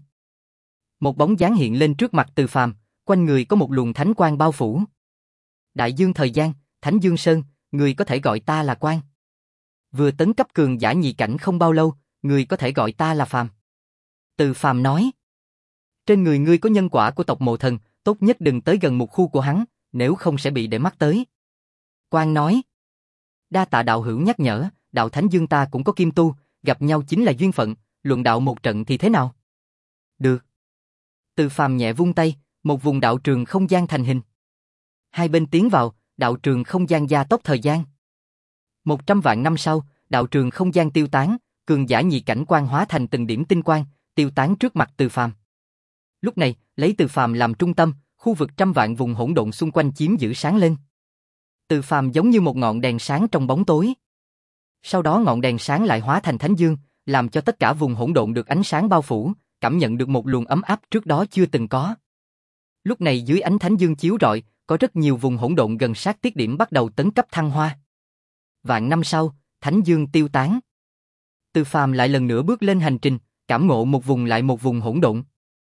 Speaker 1: Một bóng dáng hiện lên trước mặt Từ Phàm, quanh người có một luồng thánh quang bao phủ. Đại dương thời gian, Thánh Dương Sơn, người có thể gọi ta là Quang. Vừa tấn cấp cường giả nhị cảnh không bao lâu, người có thể gọi ta là Phàm. Từ Phàm nói. Trên người ngươi có nhân quả của tộc Mộ Thần, tốt nhất đừng tới gần một khu của hắn, nếu không sẽ bị để mắt tới. Quang nói. Đa tạ đạo hữu nhắc nhở, đạo Thánh Dương ta cũng có kim tu, gặp nhau chính là duyên phận, luận đạo một trận thì thế nào? Được. Từ Phàm nhẹ vung tay, một vùng đạo trường không gian thành hình. Hai bên tiến vào, đạo trường không gian gia tốc thời gian. Một trăm vạn năm sau, đạo trường không gian tiêu tán, cường giả nhị cảnh quang hóa thành từng điểm tinh quang, tiêu tán trước mặt Từ Phàm. Lúc này, lấy Từ Phàm làm trung tâm, khu vực trăm vạn vùng hỗn độn xung quanh chiếm giữ sáng lên. Từ Phàm giống như một ngọn đèn sáng trong bóng tối. Sau đó ngọn đèn sáng lại hóa thành thánh dương, làm cho tất cả vùng hỗn độn được ánh sáng bao phủ, cảm nhận được một luồng ấm áp trước đó chưa từng có. Lúc này dưới ánh thánh dương chiếu rọi, có rất nhiều vùng hỗn độn gần sát tiết điểm bắt đầu tấn cấp thăng hoa. Vạn năm sau, thánh dương tiêu tán. Từ Phàm lại lần nữa bước lên hành trình, cảm ngộ một vùng lại một vùng hỗn độn.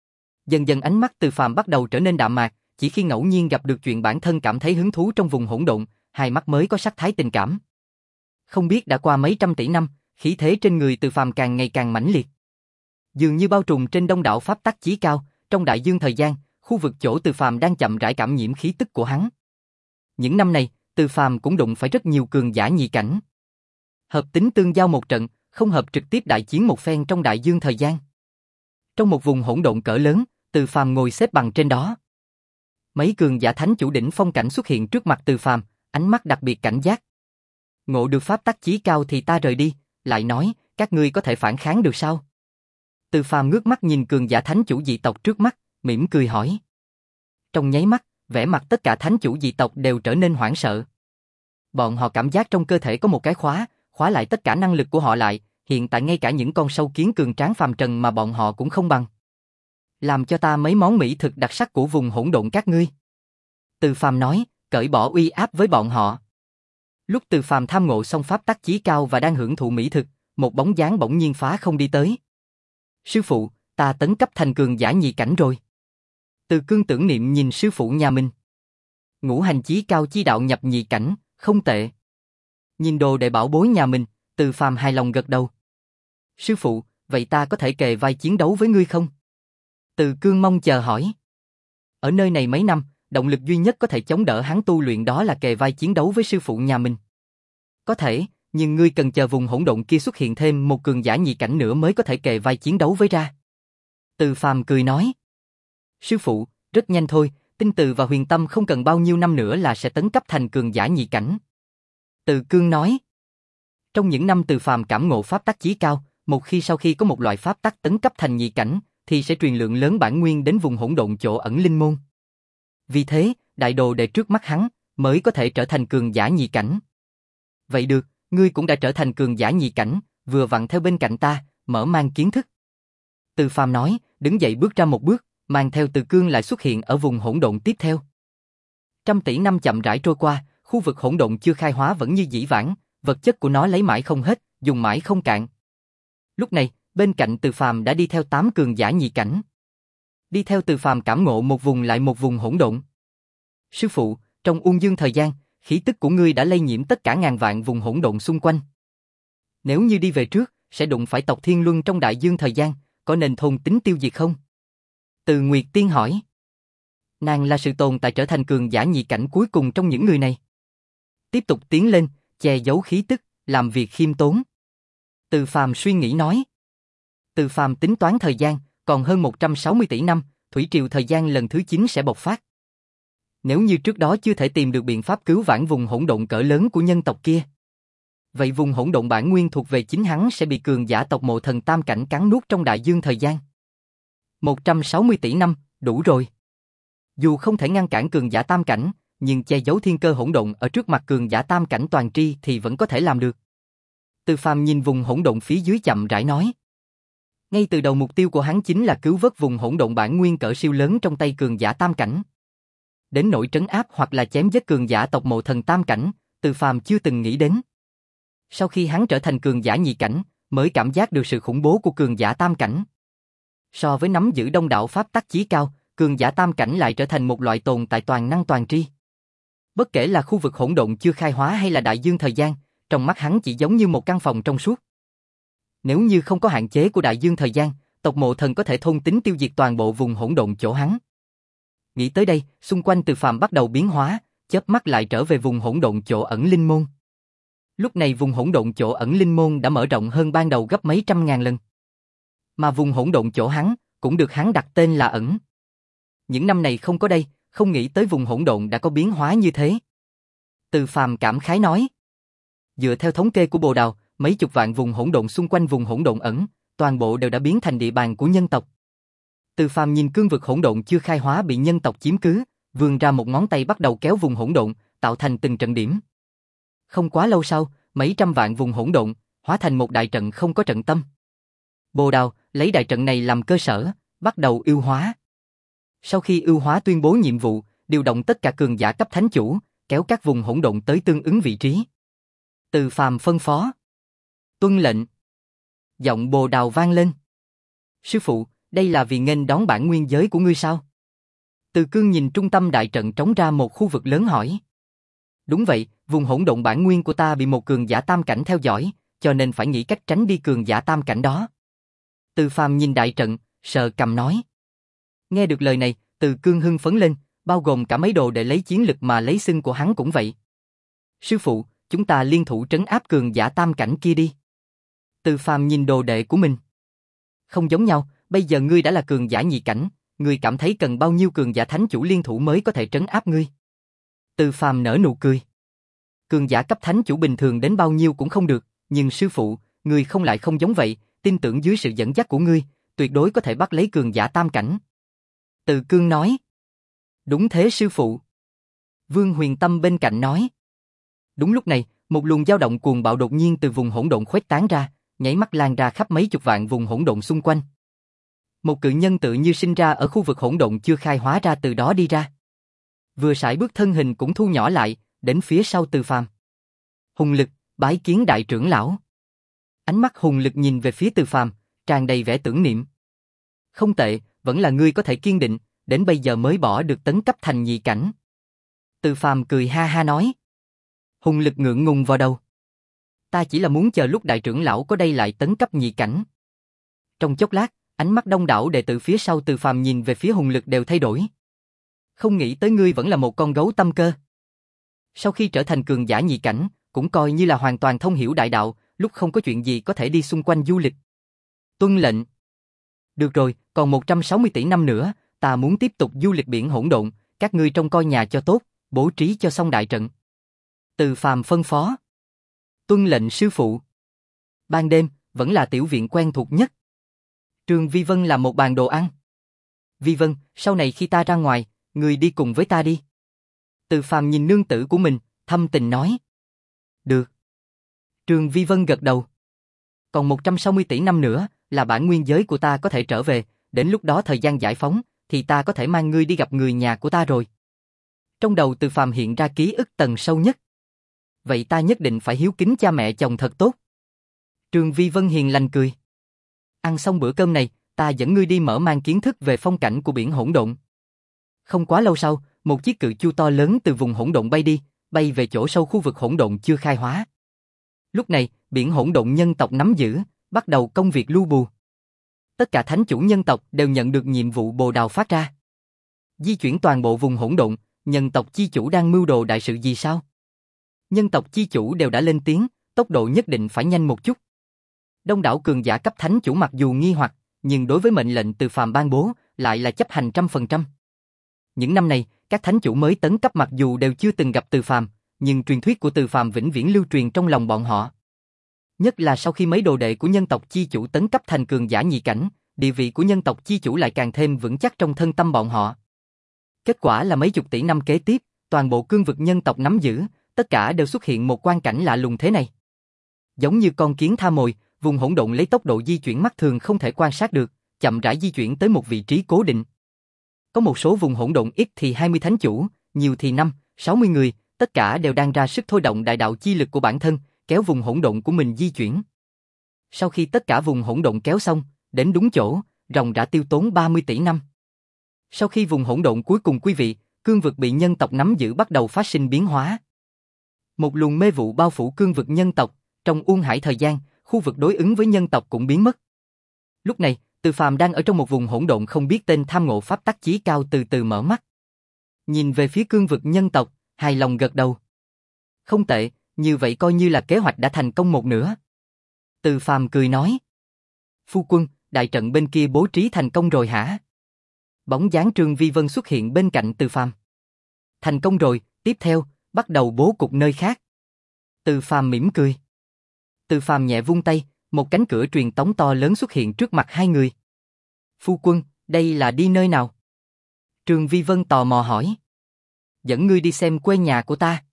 Speaker 1: Dần dần ánh mắt Từ Phàm bắt đầu trở nên đạm mạc, chỉ khi ngẫu nhiên gặp được chuyện bản thân cảm thấy hứng thú trong vùng hỗn độn, hai mắt mới có sắc thái tình cảm. Không biết đã qua mấy trăm tỷ năm, khí thế trên người Từ Phàm càng ngày càng mãnh liệt. Dường như bao trùm trên đông đảo pháp tắc chí cao, trong đại dương thời gian, khu vực chỗ Từ Phàm đang chậm rãi cảm nhiễm khí tức của hắn. Những năm này, Từ Phàm cũng đụng phải rất nhiều cường giả nhị cảnh. Hợp tính tương giao một trận, không hợp trực tiếp đại chiến một phen trong đại dương thời gian. Trong một vùng hỗn độn cỡ lớn, Từ Phàm ngồi xếp bằng trên đó. Mấy cường giả thánh chủ đỉnh phong cảnh xuất hiện trước mặt Từ Phàm, ánh mắt đặc biệt cảnh giác. Ngộ được pháp tắc chí cao thì ta rời đi, lại nói, các ngươi có thể phản kháng được sao? Từ Phàm ngước mắt nhìn cường giả thánh chủ dị tộc trước mắt, mỉm cười hỏi. Trong nháy mắt, vẻ mặt tất cả thánh chủ dị tộc đều trở nên hoảng sợ. Bọn họ cảm giác trong cơ thể có một cái khóa, khóa lại tất cả năng lực của họ lại, hiện tại ngay cả những con sâu kiến cường tráng phàm trần mà bọn họ cũng không bằng. Làm cho ta mấy món mỹ thực đặc sắc của vùng hỗn độn các ngươi. Từ Phàm nói, cởi bỏ uy áp với bọn họ. Lúc Từ Phàm tham ngộ xong pháp tắc chí cao và đang hưởng thụ mỹ thực, một bóng dáng bỗng nhiên phá không đi tới. Sư phụ, ta tấn cấp thành cường giả nhị cảnh rồi. Từ Cương tưởng niệm nhìn sư phụ nhà mình. Ngũ hành chí cao chi đạo nhập nhị cảnh, không tệ. Nhìn đồ đệ bảo bối nhà mình, Từ Phàm hài lòng gật đầu. Sư phụ, vậy ta có thể kề vai chiến đấu với ngươi không? Từ Cương mong chờ hỏi. Ở nơi này mấy năm, động lực duy nhất có thể chống đỡ hắn tu luyện đó là kề vai chiến đấu với sư phụ nhà mình. Có thể, nhưng ngươi cần chờ vùng hỗn độn kia xuất hiện thêm một cường giả nhị cảnh nữa mới có thể kề vai chiến đấu với ra. Từ Phàm cười nói. Sư phụ, rất nhanh thôi, Tinh Từ và Huyền Tâm không cần bao nhiêu năm nữa là sẽ tấn cấp thành cường giả nhị cảnh. Từ Cương nói. Trong những năm Từ Phàm cảm ngộ pháp tắc chí cao, một khi sau khi có một loại pháp tắc tấn cấp thành nhị cảnh, thì sẽ truyền lượng lớn bản nguyên đến vùng hỗn độn chỗ ẩn linh môn. Vì thế, đại đồ đệ trước mắt hắn mới có thể trở thành cường giả nhị cảnh. Vậy được, ngươi cũng đã trở thành cường giả nhị cảnh, vừa vặn theo bên cạnh ta, mở mang kiến thức. Từ Phàm nói, đứng dậy bước ra một bước, mang theo Từ Cương lại xuất hiện ở vùng hỗn độn tiếp theo. Trăm tỷ năm chậm rãi trôi qua, khu vực hỗn độn chưa khai hóa vẫn như dĩ vãng, vật chất của nó lấy mãi không hết, dùng mãi không cạn. Lúc này, bên cạnh Từ Phàm đã đi theo tám cường giả nhị cảnh. Đi theo Từ Phàm cảm ngộ một vùng lại một vùng hỗn độn. Sư phụ, trong Ung Dương thời gian, khí tức của ngươi đã lây nhiễm tất cả ngàn vạn vùng hỗn độn xung quanh. Nếu như đi về trước, sẽ đụng phải tộc Thiên Luân trong đại dương thời gian, có nên thôn tính tiêu diệt không? Từ Nguyệt Tiên hỏi. Nàng là sự tồn tại trở thành cường giả nhị cảnh cuối cùng trong những người này. Tiếp tục tiến lên, che giấu khí tức, làm việc khiêm tốn. Từ Phàm suy nghĩ nói. Từ Phàm tính toán thời gian, còn hơn một trăm sáu mươi tỷ năm, thủy triều thời gian lần thứ chín sẽ bộc phát. Nếu như trước đó chưa thể tìm được biện pháp cứu vãn vùng hỗn độn cỡ lớn của nhân tộc kia, vậy vùng hỗn độn bản nguyên thuộc về chính hắn sẽ bị cường giả tộc Mộ Thần tam cảnh cắn nuốt trong đại dương thời gian. một trăm sáu mươi tỷ năm, đủ rồi. Dù không thể ngăn cản cường giả tam cảnh, nhưng che giấu thiên cơ hỗn độn ở trước mặt cường giả tam cảnh toàn tri thì vẫn có thể làm được. Từ Phàm nhìn vùng hỗn độn phía dưới chậm rãi nói. Ngay từ đầu mục tiêu của hắn chính là cứu vớt vùng hỗn độn bản nguyên cỡ siêu lớn trong tay cường giả tam cảnh. Đến nỗi trấn áp hoặc là chém giết cường giả tộc Mộ Thần tam cảnh, Từ Phàm chưa từng nghĩ đến. Sau khi hắn trở thành cường giả nhị cảnh, mới cảm giác được sự khủng bố của cường giả tam cảnh. So với nắm giữ đông đảo pháp tắc chí cao, cường giả tam cảnh lại trở thành một loại tồn tại toàn năng toàn tri. Bất kể là khu vực hỗn độn chưa khai hóa hay là đại dương thời gian, trong mắt hắn chỉ giống như một căn phòng trong suốt. Nếu như không có hạn chế của đại dương thời gian, tộc Mộ Thần có thể thôn tính tiêu diệt toàn bộ vùng hỗn độn chỗ hắn. Nghĩ tới đây, xung quanh Từ Phàm bắt đầu biến hóa, chớp mắt lại trở về vùng hỗn độn chỗ ẩn linh môn. Lúc này vùng hỗn độn chỗ ẩn linh môn đã mở rộng hơn ban đầu gấp mấy trăm ngàn lần. Mà vùng hỗn độn chỗ hắn, cũng được hắn đặt tên là ẩn. Những năm này không có đây, không nghĩ tới vùng hỗn độn đã có biến hóa như thế. Từ Phàm cảm khái nói. Dựa theo thống kê của Bồ Đào, mấy chục vạn vùng hỗn độn xung quanh vùng hỗn độn ẩn, toàn bộ đều đã biến thành địa bàn của nhân tộc. Từ Phàm nhìn cương vực hỗn độn chưa khai hóa bị nhân tộc chiếm cứ, vươn ra một ngón tay bắt đầu kéo vùng hỗn độn, tạo thành từng trận điểm. Không quá lâu sau, mấy trăm vạn vùng hỗn độn hóa thành một đại trận không có trận tâm. Bồ Đào lấy đại trận này làm cơ sở, bắt đầu ưu hóa. Sau khi ưu hóa tuyên bố nhiệm vụ, điều động tất cả cường giả cấp thánh chủ, kéo các vùng hỗn độn tới tương ứng vị trí. Từ Phàm phân phó. Tuân lệnh. Giọng Bồ Đào vang lên. Sư phụ, đây là vì nghênh đón bản nguyên giới của ngươi sao? Từ Cương nhìn trung tâm đại trận trống ra một khu vực lớn hỏi. Đúng vậy, vùng hỗn độn bản nguyên của ta bị một cường giả tam cảnh theo dõi, cho nên phải nghĩ cách tránh đi cường giả tam cảnh đó. Từ Phàm nhìn đại trận, sờ cằm nói. Nghe được lời này, Từ Cương hưng phấn lên, bao gồm cả mấy đồ để lấy chiến lực mà lấy xưng của hắn cũng vậy. Sư phụ, chúng ta liên thủ trấn áp cường giả tam cảnh kia đi. Từ Phàm nhìn đồ đệ của mình. Không giống nhau, bây giờ ngươi đã là cường giả nhị cảnh, ngươi cảm thấy cần bao nhiêu cường giả thánh chủ liên thủ mới có thể trấn áp ngươi? Từ Phàm nở nụ cười. Cường giả cấp thánh chủ bình thường đến bao nhiêu cũng không được, nhưng sư phụ, ngươi không lại không giống vậy, tin tưởng dưới sự dẫn dắt của ngươi, tuyệt đối có thể bắt lấy cường giả tam cảnh. Từ Cương nói. Đúng thế sư phụ. Vương Huyền Tâm bên cạnh nói. Đúng lúc này, một luồng dao động cuồng bạo đột nhiên từ vùng hỗn độn khuếch tán ra, nháy mắt lan ra khắp mấy chục vạn vùng hỗn độn xung quanh. Một cự nhân tự như sinh ra ở khu vực hỗn độn chưa khai hóa ra từ đó đi ra. Vừa sải bước thân hình cũng thu nhỏ lại, đến phía sau Từ Phàm. Hùng Lực, bái kiến đại trưởng lão. Ánh mắt Hùng Lực nhìn về phía Từ Phàm, tràn đầy vẻ tưởng niệm. Không tệ, vẫn là ngươi có thể kiên định, đến bây giờ mới bỏ được tấn cấp thành nhị cảnh. Từ Phàm cười ha ha nói. Hùng Lực ngượng ngùng vào đầu. Ta chỉ là muốn chờ lúc đại trưởng lão có đây lại tấn cấp nhị cảnh. Trong chốc lát, ánh mắt đông đảo đệ tử phía sau Từ Phàm nhìn về phía Hùng Lực đều thay đổi. Không nghĩ tới ngươi vẫn là một con gấu tâm cơ. Sau khi trở thành cường giả nhị cảnh, cũng coi như là hoàn toàn thông hiểu đại đạo, lúc không có chuyện gì có thể đi xung quanh du lịch. Tuân lệnh. Được rồi, còn một trăm sáu mươi tỷ năm nữa, ta muốn tiếp tục du lịch biển hỗn độn, các ngươi trông coi nhà cho tốt, bố trí cho xong đại trận. Từ Phàm phân phó. Tuân lệnh sư phụ. Ban đêm, vẫn là tiểu viện quen thuộc nhất. Trường Vi Vân làm một bàn đồ ăn. Vi Vân, sau này khi ta ra ngoài, ngươi đi cùng với ta đi. Từ Phàm nhìn nương tử của mình, thâm tình nói. Được. Trường Vi Vân gật đầu. Còn một trăm sáu mươi tỷ năm nữa, là bản nguyên giới của ta có thể trở về, đến lúc đó thời gian giải phóng, thì ta có thể mang ngươi đi gặp người nhà của ta rồi. Trong đầu Từ Phàm hiện ra ký ức tầng sâu nhất. Vậy ta nhất định phải hiếu kính cha mẹ chồng thật tốt. Trường Vi Vân hiền lành cười. Ăn xong bữa cơm này, ta dẫn ngươi đi mở mang kiến thức về phong cảnh của biển hỗn độn. Không quá lâu sau, một chiếc cự chu to lớn từ vùng hỗn độn bay đi, bay về chỗ sâu khu vực hỗn độn chưa khai hóa. Lúc này, biển hỗn độn nhân tộc nắm giữ, bắt đầu công việc lưu bù. Tất cả thánh chủ nhân tộc đều nhận được nhiệm vụ bồ đào phát ra. Di chuyển toàn bộ vùng hỗn độn, nhân tộc chi chủ đang mưu đồ đại sự gì sao? Nhân tộc chi chủ đều đã lên tiếng, tốc độ nhất định phải nhanh một chút. Đông đảo cường giả cấp thánh chủ mặc dù nghi hoặc, nhưng đối với mệnh lệnh Từ Phàm ban bố, lại là chấp hành trăm phần trăm. Những năm này, các thánh chủ mới tấn cấp mặc dù đều chưa từng gặp Từ Phàm, nhưng truyền thuyết của Từ Phàm vĩnh viễn lưu truyền trong lòng bọn họ. Nhất là sau khi mấy đồ đệ của nhân tộc chi chủ tấn cấp thành cường giả nhị cảnh, địa vị của nhân tộc chi chủ lại càng thêm vững chắc trong thân tâm bọn họ. Kết quả là mấy chục tỷ năm kế tiếp, toàn bộ cương vực nhân tộc nắm giữ, tất cả đều xuất hiện một quang cảnh lạ lùng thế này. Giống như con kiến tha mồi, vùng hỗn độn lấy tốc độ di chuyển mắt thường không thể quan sát được, chậm rãi di chuyển tới một vị trí cố định. Có một số vùng hỗn độn ít thì hai mươi thánh chủ, nhiều thì năm, sáu mươi người, tất cả đều đang ra sức thôi động đại đạo chi lực của bản thân, kéo vùng hỗn độn của mình di chuyển. Sau khi tất cả vùng hỗn độn kéo xong, đến đúng chỗ, ròng rã tiêu tốn ba mươi tỷ năm. Sau khi vùng hỗn độn cuối cùng quý vị, cương vực bị nhân tộc nắm giữ bắt đầu phát sinh biến hóa. Một luồng mê vụ bao phủ cương vực nhân tộc, trong uôn hải thời gian, khu vực đối ứng với nhân tộc cũng biến mất. Lúc này, Từ Phàm đang ở trong một vùng hỗn độn không biết tên tham ngộ pháp tắc chí cao từ từ mở mắt. Nhìn về phía cương vực nhân tộc, hài lòng gật đầu. Không tệ, như vậy coi như là kế hoạch đã thành công một nửa. Từ Phàm cười nói. Phu quân, đại trận bên kia bố trí thành công rồi hả? Bóng dáng Trương Vi Vân xuất hiện bên cạnh Từ Phàm. Thành công rồi, tiếp theo, bắt đầu bố cục nơi khác. Từ Phàm mỉm cười. Từ Phàm nhẹ vung tay, một cánh cửa truyền tống to lớn xuất hiện trước mặt hai người. Phu quân, đây là đi nơi nào? Trương Vi Vân tò mò hỏi. Dẫn ngươi đi xem quê nhà của ta.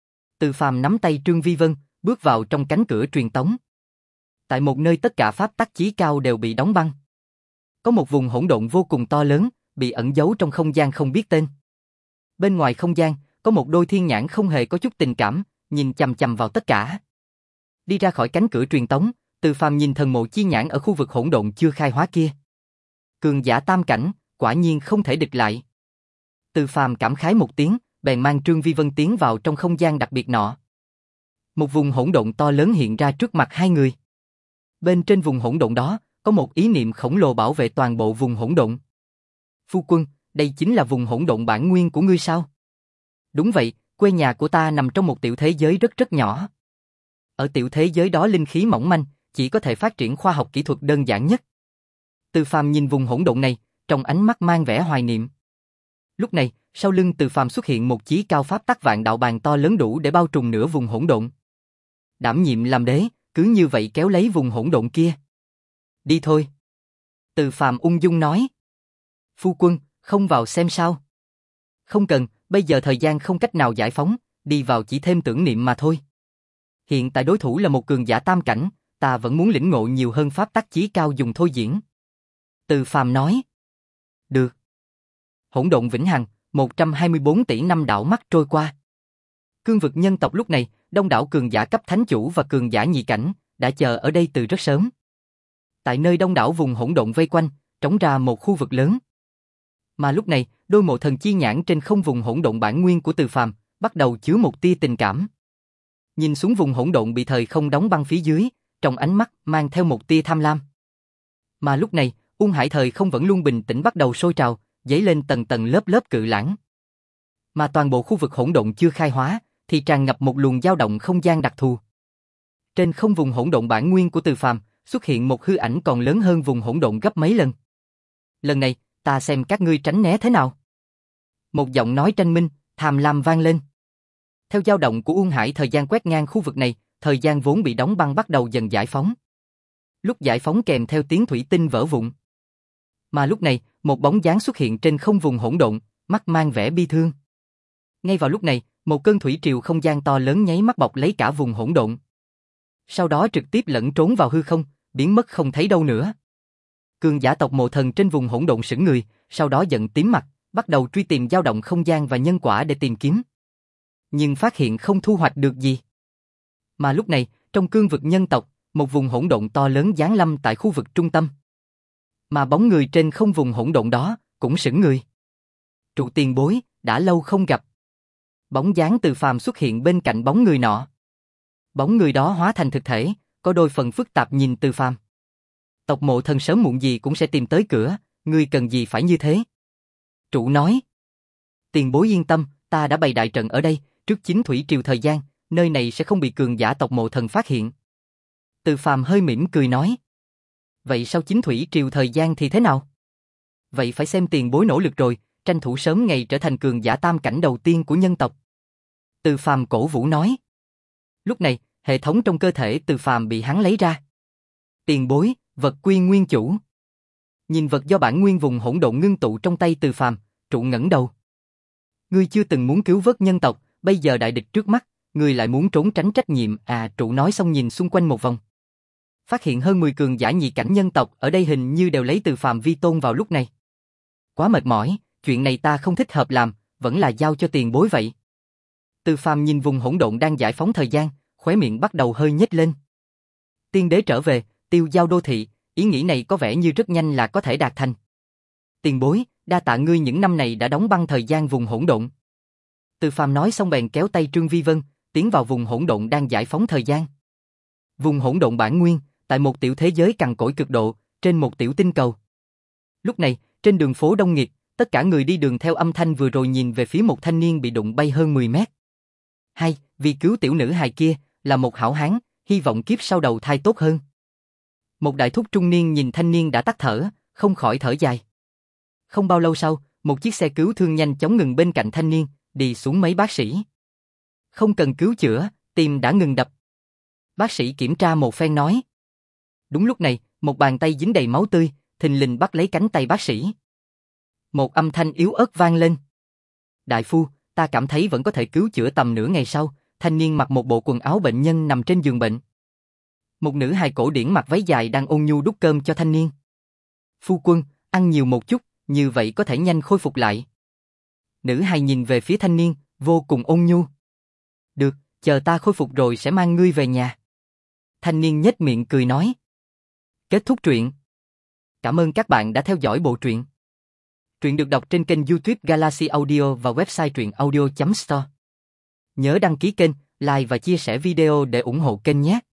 Speaker 1: Từ Phàm nắm tay Trương Vi Vân, bước vào trong cánh cửa truyền tống. Tại một nơi tất cả pháp tắc chí cao đều bị đóng băng. Có một vùng hỗn độn vô cùng to lớn, bị ẩn giấu trong không gian không biết tên. Bên ngoài không gian, có một đôi thiên nhãn không hề có chút tình cảm, nhìn chằm chằm vào tất cả. Đi ra khỏi cánh cửa truyền tống, Từ Phàm nhìn thần mộ chi nhãn ở khu vực hỗn độn chưa khai hóa kia. Cường giả tam cảnh, quả nhiên không thể địch lại. Từ Phàm cảm khái một tiếng, bèn mang Trương Vi Vân tiến vào trong không gian đặc biệt nọ. Một vùng hỗn độn to lớn hiện ra trước mặt hai người. Bên trên vùng hỗn độn đó, có một ý niệm khổng lồ bảo vệ toàn bộ vùng hỗn độn. Phu quân, đây chính là vùng hỗn độn bản nguyên của ngươi sao? Đúng vậy, quê nhà của ta nằm trong một tiểu thế giới rất rất nhỏ. Ở tiểu thế giới đó linh khí mỏng manh, chỉ có thể phát triển khoa học kỹ thuật đơn giản nhất. Từ Phàm nhìn vùng hỗn độn này, trong ánh mắt mang vẻ hoài niệm. Lúc này, sau lưng Từ Phàm xuất hiện một chí cao pháp tắc vạn đạo bàn to lớn đủ để bao trùm nửa vùng hỗn độn. Đảm nhiệm làm đế, cứ như vậy kéo lấy vùng hỗn độn kia. Đi thôi. Từ Phàm ung dung nói. Phu quân, không vào xem sao? Không cần, bây giờ thời gian không cách nào giải phóng, đi vào chỉ thêm tưởng niệm mà thôi. Hiện tại đối thủ là một cường giả tam cảnh, ta vẫn muốn lĩnh ngộ nhiều hơn pháp tắc chí cao dùng thôi diễn. Từ Phàm nói. Được. Hỗn độn vĩnh hằng, một trăm hai mươi bốn tỷ năm đảo mắt trôi qua. Cương vực nhân tộc lúc này, đông đảo cường giả cấp thánh chủ và cường giả nhị cảnh, đã chờ ở đây từ rất sớm. Tại nơi đông đảo vùng hỗn độn vây quanh, trống ra một khu vực lớn. Mà lúc này, đôi mộ thần chi nhãn trên không vùng hỗn độn bản nguyên của Từ Phàm bắt đầu chứa một tia tình cảm. Nhìn xuống vùng hỗn độn bị thời không đóng băng phía dưới, trong ánh mắt mang theo một tia tham lam. Mà lúc này, Uông Hải thời không vẫn luôn bình tĩnh bắt đầu sôi trào, dấy lên tầng tầng lớp lớp cự lãng. Mà toàn bộ khu vực hỗn độn chưa khai hóa, thì tràn ngập một luồng dao động không gian đặc thù. Trên không vùng hỗn độn bản nguyên của Từ Phàm xuất hiện một hư ảnh còn lớn hơn vùng hỗn độn gấp mấy lần. Lần này, ta xem các ngươi tránh né thế nào. Một giọng nói tranh minh, tham lam vang lên. Theo dao động của Uông Hải thời gian quét ngang khu vực này, thời gian vốn bị đóng băng bắt đầu dần giải phóng. Lúc giải phóng kèm theo tiếng thủy tinh vỡ vụn. Mà lúc này, một bóng dáng xuất hiện trên không vùng hỗn độn, mắt mang vẻ bi thương. Ngay vào lúc này, một cơn thủy triều không gian to lớn nháy mắt bọc lấy cả vùng hỗn độn. Sau đó trực tiếp lẫn trốn vào hư không, biến mất không thấy đâu nữa. Cường giả tộc Mộ Thần trên vùng hỗn độn sững người, sau đó giận tím mặt, bắt đầu truy tìm dao động không gian và nhân quả để tìm kiếm. Nhưng phát hiện không thu hoạch được gì. Mà lúc này, trong cương vực nhân tộc, một vùng hỗn độn to lớn giáng lâm tại khu vực trung tâm. Mà bóng người trên không vùng hỗn độn đó, cũng sững người. Trụ tiền bối, đã lâu không gặp. Bóng dáng Từ Phàm xuất hiện bên cạnh bóng người nọ. Bóng người đó hóa thành thực thể, có đôi phần phức tạp nhìn Từ Phàm. Tộc Mộ Thần sớm muộn gì cũng sẽ tìm tới cửa, ngươi cần gì phải như thế? Trụ nói. Tiền bối yên tâm, ta đã bày đại trận ở đây, trước chính thủy triều thời gian, nơi này sẽ không bị cường giả tộc Mộ Thần phát hiện. Từ Phàm hơi mỉm cười nói. Vậy sau chính thủy triều thời gian thì thế nào? Vậy phải xem tiền bối nỗ lực rồi, tranh thủ sớm ngày trở thành cường giả tam cảnh đầu tiên của nhân tộc. Từ Phàm cổ vũ nói. Lúc này, hệ thống trong cơ thể Từ Phàm bị hắn lấy ra. Tiền bối, vật quy nguyên chủ. Nhìn vật do bản nguyên vùng hỗn độn ngưng tụ trong tay Từ Phàm, Trụ ngẩng đầu. Ngươi chưa từng muốn cứu vớt nhân tộc, bây giờ đại địch trước mắt, ngươi lại muốn trốn tránh trách nhiệm. À, Trụ nói xong nhìn xung quanh một vòng. Phát hiện hơn mười cường giả nhị cảnh nhân tộc ở đây hình như đều lấy Từ Phàm vi tôn vào lúc này. Quá mệt mỏi, chuyện này ta không thích hợp làm, vẫn là giao cho tiền bối vậy. Từ Phàm nhìn vùng hỗn độn đang giải phóng thời gian, khóe miệng bắt đầu hơi nhếch lên. Tiên đế trở về, tiêu giao đô thị, ý nghĩ này có vẻ như rất nhanh là có thể đạt thành. Tiền bối, đa tạ ngươi những năm này đã đóng băng thời gian vùng hỗn độn. Từ Phàm nói xong bèn kéo tay Trương Vi Vân, tiến vào vùng hỗn độn đang giải phóng thời gian. Vùng hỗn độn bản nguyên, tại một tiểu thế giới cằn cỗi cực độ, trên một tiểu tinh cầu. Lúc này, trên đường phố đông nghịt, tất cả người đi đường theo âm thanh vừa rồi nhìn về phía một thanh niên bị đụng bay hơn mười mét. Hay, vì cứu tiểu nữ hài kia, là một hảo hán, hy vọng kiếp sau đầu thai tốt hơn. Một đại thúc trung niên nhìn thanh niên đã tắt thở, không khỏi thở dài. Không bao lâu sau, một chiếc xe cứu thương nhanh chóng ngừng bên cạnh thanh niên, đi xuống mấy bác sĩ. Không cần cứu chữa, tim đã ngừng đập. Bác sĩ kiểm tra một phen nói. Đúng lúc này, một bàn tay dính đầy máu tươi, thình lình bắt lấy cánh tay bác sĩ. Một âm thanh yếu ớt vang lên. Đại phu, ta cảm thấy vẫn có thể cứu chữa tầm nửa ngày sau. Thanh niên mặc một bộ quần áo bệnh nhân nằm trên giường bệnh. Một nữ hài cổ điển mặc váy dài đang ôn nhu đút cơm cho thanh niên. Phu quân, ăn nhiều một chút, như vậy có thể nhanh khôi phục lại. Nữ hài nhìn về phía thanh niên, vô cùng ôn nhu. Được, chờ ta khôi phục rồi sẽ mang ngươi về nhà. Thanh niên nhếch miệng cười nói. Kết thúc truyện. Cảm ơn các bạn đã theo dõi bộ truyện. Truyện được đọc trên kênh YouTube Galaxy Audio và website truyện audio chấm store. Nhớ đăng ký kênh, like và chia sẻ video để ủng hộ kênh nhé.